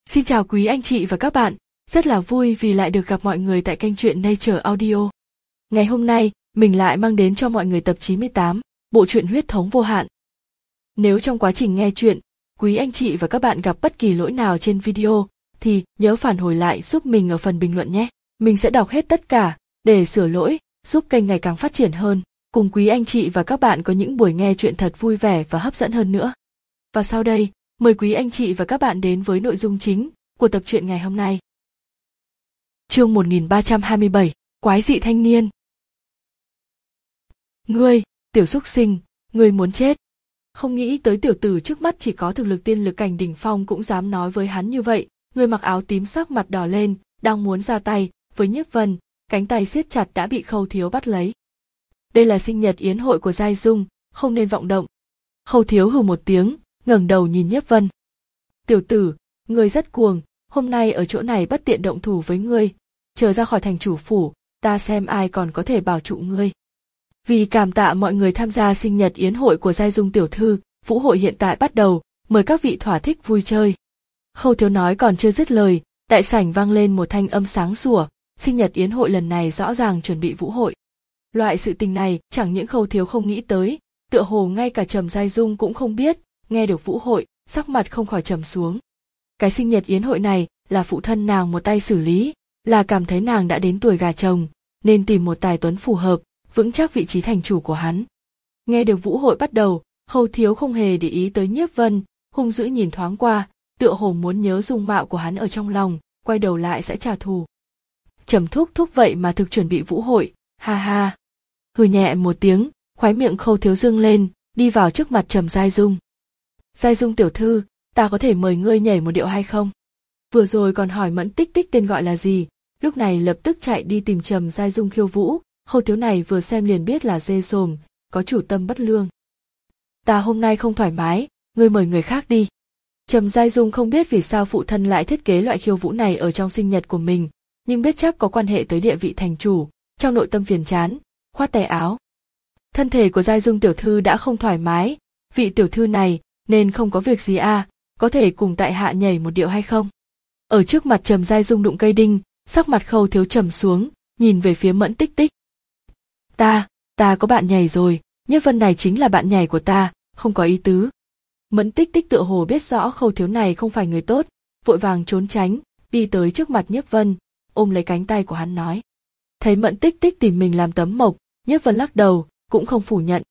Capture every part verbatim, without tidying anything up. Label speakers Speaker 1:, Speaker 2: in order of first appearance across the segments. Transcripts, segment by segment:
Speaker 1: Xin chào quý anh chị và các bạn, rất là vui vì lại được gặp mọi người tại kênh truyện Nature Audio. Ngày hôm nay, mình lại mang đến cho mọi người tập chín mươi tám, bộ truyện Huyết thống vô hạn. Nếu trong quá trình nghe truyện, quý anh chị và các bạn gặp bất kỳ lỗi nào trên video, thì nhớ phản hồi lại giúp mình ở phần bình luận nhé. Mình sẽ đọc hết tất cả, để sửa lỗi, giúp kênh ngày càng phát triển hơn, cùng quý anh chị và các bạn có những buổi nghe truyện thật vui vẻ và hấp dẫn hơn nữa. Và sau đây, mời quý anh chị và các bạn đến với nội dung chính của tập truyện ngày hôm nay. Chương một nghìn ba trăm hai mươi bảy, Quái dị thanh niên. Ngươi, tiểu súc sinh, ngươi muốn chết. Không nghĩ tới tiểu tử trước mắt chỉ có thực lực tiên lực cảnh đỉnh phong cũng dám nói với hắn như vậy. Người mặc áo tím sắc mặt đỏ lên, đang muốn ra tay với Nhiếp Vân, cánh tay siết chặt đã bị Khâu Thiếu bắt lấy. Đây là sinh nhật yến hội của Giai Dung, không nên vọng động. Khâu Thiếu hừ một tiếng, ngẩng đầu nhìn Nhiếp Vân. Tiểu tử, ngươi rất cuồng, hôm nay ở chỗ này bất tiện động thủ với ngươi, chờ ra khỏi thành chủ phủ, ta xem ai còn có thể bảo trụ ngươi. Vì cảm tạ mọi người tham gia sinh nhật yến hội của Giai Dung tiểu thư, vũ hội hiện tại bắt đầu, mời các vị thỏa thích vui chơi. Khâu Thiếu nói còn chưa dứt lời, đại sảnh vang lên một thanh âm sáng sủa, sinh nhật yến hội lần này rõ ràng chuẩn bị vũ hội. Loại sự tình này chẳng những Khâu Thiếu không nghĩ tới, tựa hồ ngay cả Trầm Giai Dung cũng không biết, nghe được vũ hội, sắc mặt không khỏi trầm xuống. Cái sinh nhật yến hội này là phụ thân nàng một tay xử lý, là cảm thấy nàng đã đến tuổi gà chồng, nên tìm một tài tuấn phù hợp, vững chắc vị trí thành chủ của hắn. Nghe được vũ hội bắt đầu, Khâu Thiếu không hề để ý tới Nhiếp Vân, hung dữ nhìn thoáng qua, tựa hồ muốn nhớ dung mạo của hắn ở trong lòng, quay đầu lại sẽ trả thù. Trầm thúc thúc vậy mà thực chuẩn bị vũ hội, ha ha. Hừ nhẹ một tiếng, khóe miệng Khâu Thiếu dương lên, đi vào trước mặt Trầm Giai Dung. Giai Dung tiểu thư, ta có thể mời ngươi nhảy một điệu hay không? Vừa rồi còn hỏi Mẫn Tích Tích tên gọi là gì, lúc này lập tức chạy đi tìm Trầm Giai Dung khiêu vũ. Khâu Thiếu này vừa xem liền biết là dê sồm, có chủ tâm bất lương. Ta hôm nay không thoải mái, ngươi mời người khác đi. Trầm Giai Dung không biết vì sao phụ thân lại thiết kế loại khiêu vũ này ở trong sinh nhật của mình, nhưng biết chắc có quan hệ tới địa vị thành chủ, trong nội tâm phiền chán, khoát tay áo. Thân thể của Giai Dung tiểu thư đã không thoải mái, vị tiểu thư này nên không có việc gì à, có thể cùng tại hạ nhảy một điệu hay không? Ở trước mặt Trầm Giai Dung đụng cây đinh, sắc mặt Khâu Thiếu trầm xuống, nhìn về phía Mẫn Tích Tích. Ta, ta có bạn nhảy rồi, Nhiếp Vân này chính là bạn nhảy của ta, không có ý tứ. Mẫn Tích Tích tựa hồ biết rõ Khâu Thiếu này không phải người tốt, vội vàng trốn tránh, đi tới trước mặt Nhiếp Vân, ôm lấy cánh tay của hắn nói. Thấy Mẫn Tích Tích tìm mình làm tấm mộc, Nhiếp Vân lắc đầu, cũng không phủ nhận.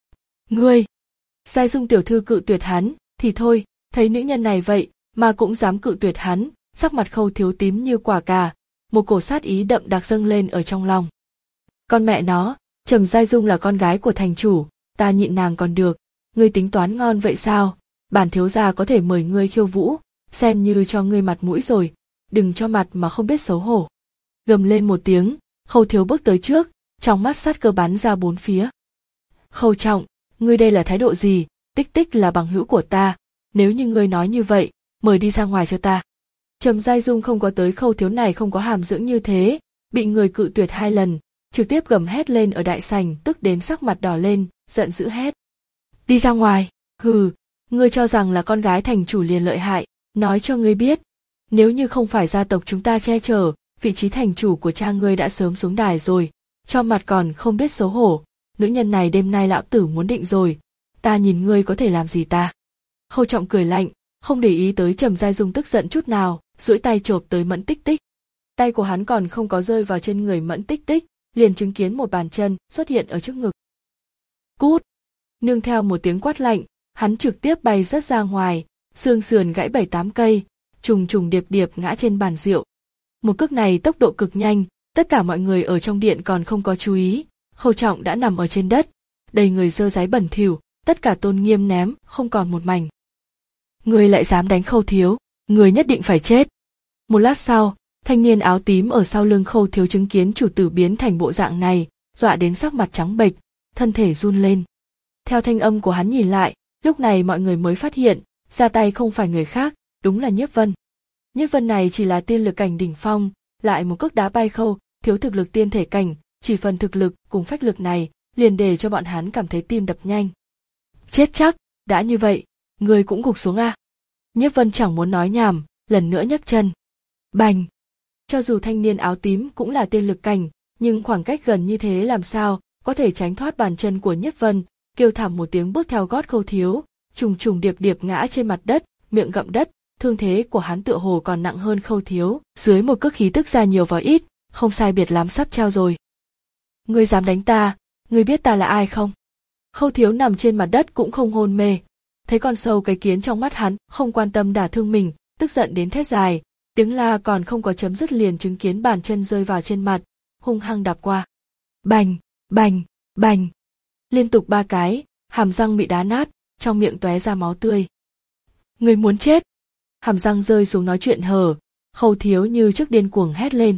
Speaker 1: Ngươi! Giai Dung tiểu thư cự tuyệt hắn, thì thôi, thấy nữ nhân này vậy mà cũng dám cự tuyệt hắn, sắc mặt Khâu Thiếu tím như quả cà, một cổ sát ý đậm đặc dâng lên ở trong lòng. Con mẹ nó, Trầm Giai Dung là con gái của thành chủ, ta nhịn nàng còn được, ngươi tính toán ngon vậy sao? Bản thiếu gia có thể mời ngươi khiêu vũ, xem như cho ngươi mặt mũi rồi, đừng cho mặt mà không biết xấu hổ. Gầm lên một tiếng, Khâu Thiếu bước tới trước, trong mắt sát cơ bắn ra bốn phía. Khâu trọng, ngươi đây là thái độ gì? Tích Tích là bằng hữu của ta, nếu như ngươi nói như vậy, mời đi ra ngoài cho ta. Trầm Giai Dung không có tới Khâu Thiếu này không có hàm dưỡng như thế, bị người cự tuyệt hai lần, trực tiếp gầm hét lên ở đại sảnh, tức đến sắc mặt đỏ lên, giận dữ hét. Đi ra ngoài, hừ, ngươi cho rằng là con gái thành chủ liền lợi hại, nói cho ngươi biết, nếu như không phải gia tộc chúng ta che chở, vị trí thành chủ của cha ngươi đã sớm xuống đài rồi, cho mặt còn không biết xấu hổ, nữ nhân này đêm nay lão tử muốn định rồi, ta nhìn ngươi có thể làm gì ta. Khâu Trọng cười lạnh, không để ý tới Trầm Giai Dung tức giận chút nào, duỗi tay chộp tới Mẫn Tích Tích. Tay của hắn còn không có rơi vào trên người Mẫn Tích Tích, liền chứng kiến một bàn chân xuất hiện ở trước ngực. Cút! Nương theo một tiếng quát lạnh, hắn trực tiếp bay rất ra ngoài, xương sườn gãy bảy tám cây, trùng trùng điệp điệp ngã trên bàn rượu. Một cước này tốc độ cực nhanh, tất cả mọi người ở trong điện còn không có chú ý, Khâu Trọng đã nằm ở trên đất, đầy người dơ dáy bẩn thỉu, tất cả tôn nghiêm ném, không còn một mảnh. Người lại dám đánh Khâu Thiếu, người nhất định phải chết. Một lát sau, thanh niên áo tím ở sau lưng Khâu Thiếu chứng kiến chủ tử biến thành bộ dạng này, dọa đến sắc mặt trắng bệch, thân thể run lên. Theo thanh âm của hắn nhìn lại, lúc này mọi người mới phát hiện, ra tay không phải người khác, đúng là Nhiếp Vân. Nhiếp Vân này chỉ là tiên lực cảnh đỉnh phong, lại một cước đá bay Khâu Thiếu thực lực tiên thể cảnh, chỉ phần thực lực cùng phách lực này, liền để cho bọn hắn cảm thấy tim đập nhanh. Chết chắc, đã như vậy, người cũng gục xuống a. Nhiếp Vân chẳng muốn nói nhảm, lần nữa nhấc chân. Bành! Cho dù thanh niên áo tím cũng là tiên lực cảnh, nhưng khoảng cách gần như thế làm sao có thể tránh thoát bàn chân của Nhiếp Vân, kêu thảm một tiếng bước theo gót Khâu Thiếu, trùng trùng điệp điệp ngã trên mặt đất, miệng gặm đất, thương thế của hắn tựa hồ còn nặng hơn Khâu Thiếu, dưới một cước khí tức ra nhiều vào ít, không sai biệt lắm sắp treo rồi. Ngươi dám đánh ta, ngươi biết ta là ai không? Khâu Thiếu nằm trên mặt đất cũng không hôn mê, thấy con sâu cái kiến trong mắt hắn, không quan tâm đả thương mình, tức giận đến thét dài, tiếng la còn không có chấm dứt liền chứng kiến bàn chân rơi vào trên mặt, hung hăng đạp qua. Bành, bành, bành. Liên tục ba cái, hàm răng bị đá nát, trong miệng tóe ra máu tươi. Người muốn chết. Hàm răng rơi xuống nói chuyện hờ, Khâu Thiếu như trước điên cuồng hét lên.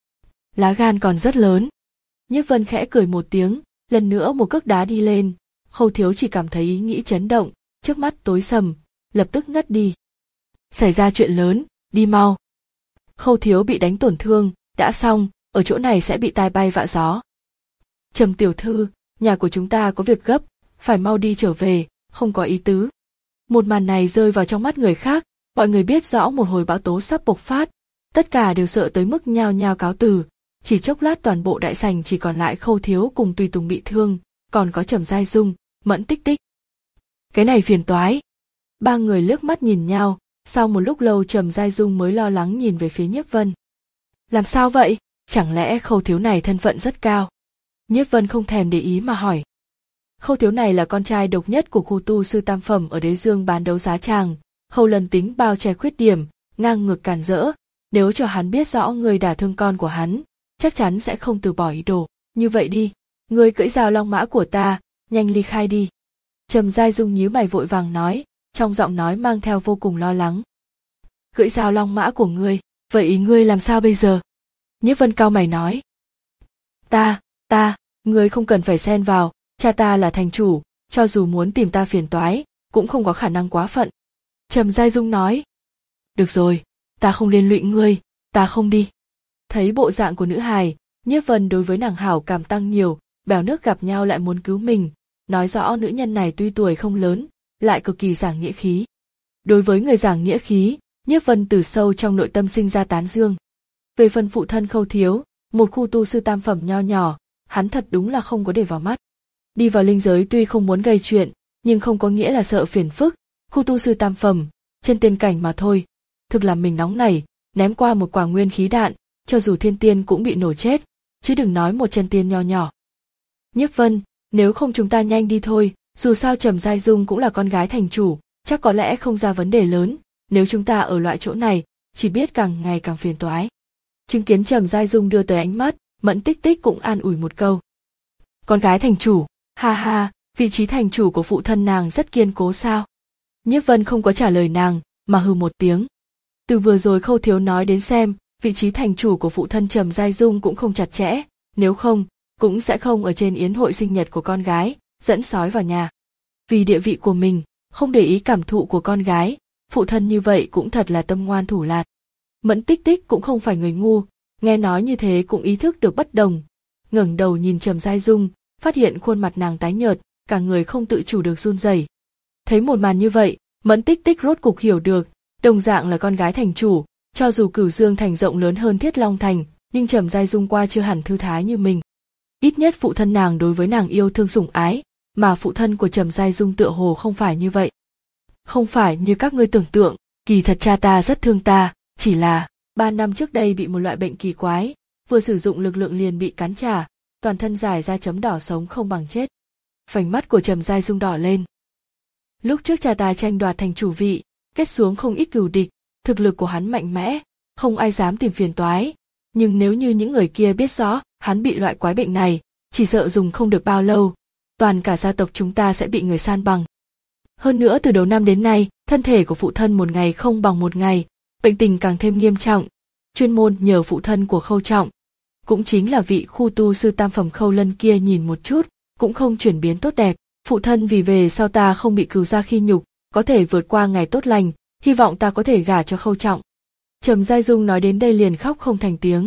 Speaker 1: Lá gan còn rất lớn. Nhiếp Vân khẽ cười một tiếng, lần nữa một cước đá đi lên, Khâu Thiếu chỉ cảm thấy ý nghĩ chấn động, trước mắt tối sầm, lập tức ngất đi. Xảy ra chuyện lớn, đi mau. Khâu Thiếu bị đánh tổn thương, đã xong, ở chỗ này sẽ bị tai bay vạ gió. Trầm tiểu thư, nhà của chúng ta có việc gấp, phải mau đi trở về, không có ý tứ. Một màn này rơi vào trong mắt người khác, mọi người biết rõ một hồi bão tố sắp bộc phát, tất cả đều sợ tới mức nhao nhao cáo từ, chỉ chốc lát toàn bộ đại sảnh chỉ còn lại Khâu Thiếu cùng Tùy Tùng bị thương, còn có Trầm Giai Dung, Mẫn Tích Tích. Cái này phiền toái. Ba người liếc mắt nhìn nhau, sau một lúc lâu Trầm Giai Dung mới lo lắng nhìn về phía Nhiếp Vân. Làm sao vậy? Chẳng lẽ Khâu Thiếu này thân phận rất cao? Nhiếp Vân không thèm để ý mà hỏi. Khâu Thiếu này là con trai độc nhất của khu tu sư tam phẩm ở Đế Dương bán đấu giá tràng, Khâu Lân tính bao che khuyết điểm, ngang ngược càn rỡ, nếu cho hắn biết rõ người đả thương con của hắn, chắc chắn sẽ không từ bỏ ý đồ. Như vậy đi, ngươi cưỡi dao long mã của ta, nhanh ly khai đi. Trầm Giai Dung nhíu mày vội vàng nói, trong giọng nói mang theo vô cùng lo lắng. Cưỡi dao long mã của ngươi, vậy ý ngươi làm sao bây giờ? Nhiếp Vân cau mày nói. Ta, ta, ngươi không cần phải xen vào, cha ta là thành chủ, cho dù muốn tìm ta phiền toái, cũng không có khả năng quá phận. Trầm Giai Dung nói. Được rồi, ta không liên lụy ngươi, ta không đi. Thấy bộ dạng của nữ hài, Nhiếp Vân đối với nàng hảo cảm tăng nhiều, bèo nước gặp nhau lại muốn cứu mình, nói rõ nữ nhân này tuy tuổi không lớn, lại cực kỳ giảng nghĩa khí. Đối với người giảng nghĩa khí, Nhiếp Vân từ sâu trong nội tâm sinh ra tán dương. Về phần phụ thân Khâu Thiếu, một khu tu sư tam phẩm nho nhỏ, hắn thật đúng là không có để vào mắt. Đi vào linh giới tuy không muốn gây chuyện, nhưng không có nghĩa là sợ phiền phức, khu tu sư tam phẩm, chân tiên cảnh mà thôi. Thực làm mình nóng nảy, ném qua một quả nguyên khí đạn, cho dù thiên tiên cũng bị nổ chết, chứ đừng nói một chân tiên nho nhỏ. Nhiếp Vân, nếu không chúng ta nhanh đi thôi, dù sao Trầm Giai Dung cũng là con gái thành chủ, chắc có lẽ không ra vấn đề lớn, nếu chúng ta ở loại chỗ này, chỉ biết càng ngày càng phiền toái. Chứng kiến Trầm Giai Dung đưa tới ánh mắt, Mẫn Tích Tích cũng an ủi một câu. Con gái thành chủ, ha ha, vị trí thành chủ của phụ thân nàng rất kiên cố sao? Nhiếp Vân không có trả lời nàng, mà hừ một tiếng. Từ vừa rồi Khâu Thiếu nói đến xem, vị trí thành chủ của phụ thân Trầm Giai Dung cũng không chặt chẽ, nếu không, cũng sẽ không ở trên yến hội sinh nhật của con gái, dẫn sói vào nhà. Vì địa vị của mình, không để ý cảm thụ của con gái, phụ thân như vậy cũng thật là tâm ngoan thủ lạt. Mẫn Tích Tích cũng không phải người ngu, nghe nói như thế cũng ý thức được bất đồng, ngẩng đầu nhìn Trầm Giai Dung, phát hiện khuôn mặt nàng tái nhợt, cả người không tự chủ được run rẩy. Thấy một màn như vậy, Mẫn Tích Tích rốt cục hiểu được, đồng dạng là con gái thành chủ, cho dù Cửu Dương thành rộng lớn hơn Thiết Long thành, nhưng Trầm Giai Dung qua chưa hẳn thư thái như mình. Ít nhất phụ thân nàng đối với nàng yêu thương sủng ái, mà phụ thân của Trầm Giai Dung tựa hồ không phải như vậy. Không phải như các ngươi tưởng tượng, kỳ thật cha ta rất thương ta, chỉ là ba năm trước đây bị một loại bệnh kỳ quái, vừa sử dụng lực lượng liền bị cắn trả, toàn thân dài ra chấm đỏ sống không bằng chết. Vành mắt của Trầm Giai Dung đỏ lên. Lúc trước cha ta tranh đoạt thành chủ vị, kết xuống không ít cừu địch, thực lực của hắn mạnh mẽ, không ai dám tìm phiền toái. Nhưng nếu như những người kia biết rõ hắn bị loại quái bệnh này, chỉ sợ dùng không được bao lâu, toàn cả gia tộc chúng ta sẽ bị người san bằng. Hơn nữa từ đầu năm đến nay, thân thể của phụ thân một ngày không bằng một ngày, bệnh tình càng thêm nghiêm trọng, chuyên môn nhờ phụ thân của Khâu Trọng, cũng chính là vị khu tu sư tam phẩm Khâu Lân kia nhìn một chút, cũng không chuyển biến tốt đẹp. Phụ thân vì về sau ta không bị cừu gia khi nhục, có thể vượt qua ngày tốt lành, hy vọng ta có thể gả cho Khâu Trọng. Trầm Giai Dung nói đến đây liền khóc không thành tiếng.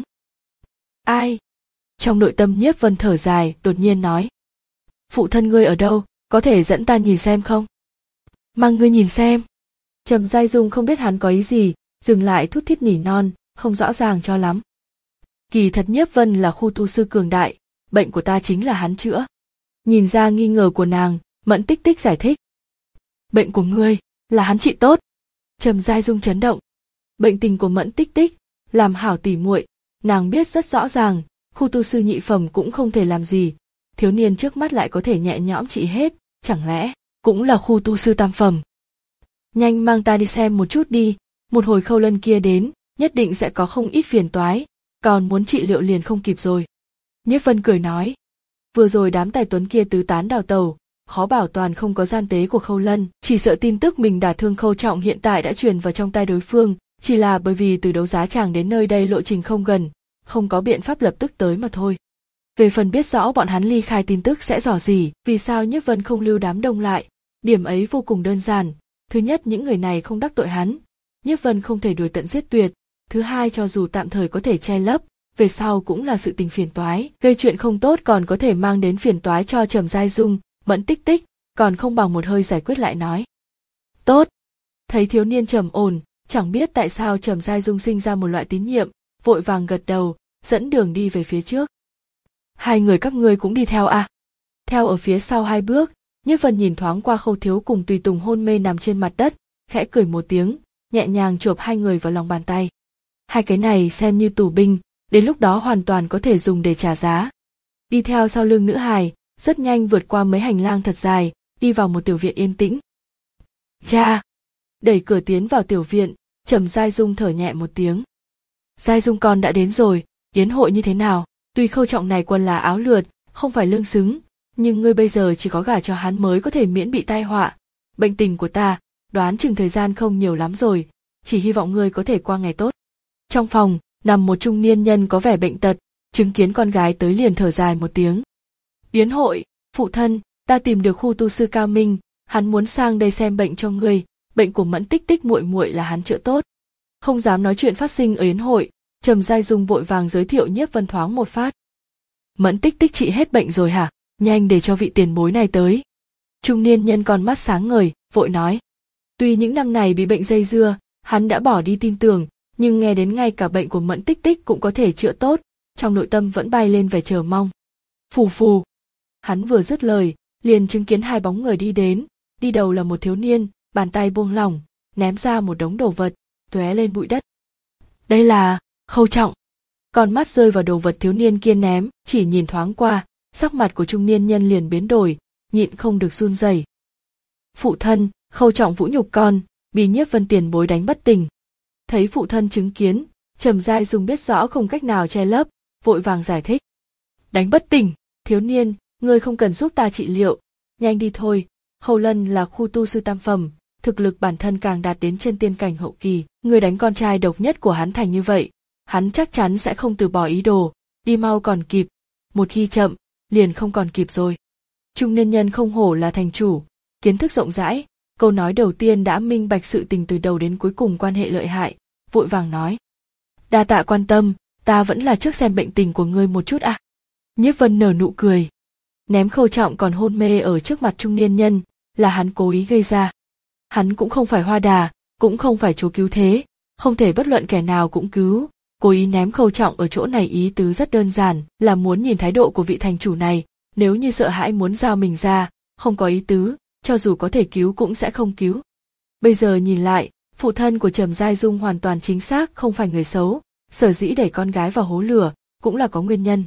Speaker 1: Ai? Trong nội tâm Nhiếp Vân thở dài, đột nhiên nói. Phụ thân ngươi ở đâu, có thể dẫn ta nhìn xem không? Mang ngươi nhìn xem. Trầm Giai Dung không biết hắn có ý gì, dừng lại thút thít nỉ non, không rõ ràng cho lắm. Kỳ thật Nhiếp Vân là khu tu sư cường đại, bệnh của ta chính là hắn chữa. Nhìn ra nghi ngờ của nàng, Mẫn Tích Tích giải thích. Bệnh của ngươi, là hắn trị tốt. Trầm Giai Dung chấn động. Bệnh tình của Mẫn Tích Tích, làm hảo tỉ muội, nàng biết rất rõ ràng, khu tu sư nhị phẩm cũng không thể làm gì, thiếu niên trước mắt lại có thể nhẹ nhõm trị hết, chẳng lẽ cũng là khu tu sư tam phẩm. Nhanh mang ta đi xem một chút đi, một hồi Khâu Lân kia đến, nhất định sẽ có không ít phiền toái, còn muốn trị liệu liền không kịp rồi. Nhiếp Vân cười nói, vừa rồi đám tài tuấn kia tứ tán đào tẩu, khó bảo toàn không có gian tế của Khâu Lân, chỉ sợ tin tức mình đả thương Khâu Trọng hiện tại đã truyền vào trong tay đối phương, chỉ là bởi vì từ đấu giá tràng đến nơi đây lộ trình không gần, không có biện pháp lập tức tới mà thôi. Về phần biết rõ bọn hắn ly khai tin tức sẽ dò gì, vì sao Nhiếp Vân không lưu đám đông lại, điểm ấy vô cùng đơn giản. Thứ nhất, những người này không đắc tội hắn, Nhiếp Vân không thể đuổi tận giết tuyệt. Thứ hai, cho dù tạm thời có thể che lấp, về sau cũng là sự tình phiền toái, gây chuyện không tốt còn có thể mang đến phiền toái cho Trầm Giai Dung, Mẫn Tích Tích, còn không bằng một hơi giải quyết lại nói. Tốt. Thấy thiếu niên trầm ổn, chẳng biết tại sao Trầm Giai Dung sinh ra một loại tín nhiệm, vội vàng gật đầu, dẫn đường đi về phía trước. Hai người các ngươi cũng đi theo à? Theo ở phía sau hai bước, Nhiếp Vân nhìn thoáng qua Khâu Thiếu cùng tùy tùng hôn mê nằm trên mặt đất, khẽ cười một tiếng, nhẹ nhàng chộp hai người vào lòng bàn tay. Hai cái này xem như tù binh, đến lúc đó hoàn toàn có thể dùng để trả giá. Đi theo sau lưng nữ hài, rất nhanh vượt qua mấy hành lang thật dài, đi vào một tiểu viện yên tĩnh. Cha! Đẩy cửa tiến vào tiểu viện, Trầm Giai Dung thở nhẹ một tiếng. Giai Dung con đã đến rồi, yến hội như thế nào? Tuy Khâu Trọng này quân là áo lượt, không phải lương xứng, nhưng ngươi bây giờ chỉ có gả cho hắn mới có thể miễn bị tai họa. Bệnh tình của ta, đoán chừng thời gian không nhiều lắm rồi, chỉ hy vọng ngươi có thể qua ngày tốt. Trong phòng, nằm một trung niên nhân có vẻ bệnh tật, chứng kiến con gái tới liền thở dài một tiếng. Yến hội, phụ thân, ta tìm được khu tu sư Cao Minh, hắn muốn sang đây xem bệnh cho ngươi, bệnh của Mẫn Tích Tích muội muội là hắn chữa tốt. Không dám nói chuyện phát sinh ở yến hội, Trầm Giai Dung vội vàng giới thiệu Nhiếp Vân thoáng một phát. Mẫn Tích Tích trị hết bệnh rồi hả? Nhanh để cho vị tiền bối này tới. Trung niên nhân con mắt sáng ngời, vội nói. Tuy những năm này bị bệnh dây dưa, hắn đã bỏ đi tin tưởng, nhưng nghe đến ngay cả bệnh của Mẫn Tích Tích cũng có thể chữa tốt, trong nội tâm vẫn bay lên vẻ chờ mong. Phù phù. Hắn vừa dứt lời, liền chứng kiến hai bóng người đi đến, đi đầu là một thiếu niên, bàn tay buông lỏng, ném ra một đống đồ vật, tóe lên bụi đất. Đây là Khâu Trọng. Con mắt rơi vào đồ vật thiếu niên kia ném, chỉ nhìn thoáng qua, sắc mặt của trung niên nhân liền biến đổi, nhịn không được run rẩy. Phụ thân, Khâu Trọng vũ nhục con, bị Nhiếp Vân tiền bối đánh bất tỉnh. Thấy phụ thân chứng kiến, Trầm Giai Dung biết rõ không cách nào che lấp, vội vàng giải thích. Đánh bất tỉnh, thiếu niên, ngươi không cần giúp ta trị liệu, nhanh đi thôi. Khâu Lân là khu tu sư tam phẩm, thực lực bản thân càng đạt đến chân tiên cảnh hậu kỳ, ngươi đánh con trai độc nhất của hắn thành như vậy, hắn chắc chắn sẽ không từ bỏ ý đồ, đi mau còn kịp, một khi chậm, liền không còn kịp rồi. Trung niên nhân không hổ là thành chủ, kiến thức rộng rãi, câu nói đầu tiên đã minh bạch sự tình từ đầu đến cuối cùng quan hệ lợi hại, vội vàng nói. Đa tạ quan tâm, ta vẫn là trước xem bệnh tình của ngươi một chút à. Nhiếp Vân nở nụ cười. Ném Khâu Trọng còn hôn mê ở trước mặt trung niên nhân, là hắn cố ý gây ra. Hắn cũng không phải hoa đà, cũng không phải chúa cứu thế, không thể bất luận kẻ nào cũng cứu. Cố ý ném Khâu Trọng ở chỗ này ý tứ rất đơn giản, là muốn nhìn thái độ của vị thành chủ này, nếu như sợ hãi muốn giao mình ra, không có ý tứ, cho dù có thể cứu cũng sẽ không cứu. Bây giờ nhìn lại, phụ thân của Trầm Giai Dung hoàn toàn chính xác không phải người xấu, sở dĩ đẩy con gái vào hố lửa, cũng là có nguyên nhân.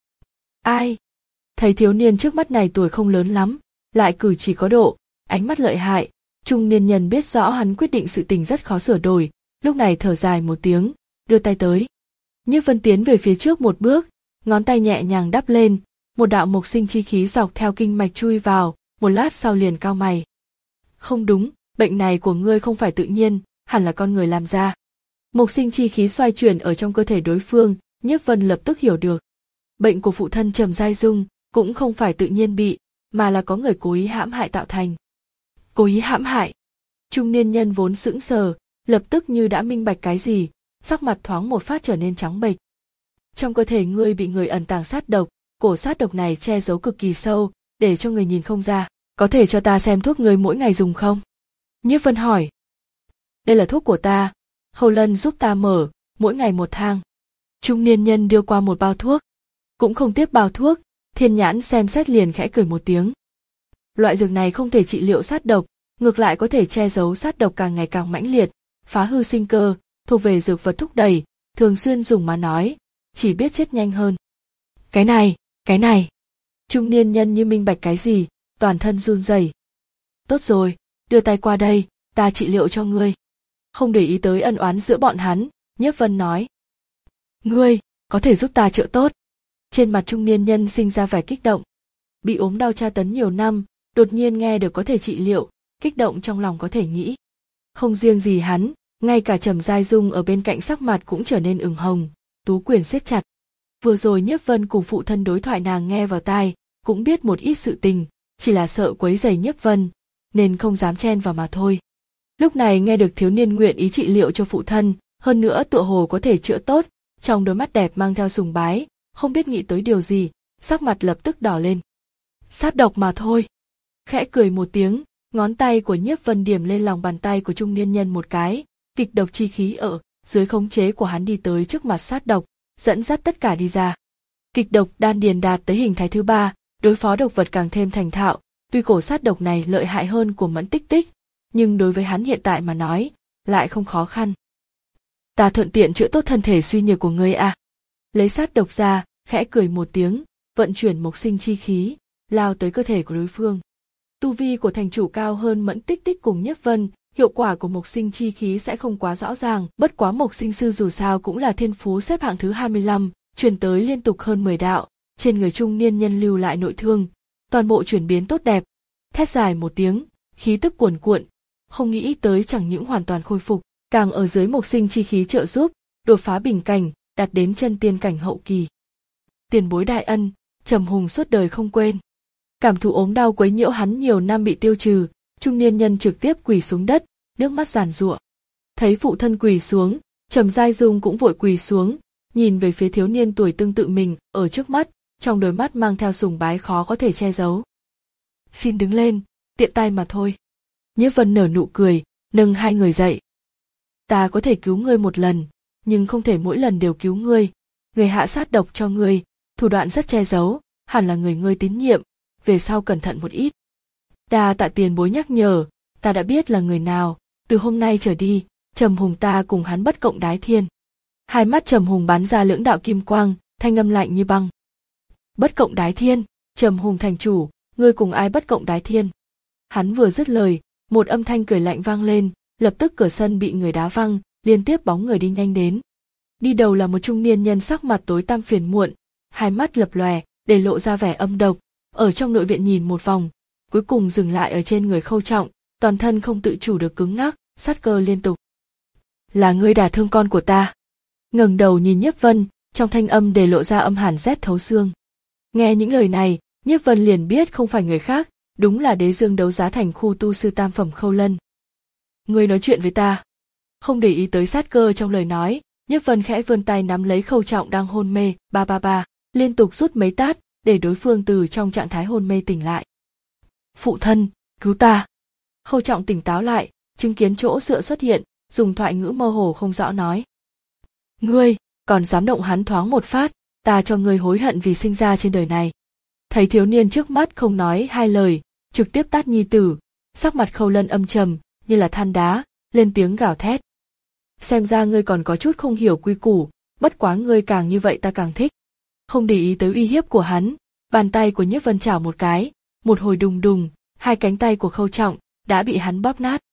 Speaker 1: Ai? Thấy thiếu niên trước mắt này tuổi không lớn lắm, lại cử chỉ có độ, ánh mắt lợi hại, trung niên nhân biết rõ hắn quyết định sự tình rất khó sửa đổi, lúc này thở dài một tiếng, đưa tay tới. Nhiếp Vân tiến về phía trước một bước, ngón tay nhẹ nhàng đắp lên, một đạo mộc sinh chi khí dọc theo kinh mạch chui vào, một lát sau liền cau mày. Không đúng, bệnh này của ngươi không phải tự nhiên, hẳn là con người làm ra. Mộc sinh chi khí xoay chuyển ở trong cơ thể đối phương, Nhiếp Vân lập tức hiểu được. Bệnh của phụ thân Trầm Giai Dung cũng không phải tự nhiên bị, mà là có người cố ý hãm hại tạo thành. Cố ý hãm hại. Trung niên nhân vốn sững sờ, lập tức như đã minh bạch cái gì, sắc mặt thoáng một phát trở nên trắng bệch. Trong cơ thể ngươi bị người ẩn tàng sát độc, cổ sát độc này che giấu cực kỳ sâu, để cho người nhìn không ra, có thể cho ta xem thuốc ngươi mỗi ngày dùng không? Nhiếp Vân hỏi. Đây là thuốc của ta, Khâu Lân giúp ta mở, mỗi ngày một thang. Trung niên nhân đưa qua một bao thuốc. Cũng không tiếp bao thuốc, Thiên Nhãn xem xét liền khẽ cười một tiếng. Loại dược này không thể trị liệu sát độc, ngược lại có thể che giấu sát độc càng ngày càng mãnh liệt, phá hư sinh cơ, thuộc về dược vật thúc đẩy, thường xuyên dùng mà nói, chỉ biết chết nhanh hơn. Cái này, cái này. Trung niên nhân như minh bạch cái gì, toàn thân run rẩy. Tốt rồi, đưa tay qua đây, ta trị liệu cho ngươi. Không để ý tới ân oán giữa bọn hắn, Nhiếp Vân nói. Ngươi, có thể giúp ta chữa tốt. Trên mặt trung niên nhân sinh ra vẻ kích động. Bị ốm đau tra tấn nhiều năm, đột nhiên nghe được có thể trị liệu, kích động trong lòng có thể nghĩ. Không riêng gì hắn, ngay cả Trầm Giai Dung ở bên cạnh sắc mặt cũng trở nên ửng hồng, tú quyền siết chặt. Vừa rồi Nhiếp Vân cùng phụ thân đối thoại nàng nghe vào tai, cũng biết một ít sự tình, chỉ là sợ quấy rầy Nhiếp Vân, nên không dám chen vào mà thôi. Lúc này nghe được thiếu niên nguyện ý trị liệu cho phụ thân, hơn nữa tựa hồ có thể chữa tốt, trong đôi mắt đẹp mang theo sùng bái, không biết nghĩ tới điều gì, sắc mặt lập tức đỏ lên. Sát độc mà thôi. Khẽ cười một tiếng, ngón tay của Nhiếp Vân điểm lên lòng bàn tay của trung niên nhân một cái, kịch độc chi khí ở dưới khống chế của hắn đi tới trước mặt sát độc, dẫn dắt tất cả đi ra. Kịch độc đan điền đạt tới hình thái thứ ba, đối phó độc vật càng thêm thành thạo, tuy cổ sát độc này lợi hại hơn của Mẫn Tích Tích, nhưng đối với hắn hiện tại mà nói, lại không khó khăn. Ta thuận tiện chữa tốt thân thể suy nhược của ngươi à. Lấy sát độc ra, khẽ cười một tiếng, vận chuyển mộc sinh chi khí, lao tới cơ thể của đối phương. Tu vi của thành chủ cao hơn Mẫn Tích Tích cùng Nhiếp Vân, hiệu quả của mộc sinh chi khí sẽ không quá rõ ràng, bất quá mộc sinh sư dù sao cũng là thiên phú xếp hạng thứ hai mươi lăm, truyền tới liên tục hơn mười đạo, trên người trung niên nhân lưu lại nội thương, toàn bộ chuyển biến tốt đẹp. Thét dài một tiếng, khí tức cuồn cuộn, không nghĩ tới chẳng những hoàn toàn khôi phục, càng ở dưới mộc sinh chi khí trợ giúp, đột phá bình cảnh, đạt đến chân tiên cảnh hậu kỳ. Tiền bối đại ân, Trầm Hùng suốt đời không quên. Cảm thụ ốm đau quấy nhiễu hắn nhiều năm bị tiêu trừ, trung niên nhân trực tiếp quỳ xuống đất, nước mắt giàn giụa. Thấy phụ thân quỳ xuống, Trầm Giai Dung cũng vội quỳ xuống, nhìn về phía thiếu niên tuổi tương tự mình ở trước mắt, trong đôi mắt mang theo sùng bái khó có thể che giấu. Xin đứng lên, tiện tay mà thôi. Nhiếp Vân nở nụ cười, nâng hai người dậy. Ta có thể cứu ngươi một lần, nhưng không thể mỗi lần đều cứu ngươi. Người hạ sát độc cho ngươi, thủ đoạn rất che giấu, hẳn là người ngươi tín nhiệm, về sau cẩn thận một ít. Đa tạ tiền bối nhắc nhở, ta đã biết là người nào, từ hôm nay trở đi, Trầm Hùng ta cùng hắn bất cộng đái thiên. Hai mắt Trầm Hùng bắn ra lưỡng đạo kim quang, thanh âm lạnh như băng. Bất cộng đái thiên, Trầm Hùng thành chủ, ngươi cùng ai bất cộng đái thiên? Hắn vừa dứt lời, một âm thanh cười lạnh vang lên, lập tức cửa sân bị người đá văng, liên tiếp bóng người đi nhanh đến. Đi đầu là một trung niên nhân sắc mặt tối tăm phiền muộn, hai mắt lập lòe, để lộ ra vẻ âm độc, ở trong nội viện nhìn một vòng, cuối cùng dừng lại ở trên người Khâu Trọng, toàn thân không tự chủ được cứng ngắc, sát cơ liên tục. Là ngươi đả thương con của ta. Ngẩng đầu nhìn Nhiếp Vân, trong thanh âm để lộ ra âm hàn rét thấu xương. Nghe những lời này, Nhiếp Vân liền biết không phải người khác, đúng là Đế Dương đấu giá thành khu tu sư tam phẩm Khâu Lân. Ngươi nói chuyện với ta. Không để ý tới sát cơ trong lời nói, Nhiếp Vân khẽ vươn tay nắm lấy Khâu Trọng đang hôn mê, ba ba ba, liên tục rút mấy tát, để đối phương từ trong trạng thái hôn mê tỉnh lại. Phụ thân, cứu ta. Khâu Trọng tỉnh táo lại, chứng kiến chỗ dựa xuất hiện, dùng thoại ngữ mơ hồ không rõ nói. Ngươi, còn dám động hắn thoáng một phát, ta cho ngươi hối hận vì sinh ra trên đời này. Thấy thiếu niên trước mắt không nói hai lời, trực tiếp tát nhi tử, sắc mặt Khâu Lân âm trầm, như là than đá, lên tiếng gào thét. Xem ra ngươi còn có chút không hiểu quy củ, bất quá ngươi càng như vậy ta càng thích. Không để ý tới uy hiếp của hắn, bàn tay của Nhiếp Vân chảo một cái, một hồi đùng đùng, hai cánh tay của Khâu Trọng đã bị hắn bóp nát.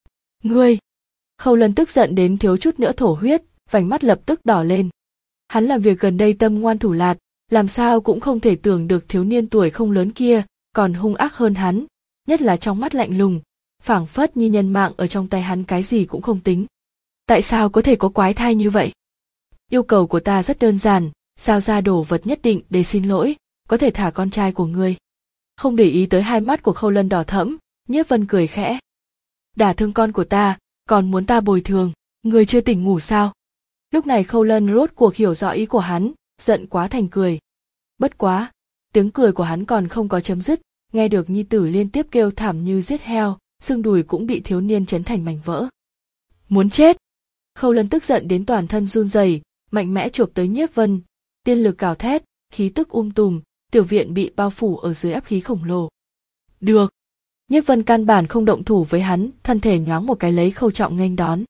Speaker 1: Ngươi! Khâu Lân tức giận đến thiếu chút nữa thổ huyết, vành mắt lập tức đỏ lên. Hắn làm việc gần đây tâm ngoan thủ lạt, làm sao cũng không thể tưởng được thiếu niên tuổi không lớn kia còn hung ác hơn hắn, nhất là trong mắt lạnh lùng, phảng phất như nhân mạng ở trong tay hắn cái gì cũng không tính. Tại sao có thể có quái thai như vậy? Yêu cầu của ta rất đơn giản, giao ra đồ vật nhất định để xin lỗi, có thể thả con trai của ngươi. Không để ý tới hai mắt của Khâu Lân đỏ thẫm, Nhiếp Vân cười khẽ. Đả thương con của ta, còn muốn ta bồi thường, ngươi chưa tỉnh ngủ sao? Lúc này Khâu Lân rốt cuộc hiểu rõ ý của hắn, giận quá thành cười. Bất quá, tiếng cười của hắn còn không có chấm dứt, nghe được nhi tử liên tiếp kêu thảm như giết heo, xương đùi cũng bị thiếu niên chấn thành mảnh vỡ. Muốn chết! Khâu Lân tức giận đến toàn thân run rẩy, mạnh mẽ chộp tới Nhiếp Vân, tiên lực gào thét, khí tức um tùm, tiểu viện bị bao phủ ở dưới áp khí khổng lồ. Được. Nhiếp Vân căn bản không động thủ với hắn, thân thể nhoáng một cái lấy Khâu Trọng nghênh đón.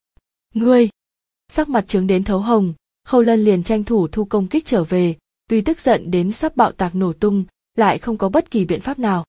Speaker 1: Ngươi! Sắc mặt trướng đến thấu hồng, Khâu Lân liền tranh thủ thu công kích trở về, tuy tức giận đến sắp bạo tạc nổ tung, lại không có bất kỳ biện pháp nào.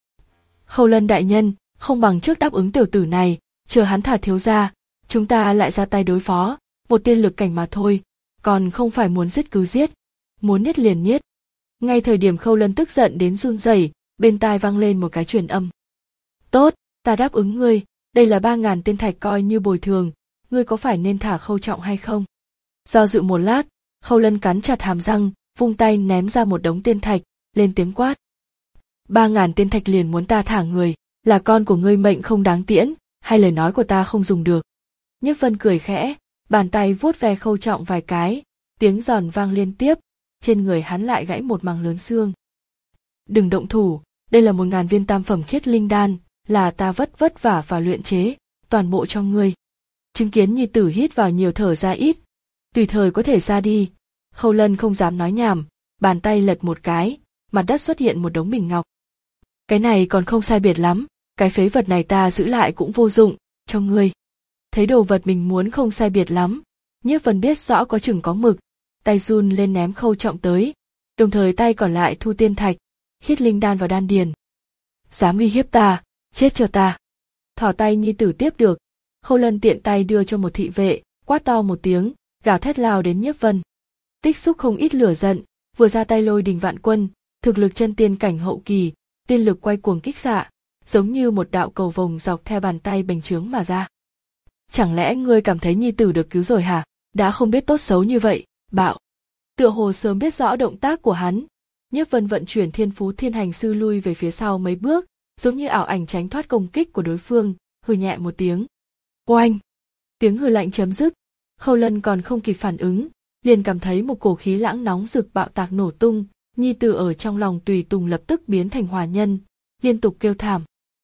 Speaker 1: Khâu Lân đại nhân, không bằng trước đáp ứng tiểu tử này, chờ hắn thả thiếu ra, chúng ta lại ra tay đối phó, một tiên lực cảnh mà thôi, còn không phải muốn giết cứ giết, muốn niết liền niết. Ngay thời điểm Khâu Lân tức giận đến run rẩy, bên tai vang lên một cái truyền âm. Tốt, ta đáp ứng ngươi, đây là ba ngàn tiên thạch coi như bồi thường, ngươi có phải nên thả Khâu Trọng hay không? Do dự một lát, Khâu Lân cắn chặt hàm răng, vung tay ném ra một đống tiên thạch, lên tiếng quát. Ba ngàn tiên thạch liền muốn ta thả người, là con của ngươi mệnh không đáng tiễn, hay lời nói của ta không dùng được? Nhiếp Vân cười khẽ, bàn tay vuốt ve Khâu Trọng vài cái, tiếng giòn vang liên tiếp, trên người hắn lại gãy một mảng lớn xương. Đừng động thủ, đây là một ngàn viên tam phẩm khiết linh đan, là ta vất vất vả và luyện chế, toàn bộ cho ngươi. Chứng kiến nhi tử hít vào nhiều thở ra ít, tùy thời có thể ra đi. Khâu Lân không dám nói nhảm, bàn tay lật một cái, mặt đất xuất hiện một đống bình ngọc. Cái này còn không sai biệt lắm, cái phế vật này ta giữ lại cũng vô dụng, cho ngươi. Thấy đồ vật mình muốn không sai biệt lắm, Nhiếp Vân biết rõ có chừng có mực, tay run lên ném Khâu Trọng tới, đồng thời tay còn lại thu tiên thạch, khiết linh đan vào đan điền. Dám uy hiếp ta, chết cho ta. Thỏ tay nhi tử tiếp được, Khâu Lân tiện tay đưa cho một thị vệ, quát to một tiếng, gào thét lao đến Nhiếp Vân. Tích xúc không ít lửa giận, vừa ra tay lôi đình vạn quân, thực lực chân tiên cảnh hậu kỳ, tiên lực quay cuồng kích xạ, giống như một đạo cầu vồng dọc theo bàn tay bành trướng mà ra. Chẳng lẽ ngươi cảm thấy nhi tử được cứu rồi hả? Đã không biết tốt xấu như vậy, bạo. Tựa hồ sớm biết rõ động tác của hắn, Nhiếp Vân vận chuyển thiên phú thiên hành sư lui về phía sau mấy bước, giống như ảo ảnh tránh thoát công kích của đối phương, hừ nhẹ một tiếng. Oanh! Tiếng hừ lạnh chấm dứt, Khâu Lân còn không kịp phản ứng, liền cảm thấy một cổ khí lãng nóng rực bạo tạc nổ tung, nhi tử ở trong lòng tùy tùng lập tức biến thành hỏa nhân, liên tục kêu thảm.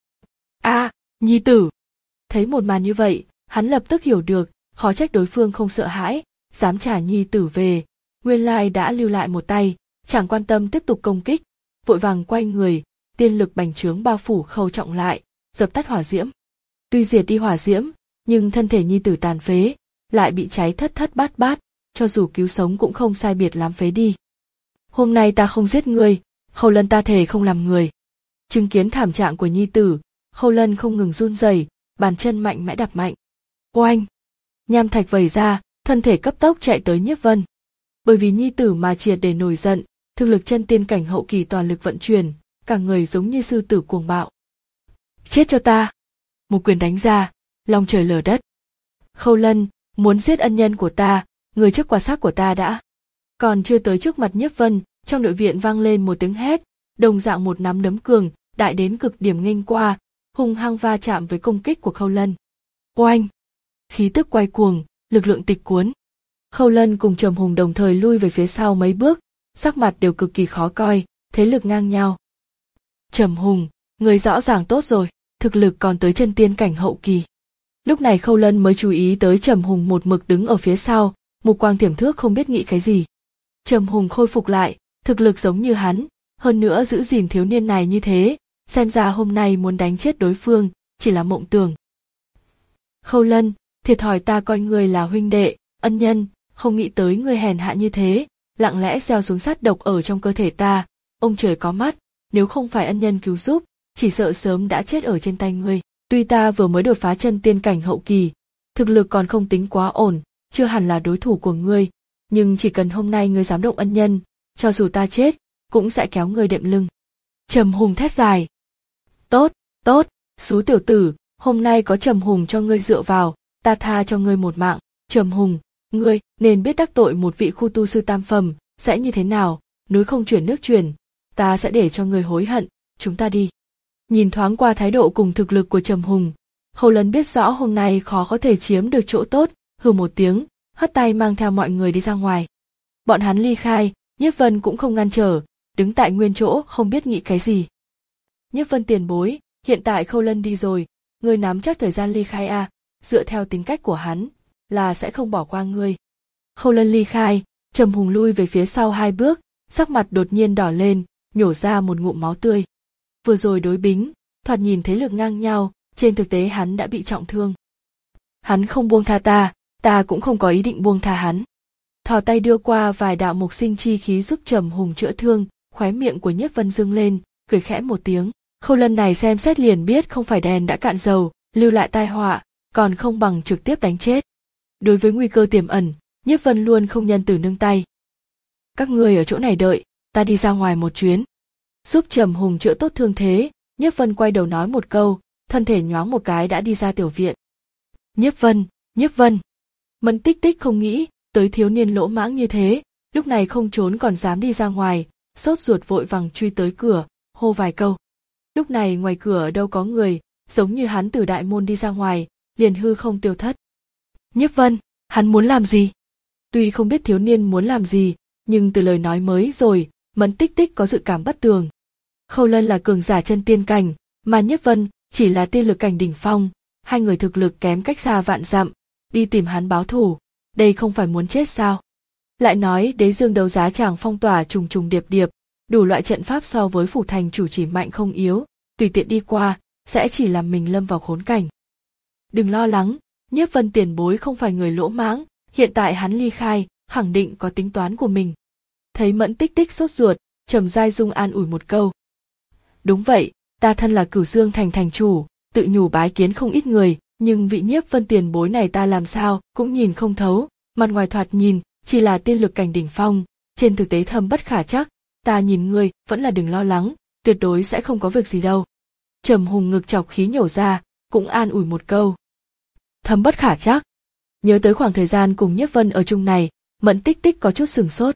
Speaker 1: A, à, nhi tử! Thấy một màn như vậy, hắn lập tức hiểu được, khó trách đối phương không sợ hãi, dám trả nhi tử về, nguyên lai đã lưu lại một tay, chẳng quan tâm tiếp tục công kích, vội vàng quay người, tiên lực bành trướng bao phủ Khâu Trọng lại, dập tắt hỏa diễm. Tuy diệt đi hỏa diễm, nhưng thân thể nhi tử tàn phế, lại bị cháy thất thất bát bát, cho dù cứu sống cũng không sai biệt lắm phế đi. Hôm nay ta không giết ngươi, Khâu Lân ta thề không làm người. Chứng kiến thảm trạng của nhi tử, Khâu Lân không ngừng run rẩy, bàn chân mạnh mẽ đạp mạnh. Oanh! Nham thạch vẩy ra, thân thể cấp tốc chạy tới Nhiếp Vân. Bởi vì nhi tử mà triệt để nổi giận, thực lực chân tiên cảnh hậu kỳ toàn lực vận chuyển, cả người giống như sư tử cuồng bạo. Chết cho ta! Một quyền đánh ra, long trời lở đất. Khâu Lân, muốn giết ân nhân của ta, người trước quả xác của ta đã. Còn chưa tới trước mặt Nhiếp Vân, trong nội viện vang lên một tiếng hét, đồng dạng một nắm đấm cường, đại đến cực điểm nghênh qua, hung hăng va chạm với công kích của Khâu Lân. Oanh! Khí tức quay cuồng, lực lượng tịch cuốn. Khâu Lân cùng Trầm Hùng đồng thời lui về phía sau mấy bước, sắc mặt đều cực kỳ khó coi, thế lực ngang nhau. Trầm Hùng, người rõ ràng tốt rồi, thực lực còn tới chân tiên cảnh hậu kỳ. Lúc này Khâu Lân mới chú ý tới Trầm Hùng một mực đứng ở phía sau, mục quang tiềm thước không biết nghĩ cái gì. Trầm Hùng khôi phục lại, thực lực giống như hắn, hơn nữa giữ gìn thiếu niên này như thế, xem ra hôm nay muốn đánh chết đối phương, chỉ là mộng tưởng. Khâu Lân, thiệt thòi ta coi ngươi là huynh đệ, ân nhân, không nghĩ tới ngươi hèn hạ như thế, lặng lẽ gieo xuống sát độc ở trong cơ thể ta, ông trời có mắt, nếu không phải ân nhân cứu giúp, chỉ sợ sớm đã chết ở trên tay ngươi. Tuy ta vừa mới đột phá chân tiên cảnh hậu kỳ, thực lực còn không tính quá ổn, chưa hẳn là đối thủ của ngươi, nhưng chỉ cần hôm nay ngươi dám động ân nhân, cho dù ta chết, cũng sẽ kéo ngươi đệm lưng. Trầm Hùng thét dài. Tốt, tốt, xú tiểu tử, hôm nay có Trầm Hùng cho ngươi dựa vào, ta tha cho ngươi một mạng. Trầm Hùng, ngươi nên biết đắc tội một vị khu tu sư tam phẩm, sẽ như thế nào, núi không chuyển nước chuyển, ta sẽ để cho ngươi hối hận, chúng ta đi. Nhìn thoáng qua thái độ cùng thực lực của Trầm Hùng, Khâu Lân biết rõ hôm nay khó có thể chiếm được chỗ tốt, hừ một tiếng, hất tay mang theo mọi người đi ra ngoài. Bọn hắn ly khai, Nhiếp Vân cũng không ngăn trở, đứng tại nguyên chỗ không biết nghĩ cái gì. Nhiếp Vân tiền bối, hiện tại Khâu Lân đi rồi, ngươi nắm chắc thời gian ly khai à, dựa theo tính cách của hắn, là sẽ không bỏ qua ngươi. Khâu Lân ly khai, Trầm Hùng lui về phía sau hai bước, sắc mặt đột nhiên đỏ lên, nhổ ra một ngụm máu tươi. Vừa rồi đối bính, thoạt nhìn thế lực ngang nhau, trên thực tế hắn đã bị trọng thương. Hắn không buông tha ta, ta cũng không có ý định buông tha hắn. Thò tay đưa qua vài đạo mục sinh chi khí giúp Trầm Hùng chữa thương, khóe miệng của Nhiếp Vân dương lên, cười khẽ một tiếng. Khâu Lân này xem xét liền biết không phải đèn đã cạn dầu, lưu lại tai họa, còn không bằng trực tiếp đánh chết. Đối với nguy cơ tiềm ẩn, Nhiếp Vân luôn không nhân từ nương tay. Các ngươi ở chỗ này đợi, ta đi ra ngoài một chuyến. Giúp Trầm Hùng chữa tốt thương thế, Nhiếp Vân quay đầu nói một câu, thân thể nhoáng một cái đã đi ra tiểu viện. Nhiếp Vân, Nhiếp Vân. Mẫn Tích Tích không nghĩ tới thiếu niên lỗ mãng như thế, lúc này không trốn còn dám đi ra ngoài, sốt ruột vội vàng truy tới cửa, hô vài câu. Lúc này ngoài cửa đâu có người, giống như hắn từ đại môn đi ra ngoài, liền hư không tiêu thất. Nhiếp Vân, hắn muốn làm gì? Tuy không biết thiếu niên muốn làm gì, nhưng từ lời nói mới rồi, Mẫn Tích Tích có dự cảm bất tường. Khâu Lân là cường giả chân tiên cảnh, mà Nhiếp Vân chỉ là tiên lực cảnh đỉnh phong, hai người thực lực kém cách xa vạn dặm, đi tìm hắn báo thù, đây không phải muốn chết sao? Lại nói Đế Dương đấu giá tràng phong tỏa trùng trùng điệp điệp, đủ loại trận pháp so với phủ thành chủ chỉ mạnh không yếu, tùy tiện đi qua, sẽ chỉ làm mình lâm vào khốn cảnh. Đừng lo lắng, Nhiếp Vân tiền bối không phải người lỗ mãng, hiện tại hắn ly khai, khẳng định có tính toán của mình. Thấy Mẫn Tích Tích sốt ruột, Trầm Giai Dung an ủi một câu. Đúng vậy, ta thân là Cửu Dương thành thành chủ, tự nhủ bái kiến không ít người, nhưng vị Nhiếp Vân tiền bối này ta làm sao cũng nhìn không thấu, mặt ngoài thoạt nhìn chỉ là tiên lực cảnh đỉnh phong, trên thực tế thâm bất khả trắc, ta nhìn ngươi vẫn là đừng lo lắng, tuyệt đối sẽ không có việc gì đâu. Trầm Hùng ngực chọc khí nhổ ra, cũng an ủi một câu. Thâm bất khả trắc. Nhớ tới khoảng thời gian cùng Nhiếp Vân ở chung này, Mẫn Tích Tích có chút sửng sốt.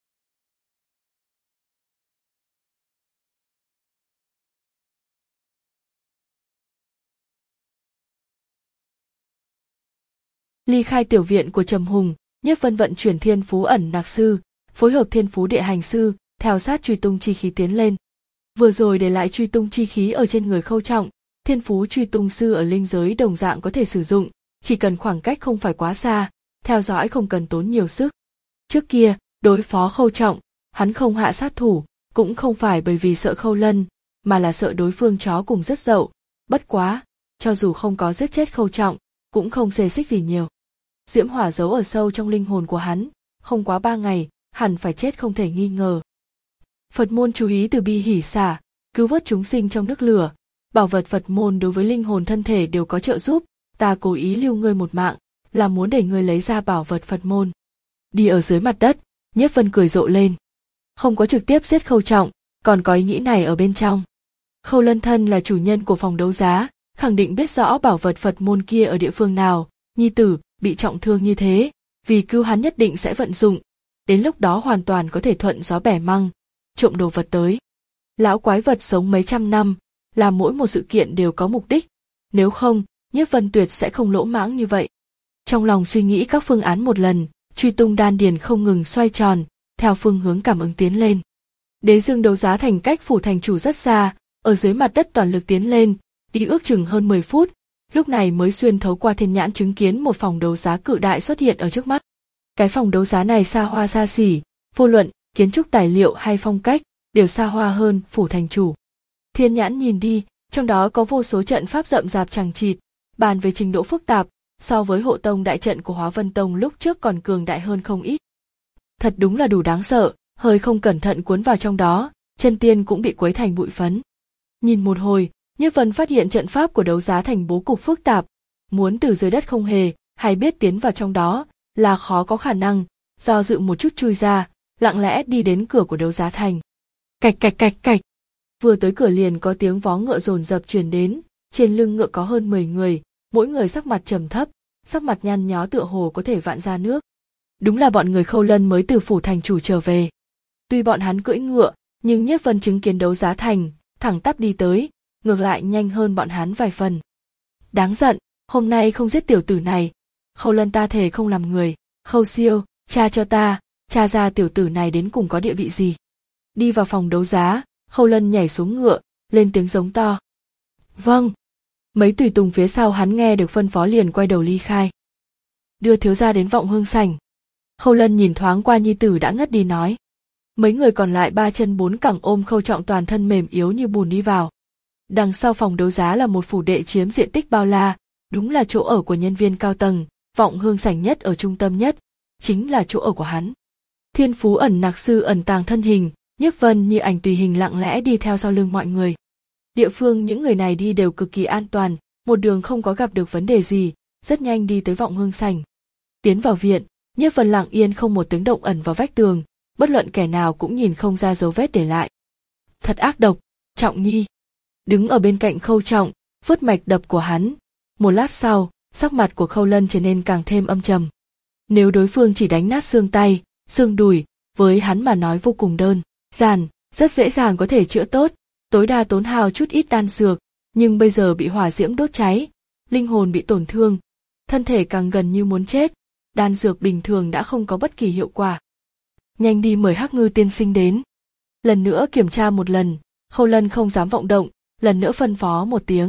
Speaker 1: Ly khai tiểu viện của Trầm Hùng, Nhiếp Vân vận chuyển Thiên Phú ẩn nặc sư, phối hợp Thiên Phú địa hành sư, theo sát truy tung chi khí tiến lên. Vừa rồi để lại truy tung chi khí ở trên người Khâu Trọng, Thiên Phú truy tung sư ở linh giới đồng dạng có thể sử dụng, chỉ cần khoảng cách không phải quá xa, theo dõi không cần tốn nhiều sức. Trước kia, đối phó Khâu Trọng, hắn không hạ sát thủ, cũng không phải bởi vì sợ Khâu Lân, mà là sợ đối phương chó cùng rất dậu. Bất quá, cho dù không có giết chết Khâu Trọng, cũng không xê xích gì nhiều. Diễm hỏa giấu ở sâu trong linh hồn của hắn, không quá ba ngày, hẳn phải chết không thể nghi ngờ. Phật môn chú ý từ bi hỷ xả, cứu vớt chúng sinh trong nước lửa, bảo vật Phật môn đối với linh hồn thân thể đều có trợ giúp, ta cố ý lưu ngươi một mạng, là muốn để ngươi lấy ra bảo vật Phật môn. Đi ở dưới mặt đất, Nhiếp Vân cười rộ lên. Không có trực tiếp giết Khâu Trọng, còn có ý nghĩ này ở bên trong. Khâu Lân thân là chủ nhân của phòng đấu giá, khẳng định biết rõ bảo vật Phật môn kia ở địa phương nào, nhi tử bị trọng thương như thế, vì cứu hắn nhất định sẽ vận dụng, đến lúc đó hoàn toàn có thể thuận gió bẻ măng, trộm đồ vật tới. Lão quái vật sống mấy trăm năm, làm mỗi một sự kiện đều có mục đích, nếu không, Nhiếp Vân tuyệt sẽ không lỗ mãng như vậy. Trong lòng suy nghĩ các phương án một lần, truy tung đan điền không ngừng xoay tròn, theo phương hướng cảm ứng tiến lên. Đế Dương đấu giá thành cách phủ thành chủ rất xa, ở dưới mặt đất toàn lực tiến lên, đi ước chừng hơn mười phút, lúc này mới xuyên thấu qua thiên nhãn chứng kiến một phòng đấu giá cự đại xuất hiện ở trước mắt. Cái phòng đấu giá này xa hoa xa xỉ, vô luận kiến trúc tài liệu hay phong cách đều xa hoa hơn phủ thành chủ. Thiên nhãn nhìn đi, trong đó có vô số trận pháp rậm rạp chằng chịt, bàn về trình độ phức tạp, so với hộ tông đại trận của Hóa Vân Tông lúc trước còn cường đại hơn không ít. Thật đúng là đủ đáng sợ, hơi không cẩn thận cuốn vào trong đó, chân tiên cũng bị quấy thành bụi phấn. Nhìn một hồi, Nhiếp Vân phát hiện trận pháp của đấu giá thành bố cục phức tạp, muốn từ dưới đất không hề, hay biết tiến vào trong đó, là khó có khả năng, do dự một chút chui ra, lặng lẽ đi đến cửa của đấu giá thành. Cạch cạch cạch cạch. Vừa tới cửa liền có tiếng vó ngựa dồn dập truyền đến, trên lưng ngựa có hơn mười người, mỗi người sắc mặt trầm thấp, sắc mặt nhăn nhó tựa hồ có thể vạn ra nước. Đúng là bọn người Khâu Lân mới từ phủ thành chủ trở về. Tuy bọn hắn cưỡi ngựa, nhưng Nhiếp Vân chứng kiến đấu giá thành, thẳng tắp đi tới, ngược lại nhanh hơn bọn hắn vài phần. Đáng giận, hôm nay không giết tiểu tử này, Khâu Lân ta thề không làm người. Khâu Siêu, tra cho ta, tra ra tiểu tử này đến cùng có địa vị gì. Đi vào phòng đấu giá, Khâu Lân nhảy xuống ngựa, lên tiếng giống to. Vâng. Mấy tùy tùng phía sau hắn nghe được phân phó liền quay đầu ly khai. đưa thiếu gia đến Vọng Hương sảnh. Khâu Lân nhìn thoáng qua nhi tử đã ngất đi nói. Mấy người còn lại ba chân bốn cẳng ôm Khâu Trọng toàn thân mềm yếu như bùn đi vào. Đằng sau phòng đấu giá là một phủ đệ chiếm diện tích bao la, đúng là chỗ ở của nhân viên cao tầng, Vọng Hương sảnh nhất ở trung tâm nhất, chính là chỗ ở của hắn. Thiên Phú ẩn nặc sư ẩn tàng thân hình, Nhiếp Vân như ảnh tùy hình lặng lẽ đi theo sau lưng mọi người. Địa phương những người này đi đều cực kỳ an toàn, một đường không có gặp được vấn đề gì, rất nhanh đi tới Vọng Hương sảnh. Tiến vào viện, Nhiếp Vân lặng yên không một tiếng động ẩn vào vách tường, bất luận kẻ nào cũng nhìn không ra dấu vết để lại. Thật ác độc, Trọng Nhi. Đứng ở bên cạnh Khâu Trọng, vứt mạch đập của hắn. Một lát sau, sắc mặt của Khâu Lân trở nên càng thêm âm trầm. Nếu đối phương chỉ đánh nát xương tay, xương đùi, với hắn mà nói vô cùng đơn giản, rất dễ dàng có thể chữa tốt, tối đa tốn hao chút ít đan dược, nhưng bây giờ bị hỏa diễm đốt cháy, linh hồn bị tổn thương, thân thể càng gần như muốn chết, đan dược bình thường đã không có bất kỳ hiệu quả. Nhanh đi mời Hắc Ngư tiên sinh đến. Lần nữa kiểm tra một lần, Khâu Lân không dám vọng động, lần nữa phân phó một tiếng.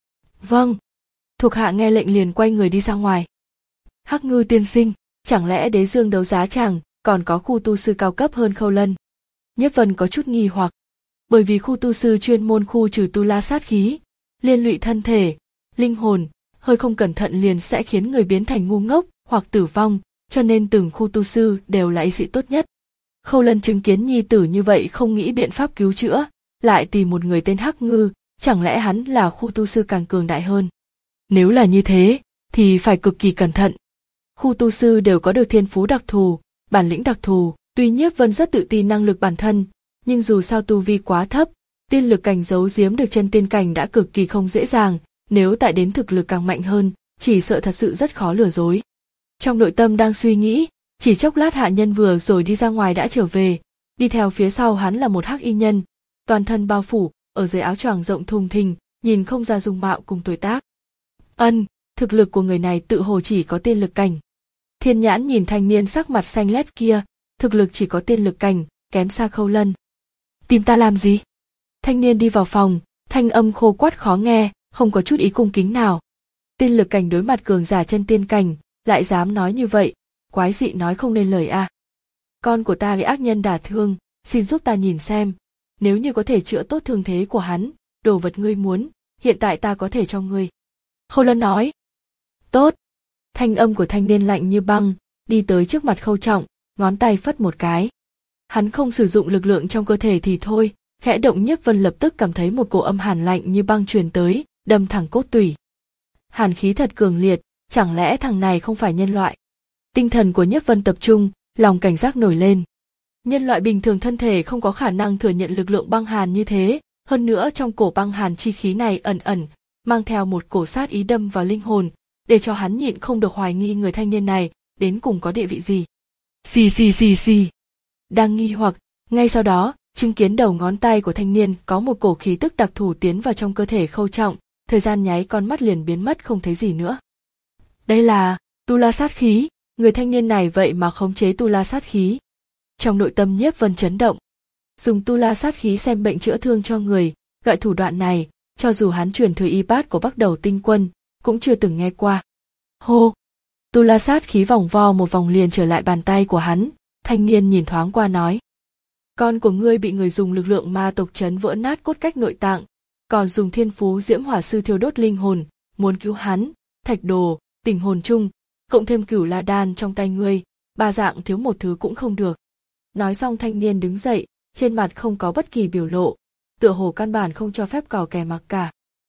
Speaker 1: Vâng. Thuộc hạ nghe lệnh liền quay người đi ra ngoài. Hắc Ngư tiên sinh, chẳng lẽ Đế Dương đấu giá chàng còn có khu tu sư cao cấp hơn Khâu Lân? Nhiếp Vân có chút nghi hoặc, bởi vì khu tu sư chuyên môn khu trừ tu la sát khí, liên lụy thân thể, linh hồn, hơi không cẩn thận liền sẽ khiến người biến thành ngu ngốc hoặc tử vong, cho nên từng khu tu sư đều là y sĩ tốt nhất. Khâu Lân chứng kiến nhi tử như vậy không nghĩ biện pháp cứu chữa, lại tìm một người tên Hắc Ngư, chẳng lẽ hắn là khu tu sư càng cường đại hơn? Nếu là như thế, thì phải cực kỳ cẩn thận. Khu tu sư đều có được thiên phú đặc thù, bản lĩnh đặc thù, tuy Nhiếp Vân rất tự tin năng lực bản thân, nhưng dù sao tu vi quá thấp, tiên lực cảnh giấu giếm được chân tiên cảnh đã cực kỳ không dễ dàng, nếu tại đến thực lực càng mạnh hơn, chỉ sợ thật sự rất khó lừa dối. Trong nội tâm đang suy nghĩ, chỉ chốc lát hạ nhân vừa rồi đi ra ngoài đã trở về, đi theo phía sau hắn là một hắc y nhân, toàn thân bao phủ, ở dưới áo choàng rộng thùng thình, nhìn không ra dung mạo cùng tuổi tác. Ân, thực lực của người này tự hồ chỉ có tiên lực cảnh. Thiên Nhãn nhìn thanh niên sắc mặt xanh lét kia, thực lực chỉ có tiên lực cảnh, kém xa Khâu Lân. Tìm ta làm gì? Thanh niên đi vào phòng, thanh âm khô quắt khó nghe, không có chút ý cung kính nào. Tiên lực cảnh đối mặt cường giả chân tiên cảnh, lại dám nói như vậy, quái dị nói không nên lời à. Con của ta bị ác nhân đả thương, xin giúp ta nhìn xem, nếu như có thể chữa tốt thương thế của hắn, đồ vật ngươi muốn, hiện tại ta có thể cho ngươi. Khâu Lân nói. Tốt. Thanh âm của thanh niên lạnh như băng, đi tới trước mặt Khâu Trọng, ngón tay phất một cái. Hắn không sử dụng lực lượng trong cơ thể thì thôi, khẽ động Nhiếp Vân lập tức cảm thấy một cổ âm hàn lạnh như băng truyền tới, đâm thẳng cốt tủy. Hàn khí thật cường liệt, chẳng lẽ thằng này không phải nhân loại? Tinh thần của Nhiếp Vân tập trung, lòng cảnh giác nổi lên. Nhân loại bình thường thân thể không có khả năng thừa nhận lực lượng băng hàn như thế, hơn nữa trong cổ băng hàn chi khí này ẩn ẩn, mang theo một cổ sát ý đâm vào linh hồn, để cho hắn nhịn không được hoài nghi người thanh niên này, đến cùng có địa vị gì. Xì xì xì xì. Đang nghi hoặc, ngay sau đó, chứng kiến đầu ngón tay của thanh niên có một cổ khí tức đặc thù tiến vào trong cơ thể Khâu Trọng, thời gian nháy con mắt liền biến mất không thấy gì nữa. Đây là tu la sát khí, người thanh niên này vậy mà khống chế tu la sát khí. Trong nội tâm Nhiếp Vân chấn động. Dùng tu la sát khí xem bệnh chữa thương cho người, loại thủ đoạn này, cho dù hắn truyền thừa y bát của Bắc Đầu Tinh Quân, cũng chưa từng nghe qua. Hô! Tu la sát khí vòng vo một vòng liền trở lại bàn tay của hắn, thanh niên nhìn thoáng qua nói. Con của ngươi bị người dùng lực lượng ma tộc chấn vỡ nát cốt cách nội tạng, còn dùng thiên phú diễm hỏa sư thiêu đốt linh hồn, muốn cứu hắn, thạch đồ, tình hồn chung, cộng thêm cửu la đan trong tay ngươi, ba dạng thiếu một thứ cũng không được. Nói xong thanh niên đứng dậy, trên mặt không có bất kỳ biểu lộ, tựa hồ căn bản không cho phép cò kè mặc cả.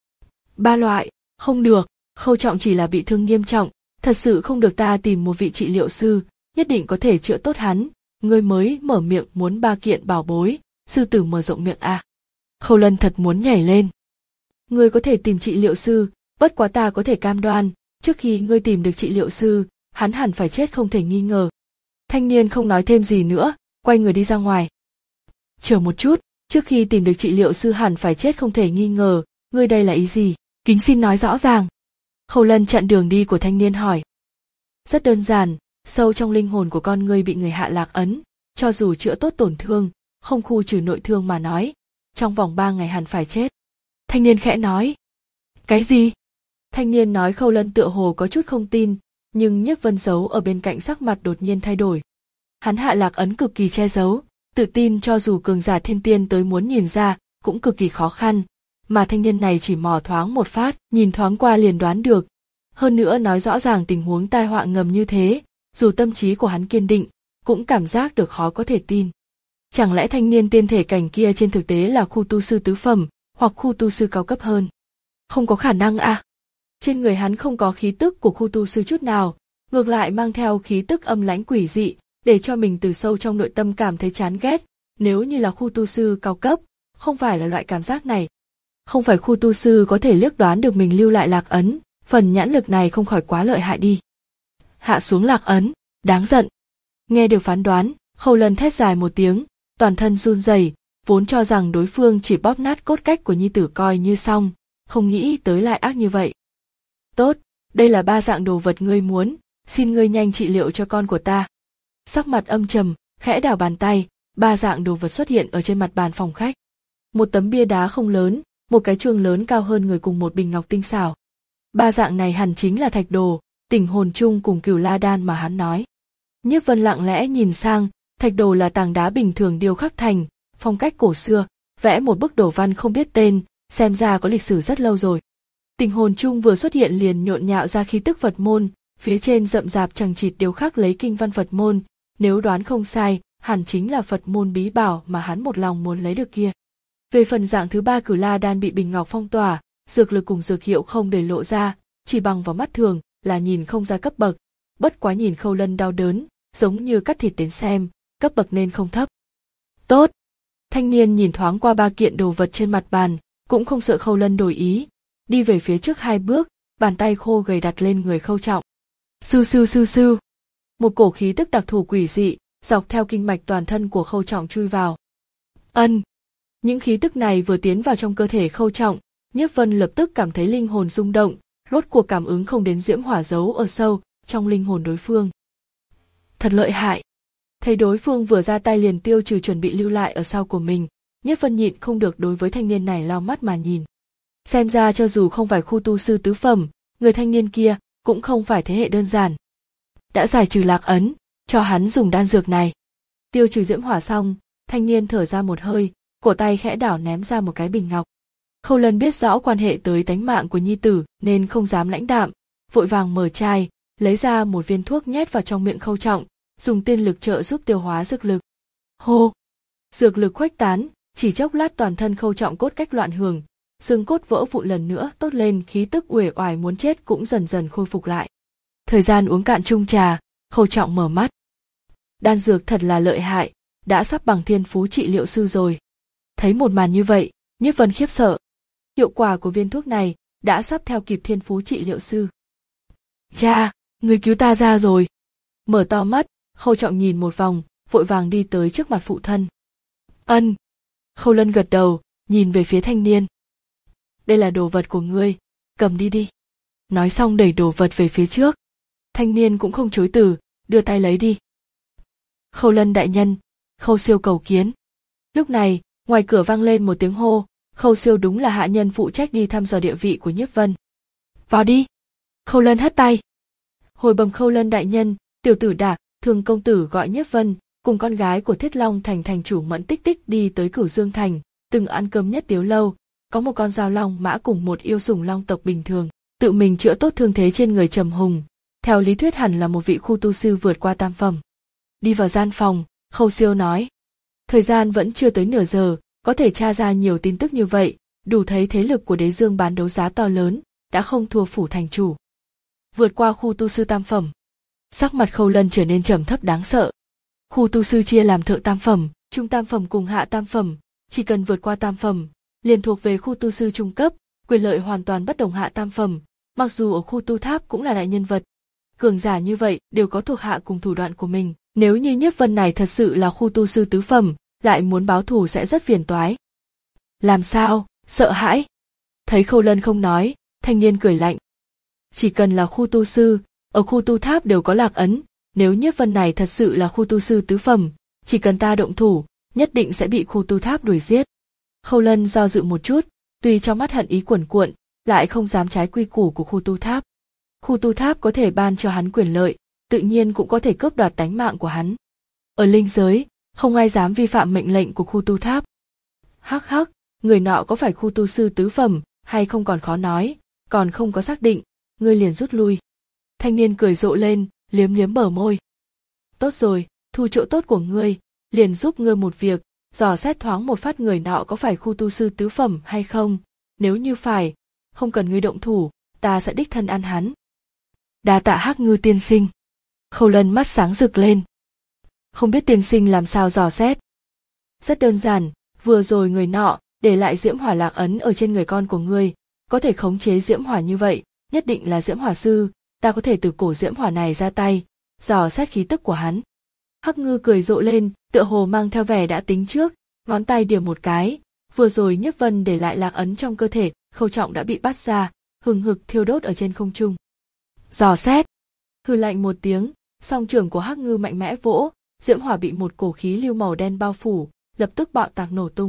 Speaker 1: Ba loại, không được, Khâu Trọng chỉ là bị thương nghiêm trọng, thật sự không được ta tìm một vị trị liệu sư, nhất định có thể chữa tốt hắn, ngươi mới mở miệng muốn ba kiện bảo bối, sư tử mở rộng miệng à. Khâu Lân thật muốn nhảy lên. Ngươi có thể tìm trị liệu sư, bất quá ta có thể cam đoan, trước khi ngươi tìm được trị liệu sư, hắn hẳn phải chết không thể nghi ngờ. Thanh niên không nói thêm gì nữa, quay người đi ra ngoài. Chờ một chút, trước khi tìm được trị liệu sư hẳn phải chết không thể nghi ngờ, ngươi đây là ý gì? Kính xin nói rõ ràng. Khâu Lân chặn đường đi của thanh niên hỏi. Rất đơn giản, sâu trong linh hồn của con ngươi bị người hạ lạc ấn, cho dù chữa tốt tổn thương, không khu trừ nội thương mà nói, trong vòng ba ngày hẳn phải chết. Thanh niên khẽ nói. Cái gì? Thanh niên nói Khâu Lân tựa hồ có chút không tin, nhưng Nhiếp Vân giấu ở bên cạnh sắc mặt đột nhiên thay đổi. Hắn hạ lạc ấn cực kỳ che giấu, tự tin cho dù cường giả thiên tiên tới muốn nhìn ra cũng cực kỳ khó khăn, mà thanh niên này chỉ mò thoáng một phát, nhìn thoáng qua liền đoán được. Hơn nữa nói rõ ràng tình huống tai họa ngầm như thế, dù tâm trí của hắn kiên định, cũng cảm giác được khó có thể tin. Chẳng lẽ thanh niên tiên thể cảnh kia trên thực tế là khu tu sư tứ phẩm, hoặc khu tu sư cao cấp hơn? Không có khả năng à? Trên người hắn không có khí tức của khu tu sư chút nào, ngược lại mang theo khí tức âm lãnh quỷ dị, để cho mình từ sâu trong nội tâm cảm thấy chán ghét. Nếu như là khu tu sư cao cấp, không phải là loại cảm giác này. Không phải khu tu sư có thể liếc đoán được mình lưu lại lạc ấn, phần nhãn lực này không khỏi quá lợi hại đi. Hạ xuống lạc ấn, đáng giận. Nghe được phán đoán, Khâu Lân thét dài một tiếng, toàn thân run rẩy, vốn cho rằng đối phương chỉ bóp nát cốt cách của nhi tử coi như xong, không nghĩ tới lại ác như vậy. Tốt, đây là ba dạng đồ vật ngươi muốn, xin ngươi nhanh trị liệu cho con của ta. Sắc mặt âm trầm, khẽ đảo bàn tay, ba dạng đồ vật xuất hiện ở trên mặt bàn phòng khách. Một tấm bia đá không lớn, một cái chuông lớn cao hơn người cùng một bình ngọc tinh xảo. Ba dạng này hẳn chính là thạch đồ, tỉnh hồn chung cùng cửu la đan mà hắn nói. Nhiếp Vân lặng lẽ nhìn sang, thạch đồ là tảng đá bình thường điêu khắc thành, phong cách cổ xưa, vẽ một bức đồ văn không biết tên, xem ra có lịch sử rất lâu rồi. Tỉnh hồn chung vừa xuất hiện liền nhộn nhạo ra khí tức Phật môn, phía trên rậm rạp chằng chịt điêu khắc lấy kinh văn Phật môn, nếu đoán không sai, hẳn chính là Phật môn bí bảo mà hắn một lòng muốn lấy được kia. Về phần dạng thứ ba cửu la đan bị bình ngọc phong tỏa, dược lực cùng dược hiệu không để lộ ra, chỉ bằng vào mắt thường là nhìn không ra cấp bậc, bất quá nhìn Khâu Lân đau đớn, giống như cắt thịt đến xem, cấp bậc nên không thấp. Tốt. Thanh niên nhìn thoáng qua ba kiện đồ vật trên mặt bàn, cũng không sợ Khâu Lân đổi ý, đi về phía trước hai bước, bàn tay khô gầy đặt lên người Khâu Trọng. Sư sư sư sư. Một cổ khí tức đặc thù quỷ dị, dọc theo kinh mạch toàn thân của Khâu Trọng chui vào. Ân. Những khí tức này vừa tiến vào trong cơ thể Khâu Trọng, Nhiếp Vân lập tức cảm thấy linh hồn rung động, rốt cuộc cảm ứng không đến diễm hỏa giấu ở sâu trong linh hồn đối phương. Thật lợi hại. Thấy đối phương vừa ra tay liền tiêu trừ chuẩn bị lưu lại ở sau của mình, Nhiếp Vân nhịn không được đối với thanh niên này lau mắt mà nhìn. Xem ra cho dù không phải khu tu sư tứ phẩm, người thanh niên kia cũng không phải thế hệ đơn giản. Đã giải trừ lạc ấn, cho hắn dùng đan dược này. Tiêu trừ diễm hỏa xong, thanh niên thở ra một hơi, cổ tay khẽ đảo ném ra một cái bình ngọc. Khâu Lân biết rõ quan hệ tới tánh mạng của nhi tử nên không dám lãnh đạm, vội vàng mở chai, lấy ra một viên thuốc nhét vào trong miệng Khâu Trọng, dùng tiên lực trợ giúp tiêu hóa dược lực. Hô! Dược lực khuếch tán, chỉ chốc lát toàn thân Khâu Trọng cốt cách loạn hưởng, xương cốt vỡ vụn lần nữa tốt lên, khí tức uể oải muốn chết cũng dần dần khôi phục lại. Thời gian uống cạn chung trà, Khâu Trọng mở mắt. Đan dược thật là lợi hại, đã sắp bằng thiên phú trị liệu sư rồi. Thấy một màn như vậy, Nhiếp Vân khiếp sợ. Hiệu quả của viên thuốc này đã sắp theo kịp thiên phú trị liệu sư. Cha, người cứu ta ra rồi. Mở to mắt, Khâu Trọng nhìn một vòng, vội vàng đi tới trước mặt phụ thân. Ân. Khâu Lân gật đầu, nhìn về phía thanh niên. Đây là đồ vật của ngươi, cầm đi đi. Nói xong đẩy đồ vật về phía trước. Thanh niên cũng không chối từ, đưa tay lấy đi. Khâu Lân đại nhân, Khâu Siêu cầu kiến. Lúc này, ngoài cửa vang lên một tiếng hô, Khâu Siêu đúng là hạ nhân phụ trách đi thăm dò địa vị của Nhiếp Vân. Vào đi. Khâu Lân hất tay. Hồi bẩm Khâu Lân đại nhân, tiểu tử Đạc, Thường công tử gọi Nhiếp Vân, cùng con gái của Thiết Long thành thành chủ Mẫn Tích Tích đi tới Cửu Dương thành, từng ăn cơm nhất tiếu lâu, có một con dao long mã cùng một yêu sủng long tộc bình thường, tự mình chữa tốt thương thế trên người Trầm Hùng, theo lý thuyết hẳn là một vị khu tu sư vượt qua tam phẩm. Đi vào gian phòng, Khâu Siêu nói, thời gian vẫn chưa tới nửa giờ, có thể tra ra nhiều tin tức như vậy, đủ thấy thế lực của Đế Dương bán đấu giá to lớn, đã không thua phủ thành chủ. Vượt qua khu tu sư tam phẩm. Sắc mặt Khâu Lân trở nên trầm thấp đáng sợ. Khu tu sư chia làm thượng tam phẩm, trung tam phẩm cùng hạ tam phẩm, chỉ cần vượt qua tam phẩm, liền thuộc về khu tu sư trung cấp, quyền lợi hoàn toàn bất đồng hạ tam phẩm, mặc dù ở khu tu tháp cũng là đại nhân vật. Cường giả như vậy đều có thuộc hạ cùng thủ đoạn của mình, nếu như Nhiếp Vân này thật sự là khu tu sư tứ phẩm, lại muốn báo thù sẽ rất phiền toái. Làm sao, sợ hãi? Thấy Khâu Lân không nói, thanh niên cười lạnh. Chỉ cần là khu tu sư, ở khu tu tháp đều có lạc ấn, nếu Nhiếp Vân này thật sự là khu tu sư tứ phẩm, chỉ cần ta động thủ, nhất định sẽ bị khu tu tháp đuổi giết. Khâu Lân do dự một chút, tuy trong mắt hận ý cuồn cuộn, lại không dám trái quy củ của khu tu tháp. Khu tu tháp có thể ban cho hắn quyền lợi, tự nhiên cũng có thể cướp đoạt tánh mạng của hắn. Ở linh giới, không ai dám vi phạm mệnh lệnh của khu tu tháp. Hắc hắc, người nọ có phải khu tu sư tứ phẩm hay không còn khó nói, còn không có xác định, ngươi liền rút lui. Thanh niên cười rộ lên, liếm liếm bờ môi. Tốt rồi, thu chỗ tốt của ngươi, liền giúp ngươi một việc, dò xét thoáng một phát người nọ có phải khu tu sư tứ phẩm hay không, nếu như phải, không cần ngươi động thủ, ta sẽ đích thân ăn hắn. Đa tạ Hắc Ngư tiên sinh. Khâu Lân mắt sáng rực lên. Không biết tiên sinh làm sao dò xét. Rất đơn giản, vừa rồi người nọ để lại diễm hỏa lạc ấn ở trên người con của ngươi, có thể khống chế diễm hỏa như vậy, nhất định là diễm hỏa sư, ta có thể từ cổ diễm hỏa này ra tay, dò xét khí tức của hắn. Hắc Ngư cười rộ lên, tựa hồ mang theo vẻ đã tính trước, ngón tay điểm một cái, vừa rồi Nhiếp Vân để lại lạc ấn trong cơ thể, Khâu Trọng đã bị bắt ra, hừng hực thiêu đốt ở trên không trung. Dò xét. Hừ lạnh một tiếng, song trưởng của Hắc Ngư mạnh mẽ vỗ, diễm hỏa bị một cổ khí lưu màu đen bao phủ, lập tức bạo tạc nổ tung.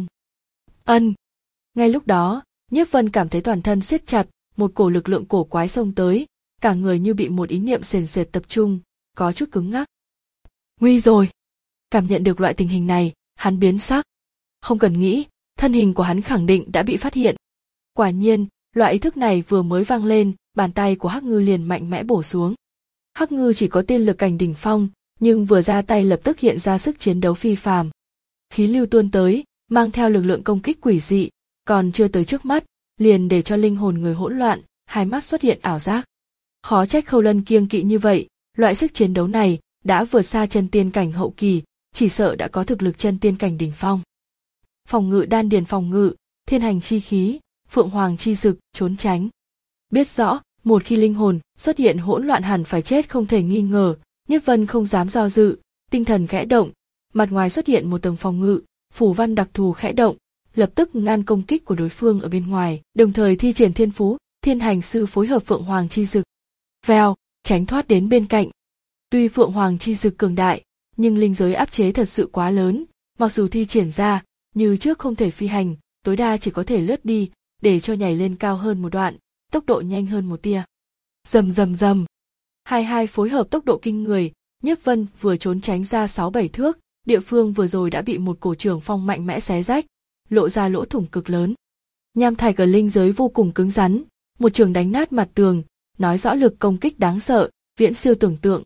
Speaker 1: Ân. Ngay lúc đó, Nhiếp Vân cảm thấy toàn thân siết chặt, một cổ lực lượng cổ quái xông tới, cả người như bị một ý niệm sền sệt tập trung, có chút cứng ngắc. Nguy rồi. Cảm nhận được loại tình hình này, hắn biến sắc. Không cần nghĩ, thân hình của hắn khẳng định đã bị phát hiện. Quả nhiên, loại ý thức này vừa mới vang lên, bàn tay của Hắc Ngư liền mạnh mẽ bổ xuống. Hắc Ngư chỉ có tiên lực cảnh đỉnh phong, nhưng vừa ra tay lập tức hiện ra sức chiến đấu phi phàm. Khí lưu tuôn tới, mang theo lực lượng công kích quỷ dị, còn chưa tới trước mắt, liền để cho linh hồn người hỗn loạn, hai mắt xuất hiện ảo giác. Khó trách Khâu Lân kiêng kỵ như vậy, loại sức chiến đấu này đã vượt xa chân tiên cảnh hậu kỳ, chỉ sợ đã có thực lực chân tiên cảnh đỉnh phong. Phòng ngự đan điền phòng ngự, thiên hành chi khí, phượng hoàng chi dực, trốn tránh. Biết rõ, một khi linh hồn xuất hiện hỗn loạn hẳn phải chết không thể nghi ngờ, Nhiếp Vân không dám do dự, tinh thần khẽ động, mặt ngoài xuất hiện một tầng phòng ngự, phù văn đặc thù khẽ động, lập tức ngăn công kích của đối phương ở bên ngoài, đồng thời thi triển thiên phú, thiên hành sư phối hợp phượng hoàng chi dực. Vèo, tránh thoát đến bên cạnh. Tuy phượng hoàng chi dực cường đại, nhưng linh giới áp chế thật sự quá lớn, mặc dù thi triển ra, như trước không thể phi hành, tối đa chỉ có thể lướt đi, để cho nhảy lên cao hơn một đoạn, tốc độ nhanh hơn một tia. Rầm rầm rầm. Hai hai phối hợp tốc độ kinh người, Nhiếp Vân vừa trốn tránh ra sáu bảy thước, địa phương vừa rồi đã bị một cổ trường phong mạnh mẽ xé rách, lộ ra lỗ thủng cực lớn. Nham thạch ở linh giới vô cùng cứng rắn, một trường đánh nát mặt tường, nói rõ lực công kích đáng sợ, viễn siêu tưởng tượng.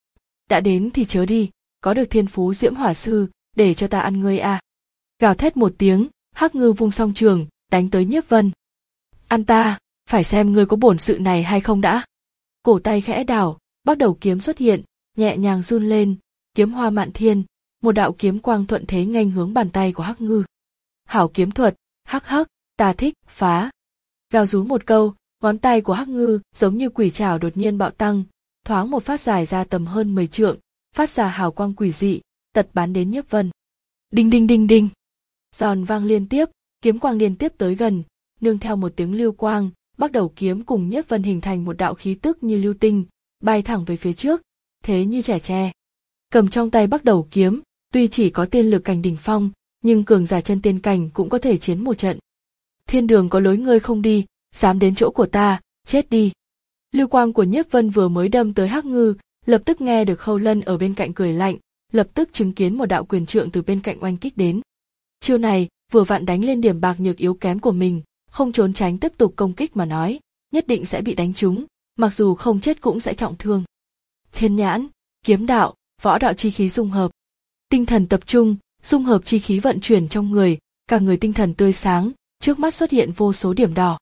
Speaker 1: Đã đến thì chớ đi, có được thiên phú diễm hỏa sư, để cho ta ăn ngươi à. Gào thét một tiếng, Hắc Ngư vung song trường, đánh tới Nhiếp Vân. Ăn ta, phải xem ngươi có bổn sự này hay không đã. Cổ tay khẽ đảo, bắt đầu kiếm xuất hiện, nhẹ nhàng run lên, kiếm hoa mạn thiên, một đạo kiếm quang thuận thế nghênh hướng bàn tay của Hắc Ngư. Hảo kiếm thuật, hắc hắc, ta thích, phá. Gào rú một câu, ngón tay của Hắc Ngư giống như quỷ trảo đột nhiên bạo tăng, thoáng một phát dài ra tầm hơn mười trượng, phát ra hào quang quỷ dị, tật bắn đến Nhiếp Vân. Đinh đinh đinh đinh. Giòn vang liên tiếp, kiếm quang liên tiếp tới gần, nương theo một tiếng lưu quang, bắt đầu kiếm cùng Nhiếp Vân hình thành một đạo khí tức như lưu tinh, bay thẳng về phía trước, thế như trẻ tre. Cầm trong tay bắt đầu kiếm, tuy chỉ có tiên lực cảnh đỉnh phong, nhưng cường giả chân tiên cảnh cũng có thể chiến một trận. Thiên đường có lối ngươi không đi, dám đến chỗ của ta, chết đi. Lưu quang của Nhiếp Vân vừa mới đâm tới Hắc Ngư, lập tức nghe được Khâu Lân ở bên cạnh cười lạnh, lập tức chứng kiến một đạo quyền trượng từ bên cạnh oanh kích đến. Chiêu này vừa vặn đánh lên điểm bạc nhược yếu kém của mình, không trốn tránh tiếp tục công kích mà nói, nhất định sẽ bị đánh trúng, mặc dù không chết cũng sẽ trọng thương. Thiên nhãn, kiếm đạo, võ đạo chi khí dung hợp. Tinh thần tập trung, dung hợp chi khí vận chuyển trong người, cả người tinh thần tươi sáng, trước mắt xuất hiện vô số điểm đỏ.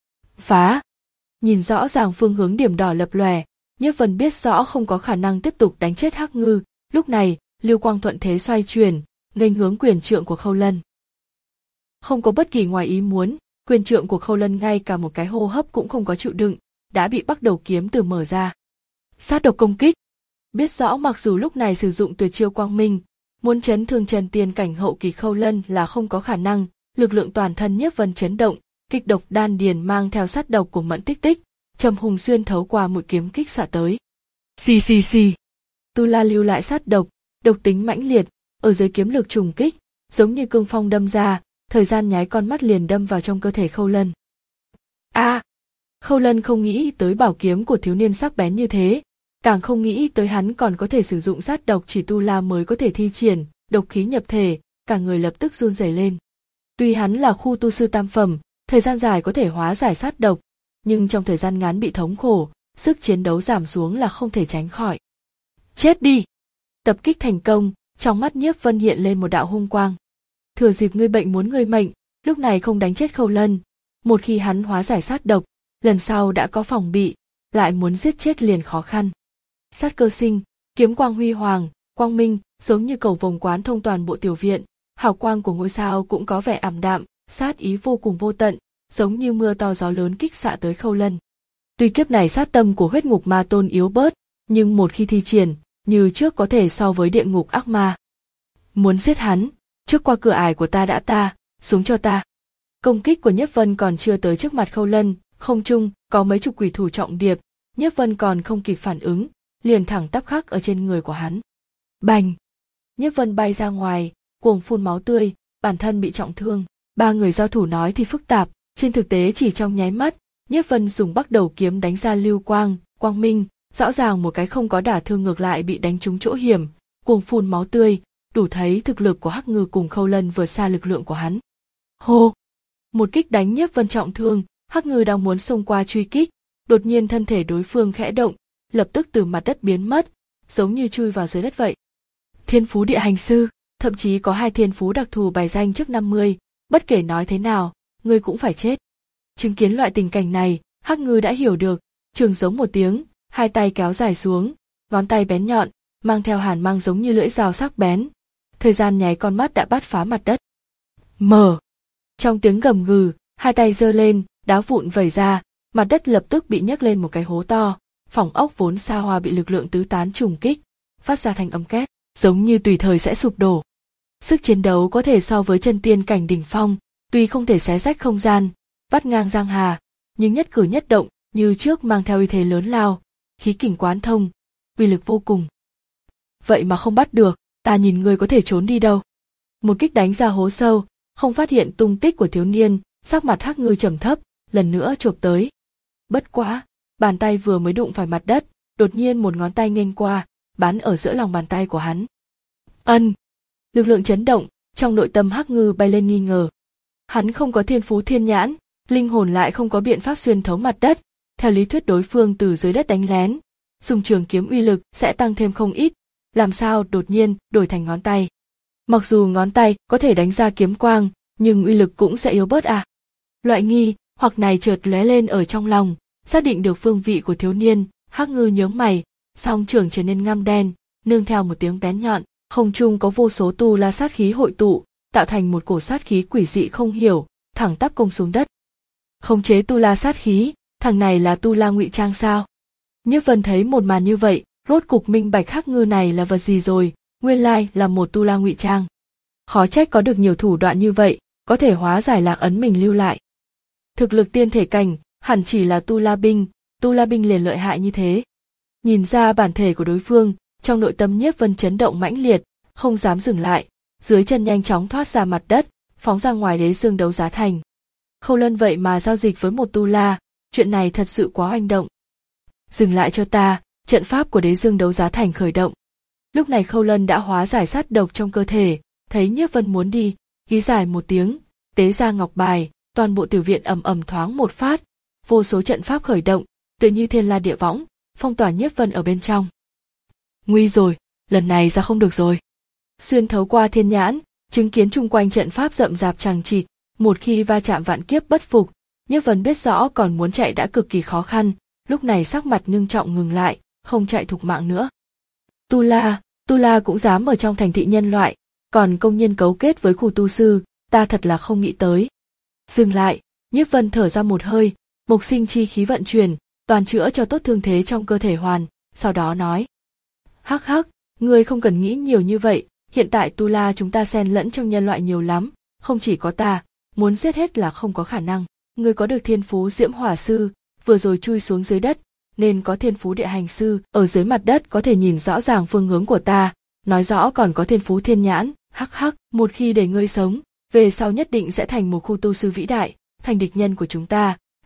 Speaker 1: Phá! Nhìn rõ ràng phương hướng điểm đỏ lập lòe, Nhiếp Vân biết rõ không có khả năng tiếp tục đánh chết Hắc Ngư, lúc này, lưu quang thuận thế xoay chuyển, nghênh hướng quyền trượng của Khâu Lân. Không có bất kỳ ngoài ý muốn, quyền trượng của Khâu Lân ngay cả một cái hô hấp cũng không có chịu đựng, đã bị bắt đầu kiếm từ mở ra. Sát độc công kích. Biết rõ mặc dù lúc này sử dụng tuyệt chiêu quang minh, muốn chấn thương chân tiên cảnh hậu kỳ Khâu Lân là không có khả năng, lực lượng toàn thân Nhiếp Vân chấn động, kịch độc đan điền mang theo sát độc của Mẫn Tích Tích, trầm hùng xuyên thấu qua mũi kiếm kích xạ tới. Xì xì xì. Tu La lưu lại sát độc, độc tính mãnh liệt, ở dưới kiếm lực trùng kích, giống như cương phong đâm ra, thời gian nháy con mắt liền đâm vào trong cơ thể Khâu Lân. A! À, Khâu Lân không nghĩ tới bảo kiếm của thiếu niên sắc bén như thế, càng không nghĩ tới hắn còn có thể sử dụng sát độc chỉ tu la mới có thể thi triển, độc khí nhập thể, cả người lập tức run rẩy lên. Tuy hắn là khu tu sư tam phẩm, thời gian dài có thể hóa giải sát độc, nhưng trong thời gian ngắn bị thống khổ, sức chiến đấu giảm xuống là không thể tránh khỏi. Chết đi! Tập kích thành công, trong mắt Nhiếp Vân hiện lên một đạo hung quang. Thừa dịp ngươi bệnh muốn ngươi mệnh, lúc này không đánh chết Khâu Lân, một khi hắn hóa giải sát độc, lần sau đã có phòng bị, lại muốn giết chết liền khó khăn. Sát cơ sinh, kiếm quang huy hoàng, quang minh, giống như cầu vồng quán thông toàn bộ tiểu viện, hào quang của ngôi sao cũng có vẻ ảm đạm, sát ý vô cùng vô tận, giống như mưa to gió lớn kích xạ tới Khâu Lân. Tuy kiếp này sát tâm của huyết ngục ma tôn yếu bớt, nhưng một khi thi triển, như trước có thể so với địa ngục ác ma. Muốn giết hắn, trước qua cửa ải của ta đã ta, xuống cho ta. Công kích của Nhiếp Vân còn chưa tới trước mặt Khâu Lân, không trung có mấy chục quỷ thủ trọng điệp, Nhiếp Vân còn không kịp phản ứng, liền thẳng tắp khắc ở trên người của hắn. Bành! Nhiếp Vân bay ra ngoài, cuồng phun máu tươi, bản thân bị trọng thương. Ba người giao thủ nói thì phức tạp, trên thực tế chỉ trong nháy mắt, Nhiếp Vân dùng Bắc Đầu kiếm đánh ra lưu quang, quang minh, rõ ràng một cái không có đả thương ngược lại bị đánh trúng chỗ hiểm, cuồng phun máu tươi, đủ thấy thực lực của Hắc Ngư cùng Khâu Lân vượt xa lực lượng của hắn. Hô! Một kích đánh Nhiếp Vân trọng thương, Hắc Ngư đang muốn xông qua truy kích, đột nhiên thân thể đối phương khẽ động, lập tức từ mặt đất biến mất, giống như chui vào dưới đất vậy. Thiên phú địa hành sư, thậm chí có hai thiên phú đặc thù bài danh trước năm mươi, bất kể nói thế nào, ngươi cũng phải chết. Chứng kiến loại tình cảnh này, Hắc Ngư đã hiểu được, trường giống một tiếng, hai tay kéo dài xuống, ngón tay bén nhọn, mang theo hàn mang giống như lưỡi dao sắc bén. Thời gian nháy con mắt đã bắt phá mặt đất. Mở. Trong tiếng gầm gừ, hai tay giơ lên, đá vụn vẩy ra, mặt đất lập tức bị nhấc lên một cái hố to, phòng ốc vốn xa hoa bị lực lượng tứ tán trùng kích, phát ra thanh âm két, giống như tùy thời sẽ sụp đổ. Sức chiến đấu có thể so với chân tiên cảnh đỉnh phong, tuy không thể xé rách không gian, vắt ngang giang hà, nhưng nhất cử nhất động như trước mang theo uy thế lớn lao, khí kình quán thông, uy lực vô cùng. Vậy mà không bắt được, ta nhìn ngươi có thể trốn đi đâu. Một kích đánh ra hố sâu, không phát hiện tung tích của thiếu niên, sắc mặt Hắc Ngư trầm thấp, lần nữa chộp tới. Bất quá, bàn tay vừa mới đụng phải mặt đất, đột nhiên một ngón tay nghênh qua, bắn ở giữa lòng bàn tay của hắn. Ân! Lực lượng chấn động, trong nội tâm Hắc Ngư bay lên nghi ngờ. Hắn không có thiên phú thiên nhãn, linh hồn lại không có biện pháp xuyên thấu mặt đất, theo lý thuyết đối phương từ dưới đất đánh lén, dùng trường kiếm uy lực sẽ tăng thêm không ít, làm sao đột nhiên đổi thành ngón tay. Mặc dù ngón tay có thể đánh ra kiếm quang, nhưng uy lực cũng sẽ yếu bớt à. Loại nghi hoặc này chợt lóe lên ở trong lòng, xác định được phương vị của thiếu niên, Hắc Ngư nhướng mày, song trường trở nên ngăm đen, nương theo một tiếng bén nhọn, không trung có vô số tu la sát khí hội tụ, tạo thành một cổ sát khí quỷ dị không hiểu, thẳng tắp công xuống đất. Khống chế tu la sát khí, thằng này là tu la ngụy trang sao? Nhiếp Vân thấy một màn như vậy, rốt cục minh bạch Hắc Ngư này là vật gì rồi, nguyên lai là một tu la ngụy trang. Khó trách có được nhiều thủ đoạn như vậy, có thể hóa giải lạc ấn mình lưu lại. Thực lực tiên thể cảnh, hẳn chỉ là tu la binh, tu la binh liền lợi hại như thế. Nhìn ra bản thể của đối phương, trong nội tâm Nhiếp Vân chấn động mãnh liệt, không dám dừng lại, dưới chân nhanh chóng thoát ra mặt đất, phóng ra ngoài đế dương đấu giá thành. Khâu Lân vậy mà giao dịch với một tu la, chuyện này thật sự quá oanh động. Dừng lại cho ta, trận pháp của đế dương đấu giá thành khởi động. Lúc này Khâu Lân đã hóa giải sát độc trong cơ thể, thấy Nhiếp Vân muốn đi, hí dài một tiếng, tế ra ngọc bài, toàn bộ tiểu viện ầm ầm thoáng một phát, vô số trận pháp khởi động, tựa như thiên la địa võng, phong tỏa Nhiếp Vân ở bên trong. Nguy rồi, lần này ra không được rồi. Xuyên thấu qua thiên nhãn, chứng kiến chung quanh trận pháp rậm rạp chằng chịt, một khi va chạm vạn kiếp bất phục, Nhiếp Vân biết rõ còn muốn chạy đã cực kỳ khó khăn, lúc này sắc mặt ngưng trọng ngừng lại, không chạy thục mạng nữa. Tu la, tu la cũng dám ở trong thành thị nhân loại, còn công nhân cấu kết với khu tu sư, ta thật là không nghĩ tới. Dừng lại, Nhiếp Vân thở ra một hơi, mộc sinh chi khí vận chuyển, toàn chữa cho tốt thương thế trong cơ thể hoàn, sau đó nói. Hắc hắc, ngươi không cần nghĩ nhiều như vậy, hiện tại tu la chúng ta xen lẫn trong nhân loại nhiều lắm, không chỉ có ta, muốn giết hết là không có khả năng. Ngươi có được thiên phú diễm hỏa sư, vừa rồi chui xuống dưới đất, nên có thiên phú địa hành sư, ở dưới mặt đất có thể nhìn rõ ràng phương hướng của ta, nói rõ còn có thiên phú thiên nhãn, hắc hắc, một khi để ngươi sống, về sau nhất định sẽ thành một khu tu sư vĩ đại, thành địch nhân của chúng ta,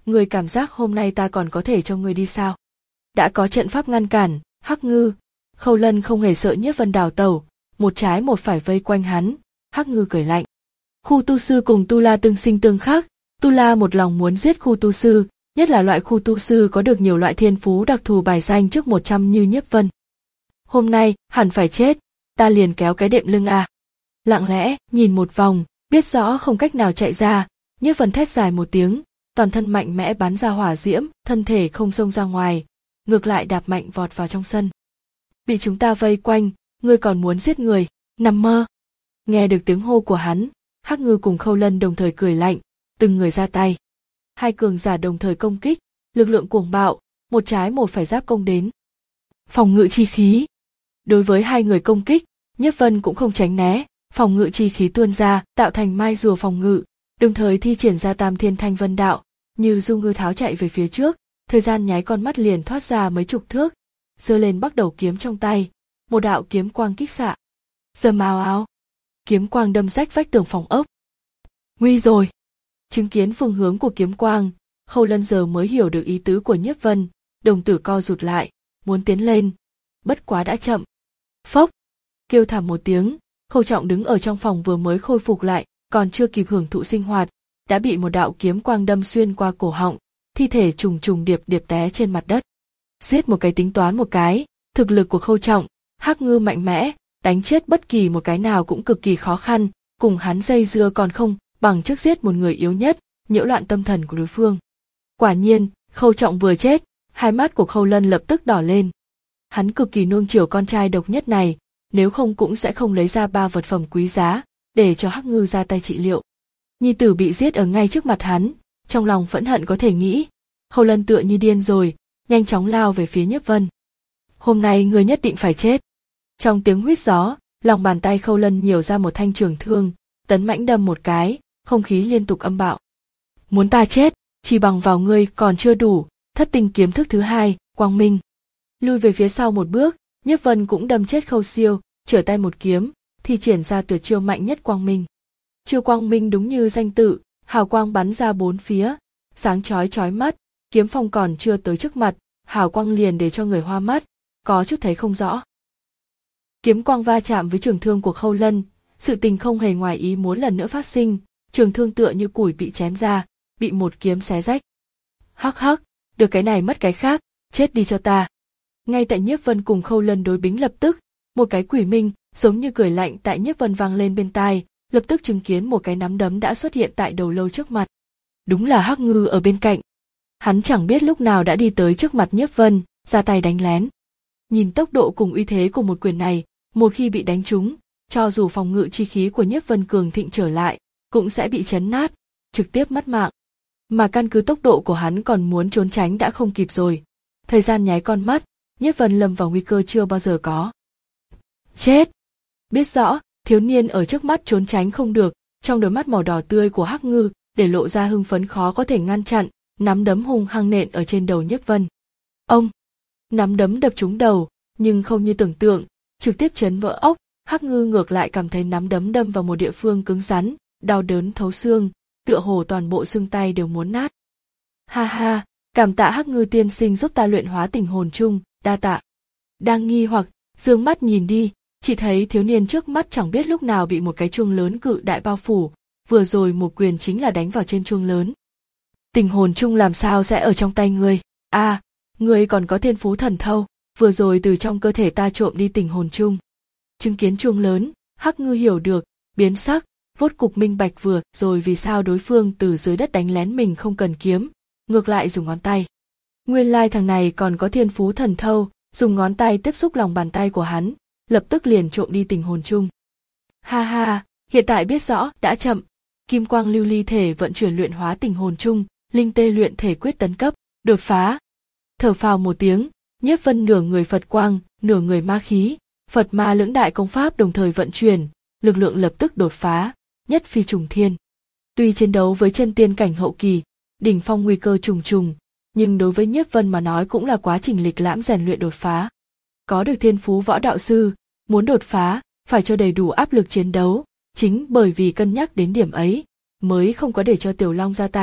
Speaker 1: Ngươi cảm giác hôm nay ta còn có thể cho ngươi đi sao? Đã có trận pháp ngăn cản, Hắc Ngư, Khâu Lân không hề sợ Nhiếp Vân đào tẩu, một trái một phải vây quanh hắn. Hắc Ngư cười lạnh. Khu tu sư cùng tu la tương sinh tương khắc, tu la một lòng muốn giết khu tu sư, nhất là loại khu tu sư có được nhiều loại thiên phú đặc thù bài danh trước một trăm như Nhiếp Vân. Hôm nay, hẳn phải chết, ta liền kéo cái đệm lưng à. Lặng lẽ, nhìn một vòng, biết rõ không cách nào chạy ra, Nhiếp Vân thét dài một tiếng, toàn thân mạnh mẽ bắn ra hỏa diễm, thân thể không xông ra ngoài, ngược lại đạp mạnh vọt vào trong sân. Bị chúng ta vây quanh, ngươi còn muốn giết người, nằm mơ. Nghe được tiếng hô của hắn, Hắc Ngư cùng Khâu Lân đồng thời cười lạnh, từng người ra tay. Hai cường giả đồng thời công kích, lực lượng cuồng bạo, một trái một phải giáp công đến. Phòng ngự chi khí. Đối với hai người công kích, Nhiếp Vân cũng không tránh né, phòng ngự chi khí tuôn ra, tạo thành mai rùa phòng ngự, đồng thời thi triển ra Tam Thiên Thanh Vân Đạo, như du ngư tháo chạy về phía trước, thời gian nháy con mắt liền thoát ra mấy chục thước, giơ lên bắt đầu kiếm trong tay, một đạo kiếm quang kích xạ. Rầm ào ào, kiếm quang đâm rách vách tường phòng ốc. Nguy rồi. Chứng kiến phương hướng của kiếm quang, Khâu Lân giờ mới hiểu được ý tứ của Nhiếp Vân, đồng tử co rụt lại, muốn tiến lên, bất quá đã chậm. Phốc, kêu thảm một tiếng, Khâu Trọng đứng ở trong phòng vừa mới khôi phục lại, còn chưa kịp hưởng thụ sinh hoạt, đã bị một đạo kiếm quang đâm xuyên qua cổ họng, thi thể trùng trùng điệp điệp té trên mặt đất. Giết một cái tính toán một cái, thực lực của Khâu Trọng, Hắc Ngư mạnh mẽ, đánh chết bất kỳ một cái nào cũng cực kỳ khó khăn, cùng hắn dây dưa còn không bằng trước giết một người yếu nhất, nhiễu loạn tâm thần của đối phương. Quả nhiên, Khâu Trọng vừa chết, hai mắt của Khâu Lân lập tức đỏ lên. Hắn cực kỳ nuông chiều con trai độc nhất này, nếu không cũng sẽ không lấy ra ba vật phẩm quý giá, để cho Hắc Ngư ra tay trị liệu. Nhi tử bị giết ở ngay trước mặt hắn, trong lòng phẫn hận có thể nghĩ. Khâu Lân tựa như điên rồi, nhanh chóng lao về phía Nhiếp Vân. Hôm nay ngươi nhất định phải chết. Trong tiếng huýt gió, lòng bàn tay Khâu Lân nhiều ra một thanh trường thương, tấn mãnh đâm một cái, không khí liên tục âm bạo. Muốn ta chết, chỉ bằng vào ngươi còn chưa đủ, thất tinh kiếm thức thứ hai, quang minh. Lui về phía sau một bước, Nhiếp Vân cũng đâm chết Khâu Siêu, trở tay một kiếm, thi triển ra tuyệt chiêu mạnh nhất quang minh. Chiêu quang minh đúng như danh tự, hào quang bắn ra bốn phía, sáng chói chói mắt, kiếm phong còn chưa tới trước mặt, hào quang liền để cho người hoa mắt, có chút thấy không rõ. Kiếm quang va chạm với trường thương của Khâu Lân, sự tình không hề ngoài ý muốn lần nữa phát sinh, trường thương tựa như củi bị chém ra, bị một kiếm xé rách. Hắc hắc, được cái này mất cái khác, chết đi cho ta. Ngay tại Nhiếp Vân cùng Khâu Lân đối bính lập tức, một cái quỷ minh, giống như cười lạnh tại Nhiếp Vân vang lên bên tai, lập tức chứng kiến một cái nắm đấm đã xuất hiện tại đầu lâu trước mặt. Đúng là Hắc Ngư ở bên cạnh. Hắn chẳng biết lúc nào đã đi tới trước mặt Nhiếp Vân, ra tay đánh lén. Nhìn tốc độ cùng uy thế của một quyền này, một khi bị đánh trúng, cho dù phòng ngự chi khí của Nhiếp Vân cường thịnh trở lại, cũng sẽ bị chấn nát, trực tiếp mất mạng. Mà căn cứ tốc độ của hắn còn muốn trốn tránh đã không kịp rồi. Thời gian nháy con mắt, Nhiếp Vân lâm vào nguy cơ chưa bao giờ có. Chết! Biết rõ, thiếu niên ở trước mắt trốn tránh không được, trong đôi mắt màu đỏ tươi của Hắc Ngư để lộ ra hưng phấn khó có thể ngăn chặn, nắm đấm hung hăng nện ở trên đầu Nhiếp Vân. Ông! Nắm đấm đập trúng đầu, nhưng không như tưởng tượng, trực tiếp chấn vỡ ốc. Hắc Ngư ngược lại cảm thấy nắm đấm đâm vào một địa phương cứng rắn, đau đớn thấu xương, tựa hồ toàn bộ xương tay đều muốn nát. Ha ha, cảm tạ Hắc Ngư tiên sinh giúp ta luyện hóa tình hồn chung, đa tạ. Đang nghi hoặc, dương mắt nhìn đi, chỉ thấy thiếu niên trước mắt chẳng biết lúc nào bị một cái chuông lớn cự đại bao phủ, vừa rồi một quyền chính là đánh vào trên chuông lớn. Tình hồn chung làm sao sẽ ở trong tay ngươi? À, ngươi còn có thiên phú thần thâu, vừa rồi từ trong cơ thể ta trộm đi tình hồn chung. Chứng kiến chuông lớn, Hắc Ngư hiểu được, biến sắc, rốt cục minh bạch vừa rồi vì sao đối phương từ dưới đất đánh lén mình không cần kiếm, ngược lại dùng ngón tay. Nguyên lai thằng này còn có thiên phú thần thâu, dùng ngón tay tiếp xúc lòng bàn tay của hắn, lập tức liền trộm đi tình hồn chung. Ha ha, hiện tại biết rõ, đã chậm. Kim quang lưu ly thể vận chuyển luyện hóa tình hồn chung, linh tê luyện thể quyết tấn cấp, đột phá. Thở phào một tiếng, Nhiếp Vân nửa người Phật quang, nửa người ma khí, Phật ma lưỡng đại công pháp đồng thời vận chuyển, lực lượng lập tức đột phá, nhất phi trùng thiên. Tuy chiến đấu với chân tiên cảnh hậu kỳ, đỉnh phong nguy cơ trùng trùng, nhưng đối với Nhiếp Vân mà nói cũng là quá trình lịch lãm rèn luyện đột phá. Có được thiên phú võ đạo sư, muốn đột phá, phải cho đầy đủ áp lực chiến đấu, chính bởi vì cân nhắc đến điểm ấy, mới không có để cho Tiểu Long ra tay,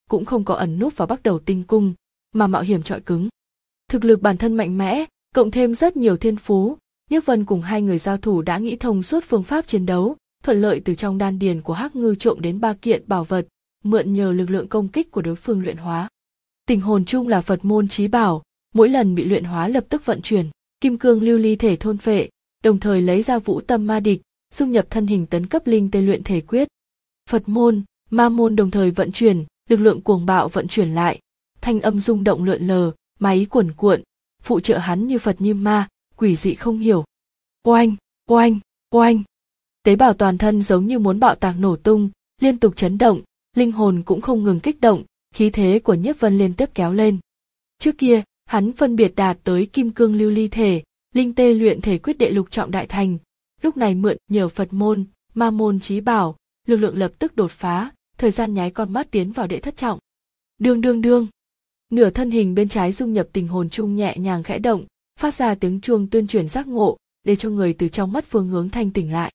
Speaker 1: cũng không có ẩn núp vào Bắc Đầu Tinh Cung, mà mạo hiểm chọi cứng. Thực lực bản thân mạnh mẽ, cộng thêm rất nhiều thiên phú, Nhiếp Vân cùng hai người giao thủ đã nghĩ thông suốt phương pháp chiến đấu, thuận lợi từ trong đan điền của Hắc Ngư trộm đến ba kiện bảo vật, mượn nhờ lực lượng công kích của đối phương luyện hóa. Tình hồn chung là Phật môn chí bảo, mỗi lần bị luyện hóa lập tức vận chuyển, kim cương lưu ly thể thôn phệ, đồng thời lấy ra vũ tâm ma địch, dung nhập thân hình tấn cấp linh tê luyện thể quyết. Phật môn, ma môn đồng thời vận chuyển, lực lượng cuồng bạo vận chuyển lại, thanh âm rung động lượn lờ, máy cuồn cuộn, phụ trợ hắn như Phật như ma, quỷ dị không hiểu. Oanh, oanh, oanh. Tế bào toàn thân giống như muốn bạo tạc nổ tung, liên tục chấn động, linh hồn cũng không ngừng kích động, khí thế của Nhiếp Vân liên tiếp kéo lên. Trước kia, hắn phân biệt đạt tới kim cương lưu ly thể, linh tê luyện thể quyết đệ lục trọng đại thành, lúc này mượn nhờ Phật môn, ma môn chí bảo, lực lượng lập tức đột phá, thời gian nháy con mắt tiến vào đệ thất trọng. Đương đương đương. Nửa thân hình bên trái dung nhập tình hồn chung nhẹ nhàng khẽ động, phát ra tiếng chuông tuyên truyền giác ngộ, để cho người từ trong mắt phương hướng thanh tỉnh lại.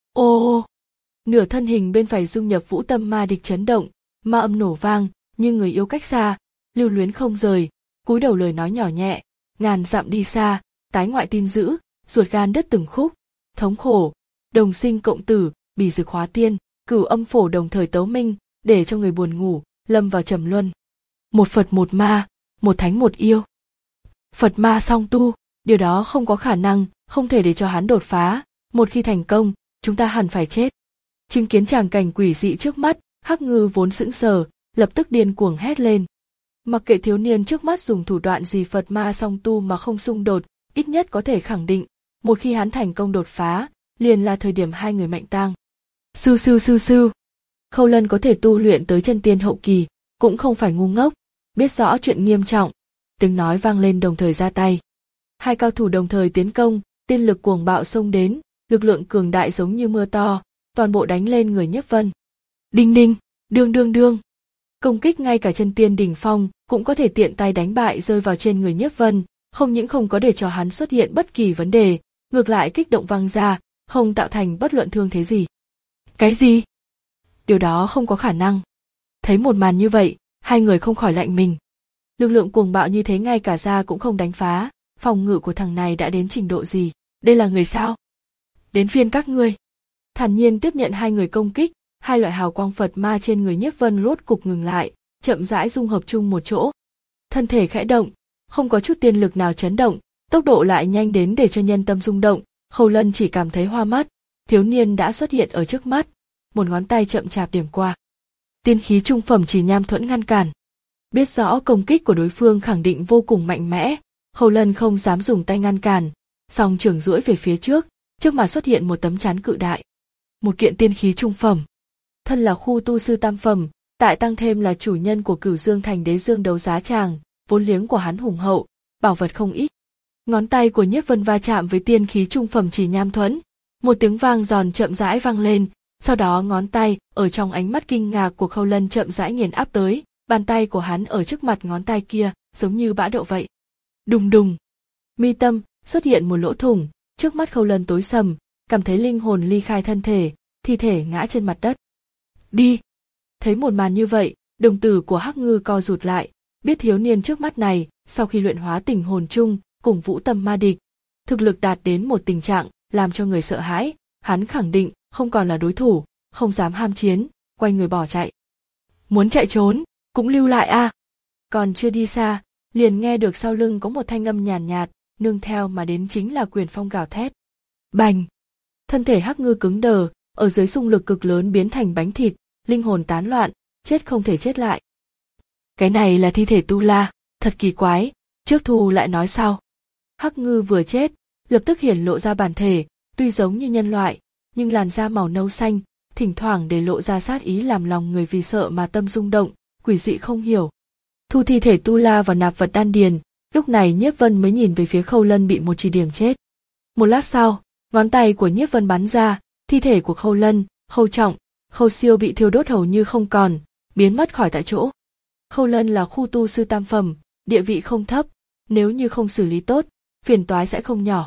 Speaker 1: Ô ô. Nửa thân hình bên phải dung nhập vũ tâm ma địch chấn động, ma âm nổ vang, như người yêu cách xa, lưu luyến không rời, cúi đầu lời nói nhỏ nhẹ, ngàn dặm đi xa, tái ngoại tin dữ, ruột gan đứt từng khúc, thống khổ, đồng sinh cộng tử, bỉ dực hóa tiên, cửu âm phổ đồng thời tấu minh, để cho người buồn ngủ, lâm vào trầm luân. Một Phật một ma, một thánh một yêu. Phật ma song tu, điều đó không có khả năng, không thể để cho hắn đột phá, một khi thành công, chúng ta hẳn phải chết. Chứng kiến tràng cảnh quỷ dị trước mắt, Hắc Ngư vốn sững sờ, lập tức điên cuồng hét lên. Mặc kệ thiếu niên trước mắt dùng thủ đoạn gì Phật ma song tu mà không xung đột, ít nhất có thể khẳng định, một khi hắn thành công đột phá, liền là thời điểm hai người mạnh tang. Sư sư sư sư. Khâu Lân có thể tu luyện tới chân tiên hậu kỳ, cũng không phải ngu ngốc, biết rõ chuyện nghiêm trọng, tiếng nói vang lên đồng thời ra tay. Hai cao thủ đồng thời tiến công, tiên lực cuồng bạo xông đến, lực lượng cường đại giống như mưa to, toàn bộ đánh lên người Nhiếp Vân. Đinh đinh, đương đương đương. Công kích ngay cả chân tiên đỉnh phong cũng có thể tiện tay đánh bại rơi vào trên người Nhiếp Vân, không những không có để cho hắn xuất hiện bất kỳ vấn đề, ngược lại kích động văng ra, không tạo thành bất luận thương thế gì. Cái gì? Điều đó không có khả năng. Thấy một màn như vậy, hai người không khỏi lạnh mình. Lực lượng cuồng bạo như thế ngay cả ra cũng không đánh phá, phòng ngự của thằng này đã đến trình độ gì? Đây là người sao? Đến phiên các ngươi. Thản nhiên tiếp nhận hai người công kích, hai loại hào quang Phật ma trên người Nhiếp Vân rốt cục ngừng lại, chậm rãi dung hợp chung một chỗ. Thân thể khẽ động, không có chút tiên lực nào chấn động, tốc độ lại nhanh đến để cho nhân tâm rung động. Khâu Lân chỉ cảm thấy hoa mắt, thiếu niên đã xuất hiện ở trước mắt, một ngón tay chậm chạp điểm qua. Tiên khí trung phẩm chỉ nham thuẫn ngăn cản. Biết rõ công kích của đối phương khẳng định vô cùng mạnh mẽ, Khâu Lân không dám dùng tay ngăn cản, song trường duỗi về phía trước, trước mặt xuất hiện một tấm chắn cự đại. Một kiện tiên khí trung phẩm. Thân là khu tu sư tam phẩm, tại tăng thêm là chủ nhân của Cửu Dương Thành Đế Dương đấu giá tràng, vốn liếng của hắn hùng hậu, bảo vật không ít. Ngón tay của Nhiếp Vân va chạm với tiên khí trung phẩm chỉ nham thuẫn, một tiếng vang giòn chậm rãi vang lên, sau đó ngón tay ở trong ánh mắt kinh ngạc của Khâu Lân chậm rãi nghiền áp tới, bàn tay của hắn ở trước mặt ngón tay kia, giống như bã đậu vậy. Đùng đùng, mi tâm xuất hiện một lỗ thủng, trước mắt Khâu Lân tối sầm, cảm thấy linh hồn ly khai thân thể, thi thể ngã trên mặt đất. Đi. Thấy một màn như vậy, đồng tử của Hắc Ngư co rụt lại, biết thiếu niên trước mắt này, sau khi luyện hóa tình hồn chung, cùng vũ tâm ma địch, thực lực đạt đến một tình trạng làm cho người sợ hãi, hắn khẳng định không còn là đối thủ, không dám ham chiến, quay người bỏ chạy. Muốn chạy trốn, cũng lưu lại a. À. Còn chưa đi xa, liền nghe được sau lưng có một thanh âm nhàn nhạt, nương theo mà đến chính là quyền phong gào thét. Bành! Thân thể Hắc Ngư cứng đờ, ở dưới xung lực cực lớn biến thành bánh thịt, linh hồn tán loạn, chết không thể chết lại. Cái này là thi thể tu la, thật kỳ quái, trước thu lại nói sau. Hắc Ngư vừa chết, lập tức hiển lộ ra bản thể, tuy giống như nhân loại, nhưng làn da màu nâu xanh, thỉnh thoảng để lộ ra sát ý làm lòng người vì sợ mà tâm rung động, quỷ dị không hiểu. Thu thi thể tu la vào nạp vật đan điền, lúc này Nhiếp Vân mới nhìn về phía Khâu Lân bị một chỉ điểm chết. Một lát sau, ngón tay của Nhiếp Vân bắn ra, thi thể của Khâu Lân, Khâu Trọng, Khâu Siêu bị thiêu đốt hầu như không còn, biến mất khỏi tại chỗ. Khâu Lân là khu tu sư tam phẩm, địa vị không thấp, nếu như không xử lý tốt, phiền toái sẽ không nhỏ.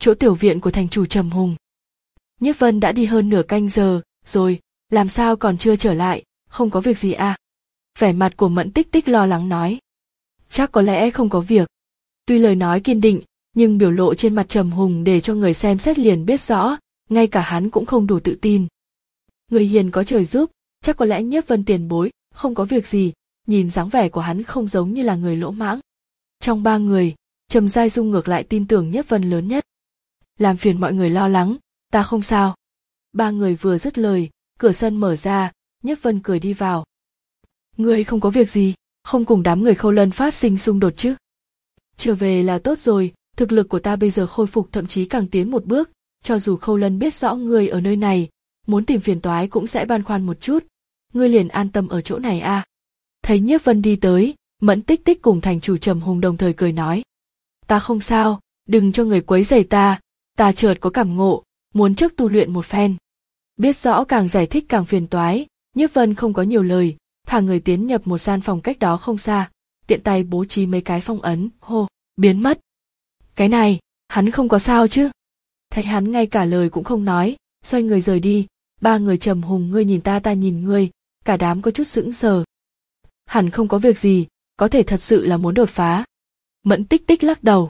Speaker 1: chỗ tiểu viện của thành chủ Trầm Hùng. Nhiếp Vân đã đi hơn nửa canh giờ rồi, làm sao còn chưa trở lại, không có việc gì à? Vẻ mặt của Mẫn Tích Tích lo lắng nói. Chắc có lẽ không có việc. Tuy lời nói kiên định, nhưng biểu lộ trên mặt Trầm Hùng để cho người xem xét liền biết rõ, ngay cả hắn cũng không đủ tự tin. Người hiền có trời giúp, chắc có lẽ Nhiếp Vân tiền bối, không có việc gì, nhìn dáng vẻ của hắn không giống như là người lỗ mãng. Trong ba người, Trầm Giai Dung ngược lại tin tưởng Nhiếp Vân lớn nhất. Làm phiền mọi người lo lắng, ta không sao. Ba người vừa dứt lời, cửa sân mở ra, Nhiếp Vân cười đi vào. Ngươi không có việc gì, không cùng đám người Khâu Lân phát sinh xung đột chứ? Trở về là tốt rồi, thực lực của ta bây giờ khôi phục thậm chí càng tiến một bước, cho dù Khâu Lân biết rõ ngươi ở nơi này, muốn tìm phiền toái cũng sẽ băn khoăn một chút. Ngươi liền an tâm ở chỗ này à? Thấy Nhiếp Vân đi tới, Mẫn Tích Tích cùng thành chủ Trầm Hùng đồng thời cười nói. Ta không sao, đừng cho người quấy rầy ta, ta chợt có cảm ngộ, muốn trước tu luyện một phen. Biết rõ càng giải thích càng phiền toái, Nhiếp Vân không có nhiều lời, thả người tiến nhập một gian phòng cách đó không xa, tiện tay bố trí mấy cái phong ấn, hô, biến mất. Cái này, hắn không có sao chứ? Thấy hắn ngay cả lời cũng không nói, xoay người rời đi, ba người Trầm Hùng ngươi nhìn ta ta nhìn ngươi, cả đám có chút sững sờ. Hẳn không có việc gì, có thể thật sự là muốn đột phá. Mẫn Tích Tích lắc đầu.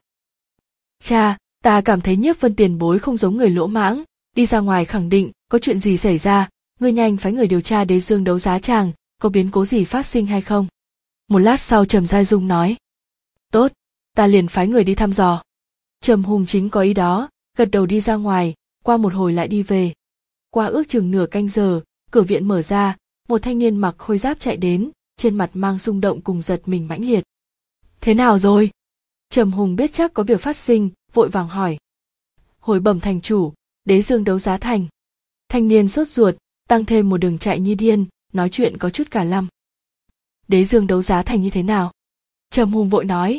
Speaker 1: Cha, ta cảm thấy Nhiếp Vân tiền bối không giống người lỗ mãng, đi ra ngoài khẳng định có chuyện gì xảy ra, ngươi nhanh phái người điều tra Đế Dương đấu giá tràng, có biến cố gì phát sinh hay không. Một lát sau Trầm Giai Dung nói. Tốt, ta liền phái người đi thăm dò. Trầm Hùng chính có ý đó, gật đầu đi ra ngoài, qua một hồi lại đi về. Qua ước chừng nửa canh giờ, cửa viện mở ra, một thanh niên mặc khôi giáp chạy đến, trên mặt mang rung động cùng giật mình mãnh liệt. Thế nào rồi? Trầm Hùng biết chắc có việc phát sinh, vội vàng hỏi. Hồi bẩm thành chủ, Đế Dương đấu giá thành. Thanh niên sốt ruột, tăng thêm một đường chạy như điên, nói chuyện có chút cả lăm. Đế Dương đấu giá thành như thế nào? Trầm Hùng vội nói.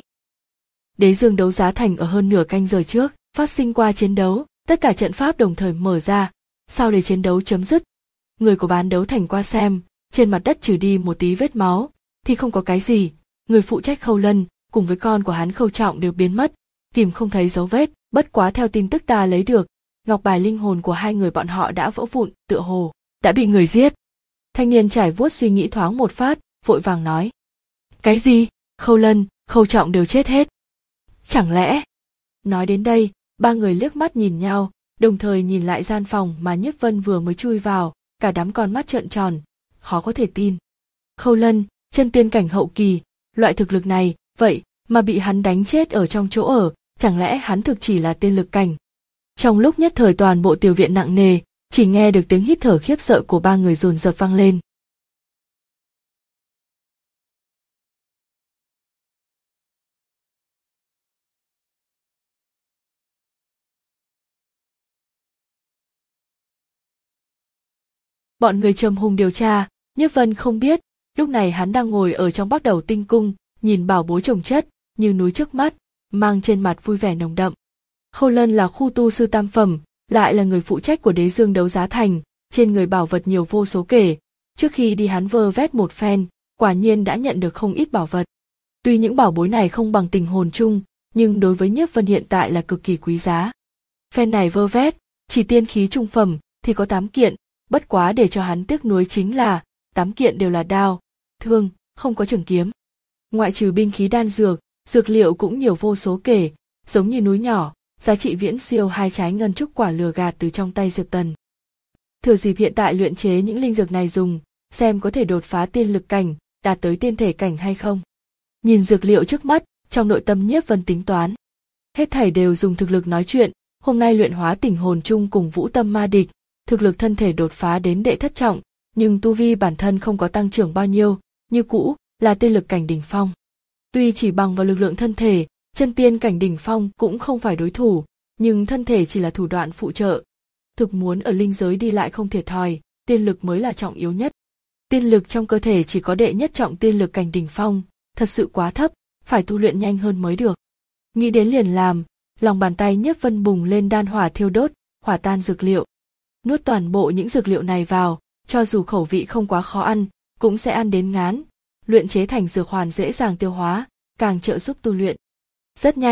Speaker 1: Đế Dương đấu giá thành ở hơn nửa canh giờ trước, phát sinh qua chiến đấu, tất cả trận pháp đồng thời mở ra, sau để chiến đấu chấm dứt. Người của bán đấu thành qua xem, trên mặt đất trừ đi một tí vết máu, thì không có cái gì, người phụ trách Khâu Lân, cùng với con của hắn Khâu Trọng đều biến mất, tìm không thấy dấu vết, bất quá theo tin tức ta lấy được, ngọc bài linh hồn của hai người bọn họ đã vỡ vụn, tựa hồ đã bị người giết. Thanh niên trải vuốt suy nghĩ thoáng một phát, vội vàng nói. Cái gì? Khâu Lân, Khâu Trọng đều chết hết. Chẳng lẽ? Nói đến đây, ba người liếc mắt nhìn nhau, đồng thời nhìn lại gian phòng mà Nhiếp Vân vừa mới chui vào, cả đám con mắt trợn tròn, khó có thể tin. Khâu Lân, chân tiên cảnh hậu kỳ, loại thực lực này, vậy mà bị hắn đánh chết ở trong chỗ ở, chẳng lẽ hắn thực chỉ là tiên lực cảnh? Trong lúc nhất thời toàn bộ tiểu viện nặng nề, chỉ nghe được tiếng hít thở khiếp sợ của ba người dồn dập vang lên. Bọn người Trầm Hùng điều tra, Nhiếp Vân không biết, lúc này hắn đang ngồi ở trong Bắc Đầu Tinh Cung, nhìn bảo bối chồng chất, như núi trước mắt, mang trên mặt vui vẻ nồng đậm. Khâu Lân là khu tu sư tam phẩm, lại là người phụ trách của Đế Dương đấu giá thành, trên người bảo vật nhiều vô số kể. Trước khi đi hắn vơ vét một phen, quả nhiên đã nhận được không ít bảo vật. Tuy những bảo bối này không bằng tình hồn chung, nhưng đối với Nhiếp Vân hiện tại là cực kỳ quý giá. Phen này vơ vét, chỉ tiên khí trung phẩm thì có tám kiện, bất quá để cho hắn tiếc nuối chính là tám kiện đều là đao, thương, không có trường kiếm. Ngoại trừ binh khí đan dược, dược liệu cũng nhiều vô số kể, giống như núi nhỏ, giá trị viễn siêu hai trái ngân trúc quả lừa gạt từ trong tay Diệp Tần. Thừa dịp hiện tại luyện chế những linh dược này dùng, xem có thể đột phá tiên lực cảnh, đạt tới tiên thể cảnh hay không. Nhìn dược liệu trước mắt, trong nội tâm Nhiếp Vân tính toán. Hết thảy đều dùng thực lực nói chuyện, hôm nay luyện hóa tình hồn chung cùng vũ tâm ma địch, thực lực thân thể đột phá đến đệ thất trọng, nhưng tu vi bản thân không có tăng trưởng bao nhiêu, như cũ là tiên lực cảnh đỉnh phong. Tuy chỉ bằng vào lực lượng thân thể, chân tiên cảnh đỉnh phong cũng không phải đối thủ, nhưng thân thể chỉ là thủ đoạn phụ trợ. Thực muốn ở linh giới đi lại không thiệt thòi, tiên lực mới là trọng yếu nhất. Tiên lực trong cơ thể chỉ có đệ nhất trọng tiên lực cảnh đỉnh phong, thật sự quá thấp, phải tu luyện nhanh hơn mới được. Nghĩ đến liền làm, lòng bàn tay Nhiếp Vân bùng lên đan hỏa thiêu đốt, hỏa tan dược liệu. Nuốt toàn bộ những dược liệu này vào, cho dù khẩu vị không quá khó ăn, cũng sẽ ăn đến ngán. Luyện chế thành dược hoàn dễ dàng tiêu hóa, càng trợ giúp tu luyện. Rất nhanh,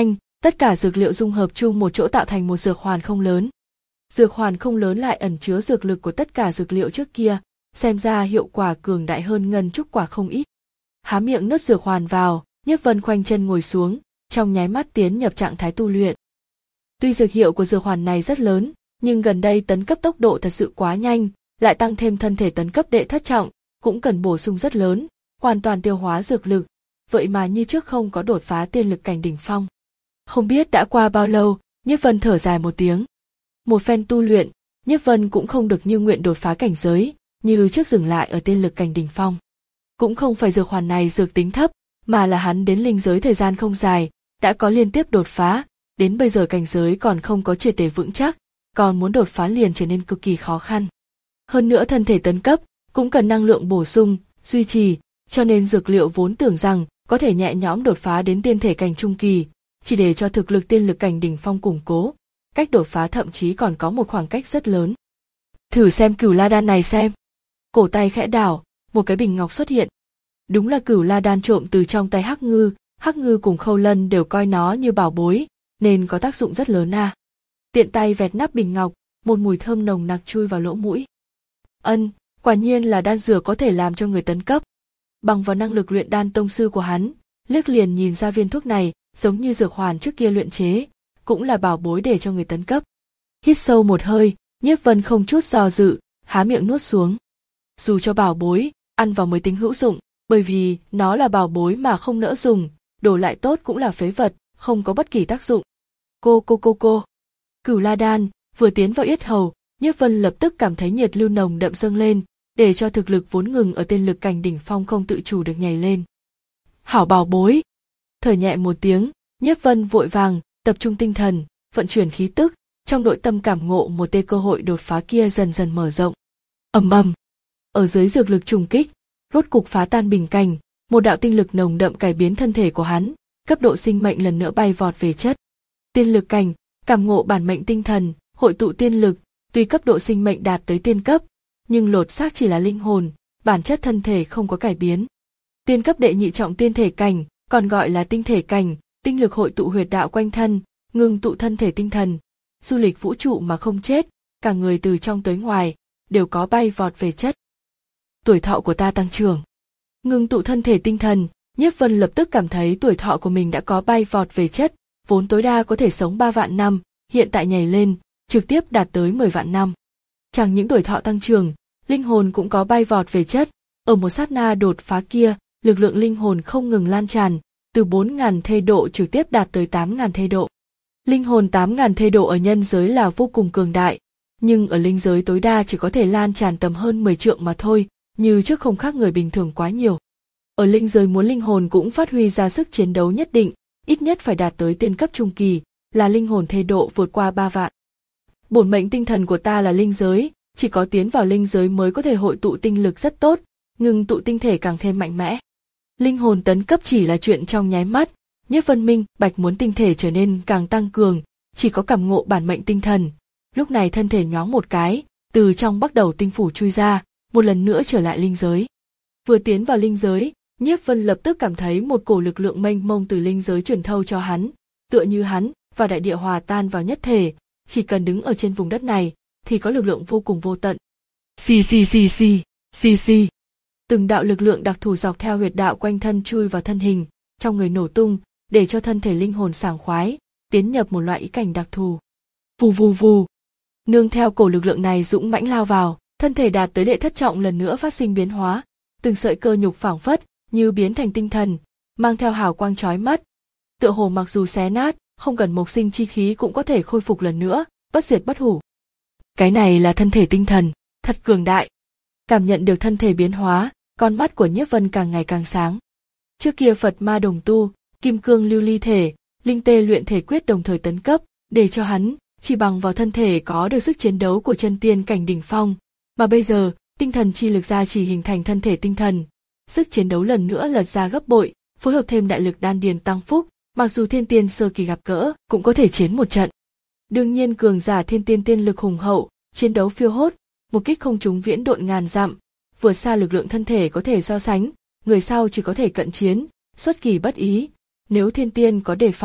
Speaker 1: Tất cả dược liệu dung hợp chung một chỗ tạo thành một dược hoàn không lớn. Dược hoàn không lớn lại ẩn chứa dược lực của tất cả dược liệu trước kia, xem ra hiệu quả cường đại hơn ngân trúc quả không ít. Há miệng nuốt dược hoàn vào, Nhiếp Vân khoanh chân ngồi xuống, trong nháy mắt tiến nhập trạng thái tu luyện. Tuy dược hiệu của dược hoàn này rất lớn, nhưng gần đây tấn cấp tốc độ thật sự quá nhanh, lại tăng thêm thân thể tấn cấp đệ thất trọng, cũng cần bổ sung rất lớn, hoàn toàn tiêu hóa dược lực, vậy mà như trước không có đột phá tiên lực cảnh đỉnh phong. Không biết đã qua bao lâu, Nhiếp Vân thở dài một tiếng. Một phen tu luyện, Nhiếp Vân cũng không được như nguyện đột phá cảnh giới, như trước dừng lại ở tiên lực cảnh đỉnh phong. Cũng không phải dược hoàn này dược tính thấp, mà là hắn đến linh giới thời gian không dài, đã có liên tiếp đột phá, đến bây giờ cảnh giới còn không có triệt để vững chắc, còn muốn đột phá liền trở nên cực kỳ khó khăn. Hơn nữa thân thể tấn cấp, cũng cần năng lượng bổ sung, duy trì, cho nên dược liệu vốn tưởng rằng có thể nhẹ nhõm đột phá đến tiên thể cảnh trung kỳ, chỉ để cho thực lực tiên lực cảnh đỉnh phong củng cố, cách đột phá thậm chí còn có một khoảng cách rất lớn. Thử xem Cửu La Đan này xem. Cổ tay khẽ đảo, một cái bình ngọc xuất hiện. Đúng là Cửu La Đan trộm từ trong tay Hắc Ngư, Hắc Ngư cùng Khâu Lân đều coi nó như bảo bối, nên có tác dụng rất lớn à. Tiện tay vẹt nắp bình ngọc, một mùi thơm nồng nặc chui vào lỗ mũi. Ân, quả nhiên là đan dược có thể làm cho người tấn cấp. Bằng vào năng lực luyện đan tông sư của hắn, liếc liền nhìn ra viên thuốc này giống như dược hoàn trước kia luyện chế, cũng là bảo bối để cho người tấn cấp. Hít sâu một hơi, Nhiếp Vân không chút do dự, há miệng nuốt xuống. Dù cho bảo bối, ăn vào mới tính hữu dụng, bởi vì nó là bảo bối mà không nỡ dùng, đồ lại tốt cũng là phế vật, không có bất kỳ tác dụng. Cô cô cô cô. Cửu La Đan vừa tiến vào yết hầu, Nhiếp Vân lập tức cảm thấy nhiệt lưu nồng đậm dâng lên, để cho thực lực vốn ngừng ở tiên lực cảnh đỉnh phong không tự chủ được nhảy lên. Hảo bảo bối. Thở nhẹ một tiếng, Nhiếp Vân vội vàng tập trung tinh thần, vận chuyển khí tức, trong nội tâm cảm ngộ một tia cơ hội đột phá kia dần dần mở rộng. Ầm ầm. Ở dưới dược lực trùng kích, rốt cục phá tan bình cảnh, một đạo tinh lực nồng đậm cải biến thân thể của hắn, cấp độ sinh mệnh lần nữa bay vọt về chất. Tiên lực cảnh, cảm ngộ bản mệnh tinh thần, hội tụ tiên lực, tuy cấp độ sinh mệnh đạt tới tiên cấp, nhưng lột xác chỉ là linh hồn, bản chất thân thể không có cải biến. Tiên cấp đệ nhị trọng tiên thể cảnh, còn gọi là tinh thể cảnh, tinh lực hội tụ huyệt đạo quanh thân, ngưng tụ thân thể tinh thần, du lịch vũ trụ mà không chết, cả người từ trong tới ngoài, đều có bay vọt về chất. Tuổi thọ của ta tăng trưởng. Ngưng tụ thân thể tinh thần, Nhiếp Vân lập tức cảm thấy tuổi thọ của mình đã có bay vọt về chất, vốn tối đa có thể sống ba vạn năm, hiện tại nhảy lên, trực tiếp đạt tới mười vạn năm. Chẳng những tuổi thọ tăng trưởng, linh hồn cũng có bay vọt về chất, ở một sát na đột phá kia, lực lượng linh hồn không ngừng lan tràn, từ bốn nghìn thê độ trực tiếp đạt tới tám nghìn thê độ. Linh hồn tám nghìn thê độ ở nhân giới là vô cùng cường đại, nhưng ở linh giới tối đa chỉ có thể lan tràn tầm hơn mười trượng mà thôi, như trước không khác người bình thường quá nhiều. Ở linh giới muốn linh hồn cũng phát huy ra sức chiến đấu nhất định, ít nhất phải đạt tới tiên cấp trung kỳ, là linh hồn thê độ vượt qua ba vạn. Bổn mệnh tinh thần của ta là linh giới, chỉ có tiến vào linh giới mới có thể hội tụ tinh lực rất tốt, ngừng tụ tinh thể càng thêm mạnh mẽ. Linh hồn tấn cấp chỉ là chuyện trong nháy mắt, Nhiếp Vân minh bạch muốn tinh thể trở nên càng tăng cường, chỉ có cảm ngộ bản mệnh tinh thần. Lúc này thân thể nhoáng một cái, từ trong bắt đầu tinh phủ chui ra, một lần nữa trở lại linh giới. Vừa tiến vào linh giới, Nhiếp Vân lập tức cảm thấy một cổ lực lượng mênh mông từ linh giới truyền thâu cho hắn, tựa như hắn và đại địa hòa tan vào nhất thể, chỉ cần đứng ở trên vùng đất này thì có lực lượng vô cùng vô tận. Xì xì xì xì, xì xì. Từng đạo lực lượng đặc thù dọc theo huyệt đạo quanh thân chui vào thân hình, trong người nổ tung, để cho thân thể linh hồn sảng khoái, tiến nhập một loại ý cảnh đặc thù. Vù vù vù. Nương theo cổ lực lượng này dũng mãnh lao vào, thân thể đạt tới đệ thất trọng lần nữa phát sinh biến hóa, từng sợi cơ nhục phảng phất như biến thành tinh thần, mang theo hào quang chói mắt. Tựa hồ mặc dù xé nát, không cần mộc sinh chi khí cũng có thể khôi phục lần nữa, bất diệt bất hủ. Cái này là thân thể tinh thần, thật cường đại. Cảm nhận được thân thể biến hóa, con mắt của Nhiếp Vân càng ngày càng sáng. Trước kia Phật ma đồng tu, kim cương lưu ly thể, linh tê luyện thể quyết đồng thời tấn cấp, để cho hắn chỉ bằng vào thân thể có được sức chiến đấu của chân tiên cảnh đỉnh phong, mà bây giờ tinh thần chi lực gia trì hình thành thân thể tinh thần, sức chiến đấu lần nữa lật ra gấp bội, phối hợp thêm đại lực đan điền tăng phúc, mặc dù thiên tiên sơ kỳ gặp gỡ cũng có thể chiến một trận. Đương nhiên cường giả thiên tiên tiên lực hùng hậu, chiến đấu phiêu hốt, một kích không trúng viễn độn ngàn dặm, vượt xa lực lượng thân thể có thể so sánh, người sau chỉ có thể cận chiến, xuất kỳ bất ý. Nếu thiên tiên có đề phòng,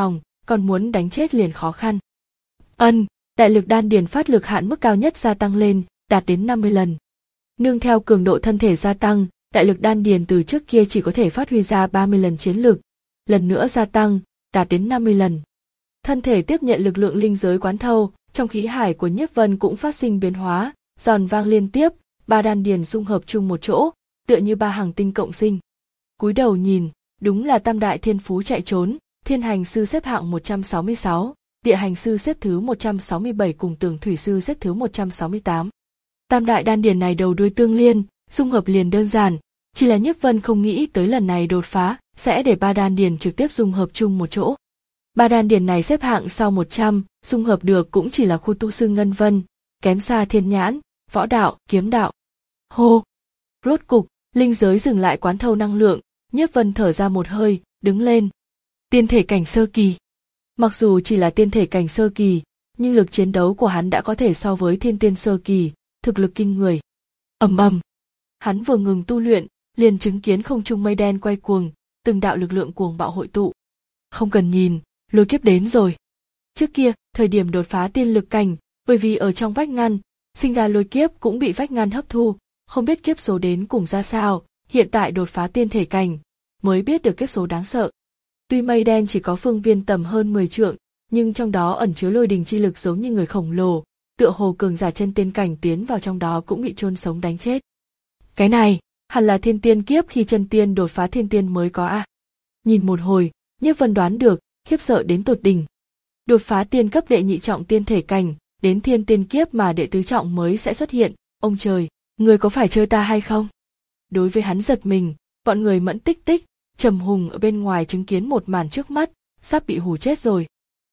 Speaker 1: còn muốn đánh chết liền khó khăn. Ân, đại lực đan điền phát lực hạn mức cao nhất gia tăng lên, đạt đến năm mươi lần. Nương theo cường độ thân thể gia tăng, đại lực đan điền từ trước kia chỉ có thể phát huy ra ba mươi lần chiến lực, lần nữa gia tăng, đạt đến năm mươi lần. Thân thể tiếp nhận lực lượng linh giới quán thâu, trong khí hải của Nhiếp Vân cũng phát sinh biến hóa, giòn vang liên tiếp, ba đan điền dung hợp chung một chỗ, tựa như ba hàng tinh cộng sinh. Cúi đầu nhìn, đúng là tam đại thiên phú chạy trốn, thiên hành sư xếp hạng một trăm sáu mươi sáu, địa hành sư xếp thứ một trăm sáu mươi bảy cùng tường thủy sư xếp thứ một trăm sáu mươi tám. Tam đại đan điền này đầu đuôi tương liên, dung hợp liền đơn giản, chỉ là Nhiếp Vân không nghĩ tới lần này đột phá sẽ để ba đan điền trực tiếp dung hợp chung một chỗ. Ba đan điền này xếp hạng sau một trăm, dung hợp được cũng chỉ là khu tu sư ngân vân, kém xa thiên nhãn, võ đạo, kiếm đạo. Hô! Rốt cục, linh giới dừng lại quán thâu năng lượng, Nhiếp Vân thở ra một hơi, đứng lên. Tiên thể cảnh sơ kỳ. Mặc dù chỉ là tiên thể cảnh sơ kỳ, nhưng lực chiến đấu của hắn đã có thể so với thiên tiên sơ kỳ, thực lực kinh người. Ầm ầm. Hắn vừa ngừng tu luyện, liền chứng kiến không trung mây đen quay cuồng, từng đạo lực lượng cuồng bạo hội tụ. Không cần nhìn, lôi kiếp đến rồi. Trước kia, thời điểm đột phá tiên lực cảnh, bởi vì ở trong vách ngăn, sinh ra lôi kiếp cũng bị vách ngăn hấp thu, không biết kiếp số đến cùng ra sao, hiện tại đột phá tiên thể cảnh, mới biết được kiếp số đáng sợ. Tuy mây đen chỉ có phương viên tầm hơn mười trượng, nhưng trong đó ẩn chứa lôi đình chi lực giống như người khổng lồ, tựa hồ cường giả chân tiên cảnh tiến vào trong đó cũng bị chôn sống đánh chết. Cái này, hẳn là thiên tiên kiếp khi chân tiên đột phá thiên tiên mới có a. À. Nhìn một hồi, Nhiếp Vân đoán được, khiếp sợ đến tột đỉnh. Đột phá tiên cấp đệ nhị trọng tiên thể cảnh, đến thiên tiên kiếp mà đệ tứ trọng mới sẽ xuất hiện, ông trời, người có phải chơi ta hay không? Đối với hắn giật mình, bọn người Mẫn Tích Tích, Trầm Hùng ở bên ngoài chứng kiến một màn trước mắt, sắp bị hù chết rồi.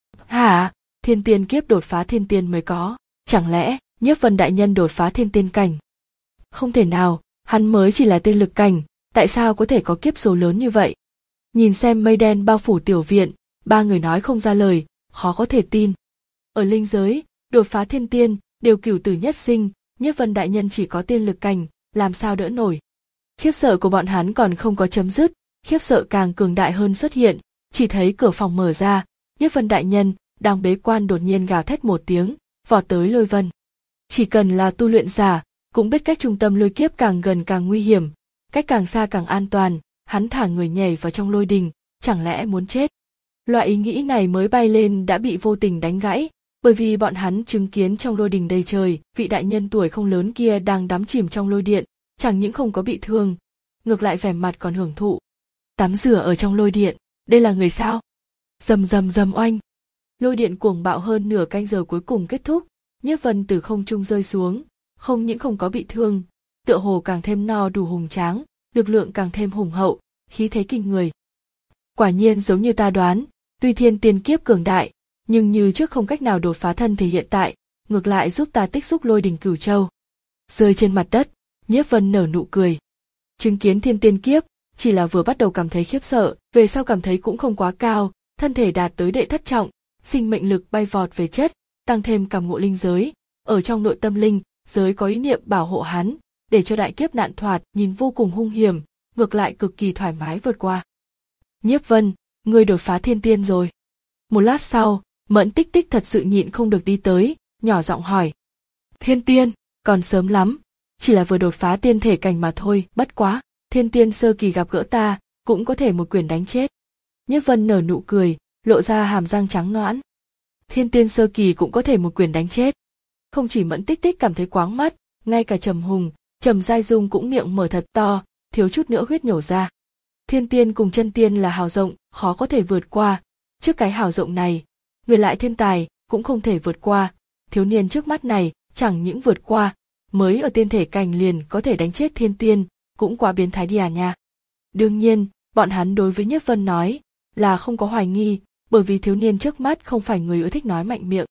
Speaker 1: Hả? Thiên tiên kiếp đột phá thiên tiên mới có, chẳng lẽ Nhiếp Vân đại nhân đột phá thiên tiên cảnh? Không thể nào, hắn mới chỉ là tiên lực cảnh, tại sao có thể có kiếp số lớn như vậy? Nhìn xem mây đen bao phủ tiểu viện, ba người nói không ra lời, khó có thể tin. Ở linh giới, đột phá thiên tiên, đều cửu tử nhất sinh, Nhiếp Vân đại nhân chỉ có tiên lực cảnh, làm sao đỡ nổi. Khiếp sợ của bọn hắn còn không có chấm dứt, khiếp sợ càng cường đại hơn xuất hiện, chỉ thấy cửa phòng mở ra, Nhiếp Vân đại nhân đang bế quan đột nhiên gào thét một tiếng, vọt tới lôi vân. Chỉ cần là tu luyện giả, cũng biết cách trung tâm lôi kiếp càng gần càng nguy hiểm, cách càng xa càng an toàn, hắn thả người nhảy vào trong lôi đình, chẳng lẽ muốn chết. Loại ý nghĩ này mới bay lên đã bị vô tình đánh gãy, bởi vì bọn hắn chứng kiến trong lôi đình đầy trời, vị đại nhân tuổi không lớn kia đang đắm chìm trong lôi điện, chẳng những không có bị thương, ngược lại vẻ mặt còn hưởng thụ. Tắm rửa ở trong lôi điện, đây là người sao? Rầm rầm rầm oanh. Lôi điện cuồng bạo hơn nửa canh giờ cuối cùng kết thúc, Nhiếp Vân từ không trung rơi xuống, không những không có bị thương, tựa hồ càng thêm no đủ hùng tráng, lực lượng càng thêm hùng hậu, khí thế kinh người. Quả nhiên giống như ta đoán, tuy thiên tiên kiếp cường đại, nhưng như trước không cách nào đột phá thân thể hiện tại, ngược lại giúp ta tích xúc lôi đình cửu châu. Rơi trên mặt đất, Nhiếp Vân nở nụ cười. Chứng kiến thiên tiên kiếp, chỉ là vừa bắt đầu cảm thấy khiếp sợ, về sau cảm thấy cũng không quá cao, thân thể đạt tới đệ thất trọng, sinh mệnh lực bay vọt về chất, tăng thêm cảm ngộ linh giới, ở trong nội tâm linh giới có ý niệm bảo hộ hắn, để cho đại kiếp nạn thoạt nhìn vô cùng hung hiểm, ngược lại cực kỳ thoải mái vượt qua. Nhiếp Vân, ngươi đột phá thiên tiên rồi. Một lát sau, Mẫn Tích Tích thật sự nhịn không được đi tới, nhỏ giọng hỏi. Thiên tiên, còn sớm lắm, chỉ là vừa đột phá tiên thể cảnh mà thôi, bất quá, thiên tiên sơ kỳ gặp gỡ ta, cũng có thể một quyền đánh chết. Nhiếp Vân nở nụ cười, lộ ra hàm răng trắng nõn. Thiên tiên sơ kỳ cũng có thể một quyền đánh chết. Không chỉ Mẫn Tích Tích cảm thấy quáng mắt, ngay cả Trầm Hùng, Trầm Giai Dung cũng miệng mở thật to, thiếu chút nữa huyết nhổ ra. Thiên tiên cùng chân tiên là hào rộng, khó có thể vượt qua. Trước cái hào rộng này, người lại thiên tài cũng không thể vượt qua. Thiếu niên trước mắt này chẳng những vượt qua, mới ở tiên thể cảnh liền có thể đánh chết thiên tiên, cũng quá biến thái đi à nha. Đương nhiên, bọn hắn đối với Nhiếp Vân nói là không có hoài nghi, bởi vì thiếu niên trước mắt không phải người ưa thích nói mạnh miệng.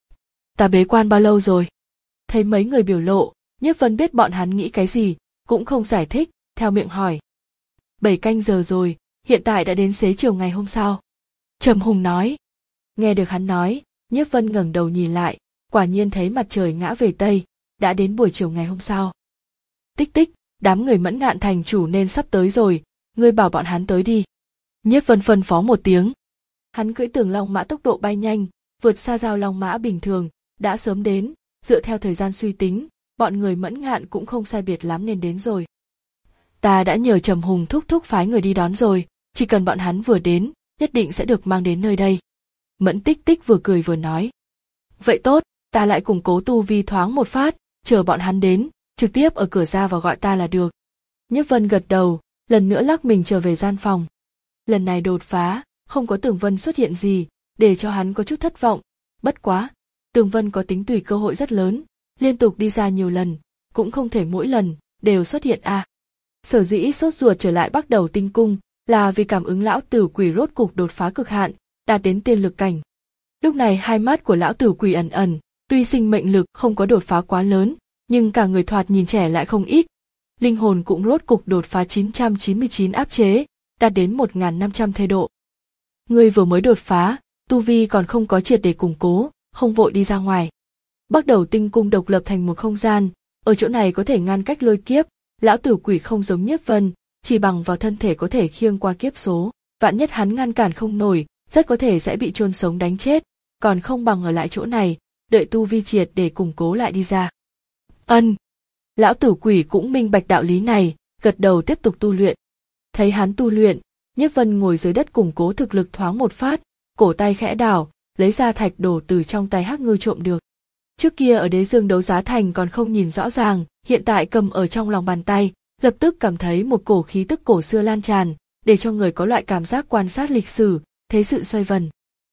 Speaker 1: Ta bế quan bao lâu rồi? Thấy mấy người biểu lộ, Nhiếp Vân biết bọn hắn nghĩ cái gì, cũng không giải thích, theo miệng hỏi. Bảy canh giờ rồi, hiện tại đã đến xế chiều ngày hôm sau. Trầm Hùng nói. Nghe được hắn nói, Nhiếp Vân ngẩng đầu nhìn lại, quả nhiên thấy mặt trời ngã về tây, đã đến buổi chiều ngày hôm sau. Tích Tích, đám người Mẫn Ngạn thành chủ nên sắp tới rồi, ngươi bảo bọn hắn tới đi. Nhiếp Vân phân phó một tiếng. Hắn cưỡi Tường Long Mã tốc độ bay nhanh, vượt xa Giao Long Mã bình thường, đã sớm đến, dựa theo thời gian suy tính, bọn người Mẫn Ngạn cũng không sai biệt lắm nên đến rồi. Ta đã nhờ Trầm Hùng thúc thúc phái người đi đón rồi, chỉ cần bọn hắn vừa đến, nhất định sẽ được mang đến nơi đây. Mẫn Tích Tích vừa cười vừa nói. Vậy tốt, ta lại củng cố tu vi thoáng một phát, chờ bọn hắn đến, trực tiếp ở cửa ra vào gọi ta là được. Nhiếp Vân gật đầu, lần nữa lắc mình trở về gian phòng. Lần này đột phá, không có Tường Vân xuất hiện gì, để cho hắn có chút thất vọng. Bất quá, Tường Vân có tính tùy cơ hội rất lớn, liên tục đi ra nhiều lần, cũng không thể mỗi lần đều xuất hiện a. À. Sở dĩ sốt ruột trở lại Bắc Đầu Tinh Cung là vì cảm ứng lão tử quỷ rốt cục đột phá cực hạn, đạt đến tiên lực cảnh. Lúc này hai mắt của lão tử quỷ ẩn ẩn, tuy sinh mệnh lực không có đột phá quá lớn, nhưng cả người thoạt nhìn trẻ lại không ít. Linh hồn cũng rốt cục đột phá chín trăm chín mươi chín áp chế, đạt đến một nghìn năm trăm thê độ. Ngươi vừa mới đột phá, tu vi còn không có triệt để củng cố, không vội đi ra ngoài. Bắc Đầu Tinh Cung độc lập thành một không gian, ở chỗ này có thể ngăn cách lôi kiếp, lão tử quỷ không giống Nhiếp Vân, chỉ bằng vào thân thể có thể khiêng qua kiếp số, vạn nhất hắn ngăn cản không nổi, rất có thể sẽ bị chôn sống đánh chết, còn không bằng ở lại chỗ này, đợi tu vi triệt để củng cố lại đi ra. Ân. Lão tử quỷ cũng minh bạch đạo lý này, gật đầu tiếp tục tu luyện. Thấy hắn tu luyện, Nhiếp Vân ngồi dưới đất củng cố thực lực thoáng một phát, cổ tay khẽ đảo, lấy ra thạch đồ từ trong tay Hắc Ngư trộm được. Trước kia ở Đế Dương đấu giá thành còn không nhìn rõ ràng, hiện tại cầm ở trong lòng bàn tay, lập tức cảm thấy một cổ khí tức cổ xưa lan tràn, để cho người có loại cảm giác quan sát lịch sử, thế sự xoay vần.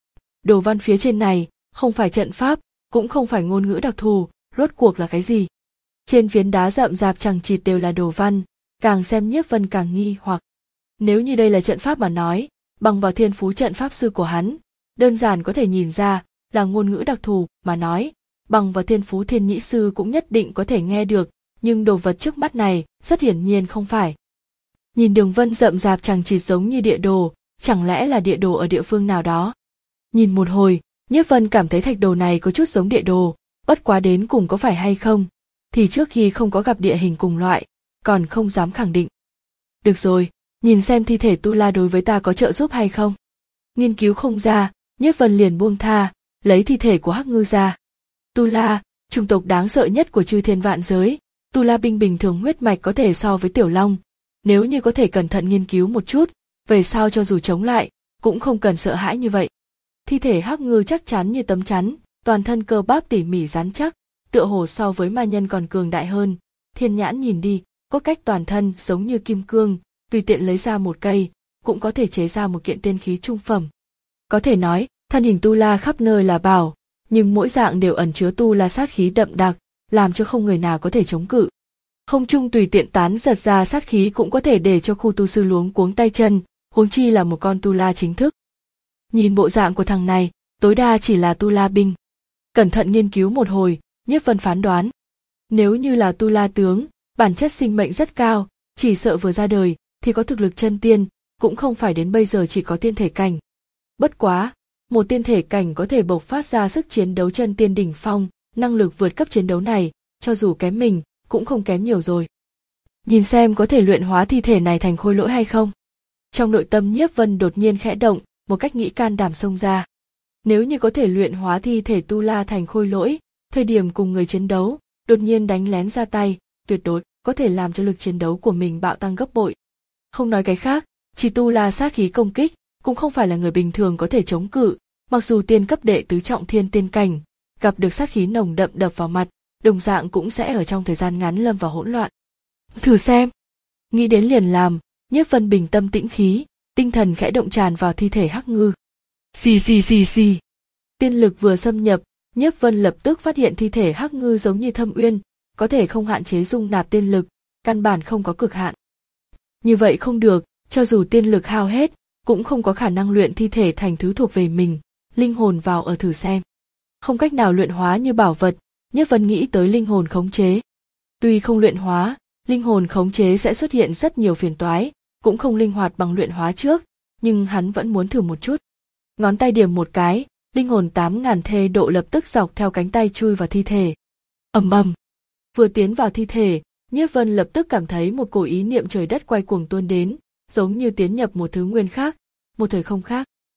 Speaker 1: Đồ văn phía trên này, không phải trận pháp, cũng không phải ngôn ngữ đặc thù, rốt cuộc là cái gì? Trên phiến đá rậm rạp chằng chịt đều là đồ văn, càng xem Nhiếp Vân càng nghi hoặc. Nếu như đây là trận pháp mà nói, bằng vào thiên phú trận pháp sư của hắn, đơn giản có thể nhìn ra là ngôn ngữ đặc thù mà nói, bằng vào thiên phú thiên nhĩ sư cũng nhất định có thể nghe được, nhưng đồ vật trước mắt này rất hiển nhiên không phải. Nhìn đường vân rậm rạp chằng chịt giống như địa đồ, chẳng lẽ là địa đồ ở địa phương nào đó? Nhìn một hồi, Nhiếp Vân cảm thấy thạch đồ này có chút giống địa đồ, bất quá đến cùng có phải hay không, thì trước khi không có gặp địa hình cùng loại, còn không dám khẳng định. Được rồi, nhìn xem thi thể Tu La đối với ta có trợ giúp hay không. Nghiên cứu không ra, Nhiếp Vân liền buông tha, lấy thi thể của Hắc Ngư ra. Tu La, chủng tộc đáng sợ nhất của chư thiên vạn giới, Tu La binh bình thường huyết mạch có thể so với Tiểu Long, nếu như có thể cẩn thận nghiên cứu một chút, về sau cho dù chống lại, cũng không cần sợ hãi như vậy. Thi thể Hắc Ngư chắc chắn như tấm chắn, toàn thân cơ bắp tỉ mỉ rắn chắc, tựa hồ so với ma nhân còn cường đại hơn. Thiên nhãn nhìn đi, có cách toàn thân giống như kim cương, tùy tiện lấy ra một cây, cũng có thể chế ra một kiện tiên khí trung phẩm. Có thể nói, thân hình Tu La khắp nơi là bảo, nhưng mỗi dạng đều ẩn chứa Tu La sát khí đậm đặc, làm cho không người nào có thể chống cự. Không trung tùy tiện tán giật ra sát khí cũng có thể để cho khu tu sư luống cuống tay chân, huống chi là một con Tu La chính thức. Nhìn bộ dạng của thằng này, tối đa chỉ là Tu La binh. Cẩn thận nghiên cứu một hồi, Nhiếp Vân phán đoán. Nếu như là Tu La tướng, bản chất sinh mệnh rất cao, chỉ sợ vừa ra đời thì có thực lực chân tiên, cũng không phải đến bây giờ chỉ có tiên thể cảnh. Bất quá, một tiên thể cảnh có thể bộc phát ra sức chiến đấu chân tiên đỉnh phong, năng lực vượt cấp chiến đấu này, cho dù kém mình, cũng không kém nhiều rồi. Nhìn xem có thể luyện hóa thi thể này thành khôi lỗi hay không. Trong nội tâm Nhiếp Vân đột nhiên khẽ động, một cách nghĩ can đảm xông ra. Nếu như có thể luyện hóa thi thể Tu La thành khôi lỗi, thời điểm cùng người chiến đấu, đột nhiên đánh lén ra tay, tuyệt đối có thể làm cho lực chiến đấu của mình bạo tăng gấp bội. Không nói cái khác, chỉ Tu La sát khí công kích, cũng không phải là người bình thường có thể chống cự, mặc dù tiên cấp đệ tứ trọng thiên tiên cảnh, gặp được sát khí nồng đậm đập vào mặt, đồng dạng cũng sẽ ở trong thời gian ngắn lâm vào hỗn loạn. Thử xem. Nghĩ đến liền làm, Nhiếp Vân bình tâm tĩnh khí, tinh thần khẽ động tràn vào thi thể Hắc Ngư. Xì xì xì xì. Tiên lực vừa xâm nhập, Nhiếp Vân lập tức phát hiện thi thể Hắc Ngư giống như thâm uyên, có thể không hạn chế dung nạp tiên lực, căn bản không có cực hạn. Như vậy không được, cho dù tiên lực hao hết, cũng không có khả năng luyện thi thể thành thứ thuộc về mình, linh hồn vào ở thử xem. Không cách nào luyện hóa như bảo vật, Nhiếp Vân nghĩ tới linh hồn khống chế. Tuy không luyện hóa, linh hồn khống chế sẽ xuất hiện rất nhiều phiền toái, cũng không linh hoạt bằng luyện hóa trước, nhưng hắn vẫn muốn thử một chút. Ngón tay điểm một cái, linh hồn tám ngàn thê độ lập tức dọc theo cánh tay chui vào thi thể. Ầm ầm. Vừa tiến vào thi thể, Nhiếp Vân lập tức cảm thấy một cổ ý niệm trời đất quay cuồng tuôn đến, giống như tiến nhập một thứ nguyên khác, một thời không khác.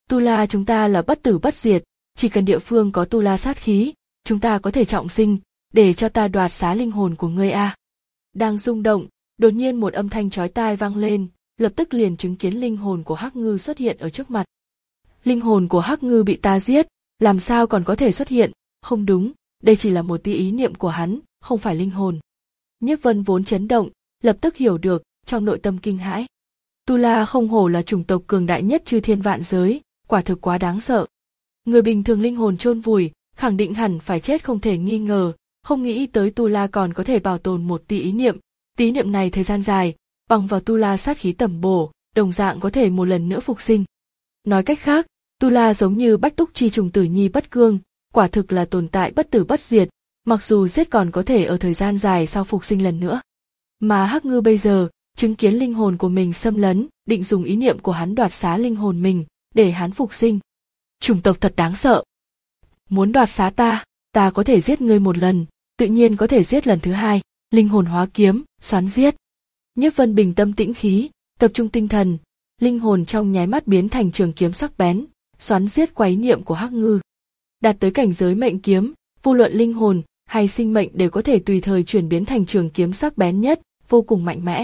Speaker 1: Tu La chúng ta là bất tử bất diệt, chỉ cần địa phương có tu la sát khí, chúng ta có thể trọng sinh, để cho ta đoạt xá linh hồn của ngươi a. Đang rung động, đột nhiên một âm thanh chói tai vang lên, lập tức liền chứng kiến linh hồn của Hắc Ngư xuất hiện ở trước mặt. Linh hồn của Hắc Ngư bị ta giết, làm sao còn có thể xuất hiện? Không đúng, đây chỉ là một tia ý niệm của hắn, không phải linh hồn. Nhiếp Vân vốn chấn động, lập tức hiểu được, trong nội tâm kinh hãi. Tu La không hổ là chủng tộc cường đại nhất chư thiên vạn giới, quả thực quá đáng sợ. Người bình thường linh hồn chôn vùi, khẳng định hẳn phải chết không thể nghi ngờ, không nghĩ tới Tu La còn có thể bảo tồn một tí ý niệm, tí niệm này thời gian dài, bằng vào Tu La sát khí tầm bổ, đồng dạng có thể một lần nữa phục sinh. Nói cách khác, Tu La giống như bách túc chi trùng tử nhi bất cương, quả thực là tồn tại bất tử bất diệt, mặc dù giết còn có thể ở thời gian dài sau phục sinh lần nữa. Mà Hắc Ngư bây giờ, chứng kiến linh hồn của mình xâm lấn, định dùng ý niệm của hắn đoạt xá linh hồn mình, để hắn phục sinh. Chủng tộc thật đáng sợ. Muốn đoạt xá ta, ta có thể giết ngươi một lần, tự nhiên có thể giết lần thứ hai, linh hồn hóa kiếm, xoắn giết. Nhiếp Vân bình tâm tĩnh khí, tập trung tinh thần, linh hồn trong nháy mắt biến thành trường kiếm sắc bén, xoắn giết qua ý niệm của Hắc Ngư. Đạt tới cảnh giới mệnh kiếm, vô luận linh hồn hay sinh mệnh đều có thể tùy thời chuyển biến thành trường kiếm sắc bén nhất, vô cùng mạnh mẽ.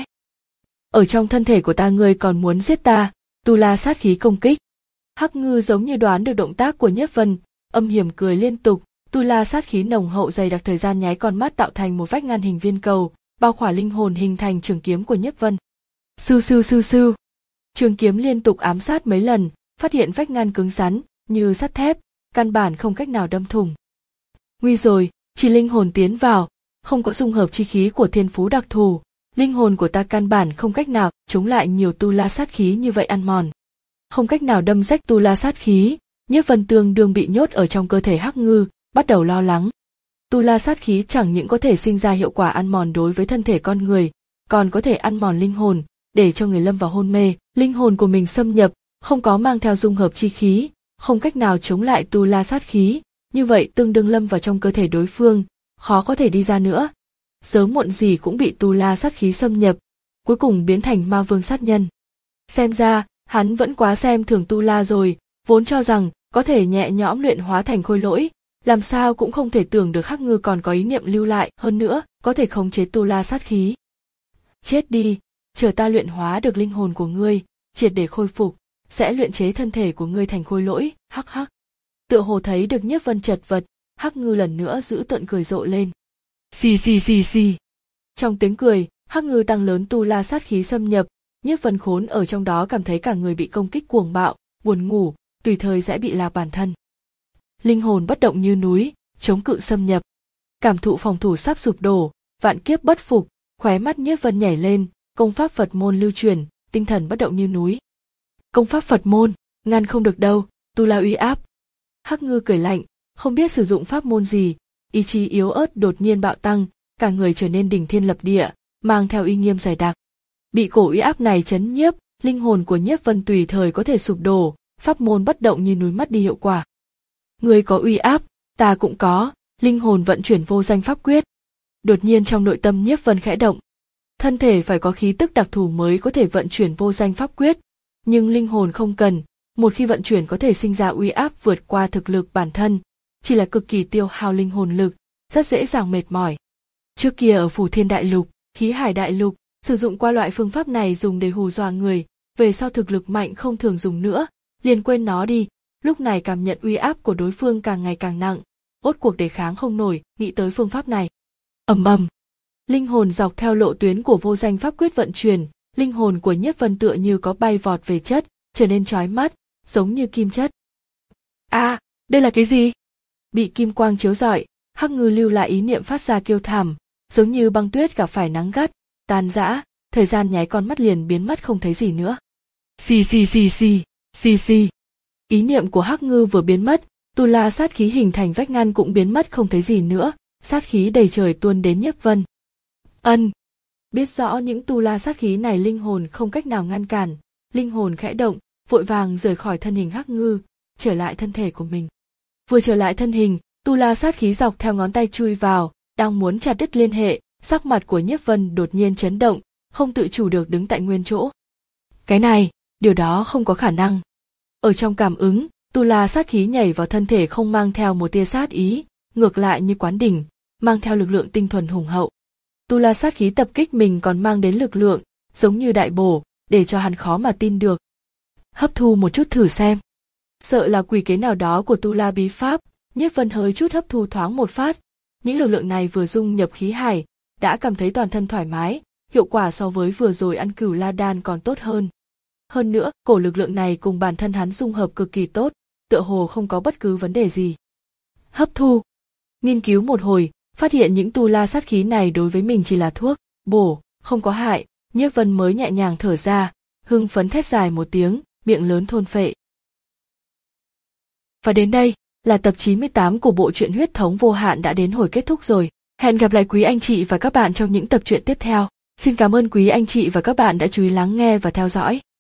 Speaker 1: Ở trong thân thể của ta ngươi còn muốn giết ta, Tu La sát khí công kích. Hắc Ngư giống như đoán được động tác của Nhiếp Vân, âm hiểm cười liên tục, Tu La sát khí nồng hậu dày đặc thời gian nháy con mắt tạo thành một vách ngăn hình viên cầu, bao khỏa linh hồn hình thành trường kiếm của Nhiếp Vân. Sưu sưu sưu sưu. Trường kiếm liên tục ám sát mấy lần, phát hiện vách ngăn cứng rắn, như sắt thép, căn bản không cách nào đâm thủng. Nguy rồi, chỉ linh hồn tiến vào, không có dung hợp chi khí của thiên phú đặc thù, linh hồn của ta căn bản không cách nào chống lại nhiều Tu La sát khí như vậy ăn mòn. Không cách nào đâm rách Tu La sát khí, Nhiếp Vân tương đương bị nhốt ở trong cơ thể Hắc Ngư, bắt đầu lo lắng. Tu La sát khí chẳng những có thể sinh ra hiệu quả ăn mòn đối với thân thể con người, còn có thể ăn mòn linh hồn, để cho người lâm vào hôn mê, linh hồn của mình xâm nhập, không có mang theo dung hợp chi khí, không cách nào chống lại Tu La sát khí, như vậy tương đương lâm vào trong cơ thể đối phương, khó có thể đi ra nữa. Sớm muộn gì cũng bị Tu La sát khí xâm nhập, cuối cùng biến thành ma vương sát nhân. Xem ra, hắn vẫn quá xem thường Tu La rồi, vốn cho rằng có thể nhẹ nhõm luyện hóa thành khôi lỗi, làm sao cũng không thể tưởng được Hắc Ngư còn có ý niệm lưu lại, hơn nữa, có thể khống chế Tu La sát khí. Chết đi, chờ ta luyện hóa được linh hồn của ngươi, triệt để khôi phục, sẽ luyện chế thân thể của ngươi thành khôi lỗi, hắc hắc. Tựa hồ thấy được Nhiếp Vân chật vật, Hắc Ngư lần nữa giữ tợn cười rộ lên. Xì xì xì xì. Trong tiếng cười, Hắc Ngư tăng lớn Tu La sát khí xâm nhập, Nhiếp Vân khốn ở trong đó cảm thấy cả người bị công kích cuồng bạo, buồn ngủ, tùy thời sẽ bị lạc bản thân. Linh hồn bất động như núi, chống cự xâm nhập. Cảm thụ phòng thủ sắp sụp đổ, vạn kiếp bất phục, khóe mắt Nhiếp Vân nhảy lên, công pháp Phật môn lưu truyền, tinh thần bất động như núi. Công pháp Phật môn, ngăn không được đâu, Tu La uy áp. Hắc Ngư cười lạnh, không biết sử dụng pháp môn gì, ý chí yếu ớt đột nhiên bạo tăng, cả người trở nên đỉnh thiên lập địa, mang theo uy nghiêm dày đặc. Bị cổ uy áp này chấn nhiếp, linh hồn của Nhiếp Vân tùy thời có thể sụp đổ, pháp môn bất động như núi mất đi hiệu quả. Người có uy áp, ta cũng có, linh hồn vận chuyển vô danh pháp quyết. Đột nhiên trong nội tâm Nhiếp Vân khẽ động. Thân thể phải có khí tức đặc thù mới có thể vận chuyển vô danh pháp quyết, nhưng linh hồn không cần, một khi vận chuyển có thể sinh ra uy áp vượt qua thực lực bản thân, chỉ là cực kỳ tiêu hao linh hồn lực, rất dễ dàng mệt mỏi. Trước kia ở Phủ Thiên Đại Lục, Khí Hải Đại Lục, sử dụng qua loại phương pháp này dùng để hù dọa người, về sau thực lực mạnh không thường dùng nữa, liền quên nó đi, lúc này cảm nhận uy áp của đối phương càng ngày càng nặng, rốt cuộc đề kháng không nổi, nghĩ tới phương pháp này. Ầm ầm. Linh hồn dọc theo lộ tuyến của vô danh pháp quyết vận chuyển, linh hồn của Nhiếp Vân tựa như có bay vọt về chất, trở nên chói mắt, giống như kim chất. A, à, đây là cái gì? Bị kim quang chiếu rọi, Hắc Ngư lưu lại ý niệm phát ra kêu thảm, giống như băng tuyết gặp phải nắng gắt, tan rã, thời gian nháy con mắt liền biến mất không thấy gì nữa. Xì xì xì xì, xì xì. Ý niệm của Hắc Ngư vừa biến mất, Tu La sát khí hình thành vách ngăn cũng biến mất không thấy gì nữa, sát khí đầy trời tuôn đến Nhiếp Vân. Ân. Biết rõ những Tu La sát khí này linh hồn không cách nào ngăn cản, linh hồn khẽ động, vội vàng rời khỏi thân hình Hắc Ngư, trở lại thân thể của mình. Vừa trở lại thân hình, Tu La sát khí dọc theo ngón tay chui vào, đang muốn chặt đứt liên hệ, sắc mặt của Nhiếp Vân đột nhiên chấn động, không tự chủ được đứng tại nguyên chỗ. Cái này, điều đó không có khả năng. Ở trong cảm ứng, tu la sát khí nhảy vào thân thể không mang theo một tia sát ý, ngược lại như quán đỉnh, mang theo lực lượng tinh thuần hùng hậu. Tu la sát khí tập kích mình còn mang đến lực lượng, giống như đại bổ, để cho hắn khó mà tin được. Hấp thu một chút thử xem. Sợ là quỷ kế nào đó của tu la bí pháp, Nhiếp Vân hơi chút hấp thu thoáng một phát, những lực lượng này vừa dung nhập khí hải, đã cảm thấy toàn thân thoải mái, hiệu quả so với vừa rồi ăn cửu la đan còn tốt hơn. Hơn nữa, cổ lực lượng này cùng bản thân hắn dung hợp cực kỳ tốt, tựa hồ không có bất cứ vấn đề gì. Hấp thu. Nghiên cứu một hồi, phát hiện những tu la sát khí này đối với mình chỉ là thuốc, bổ, không có hại, Nhiếp Vân mới nhẹ nhàng thở ra, hưng phấn thét dài một tiếng, miệng lớn thôn phệ. Và đến đây, là tập chín mươi tám của bộ truyện Huyết thống vô hạn đã đến hồi kết thúc rồi. Hẹn gặp lại quý anh chị và các bạn trong những tập truyện tiếp theo. Xin cảm ơn quý anh chị và các bạn đã chú ý lắng nghe và theo dõi.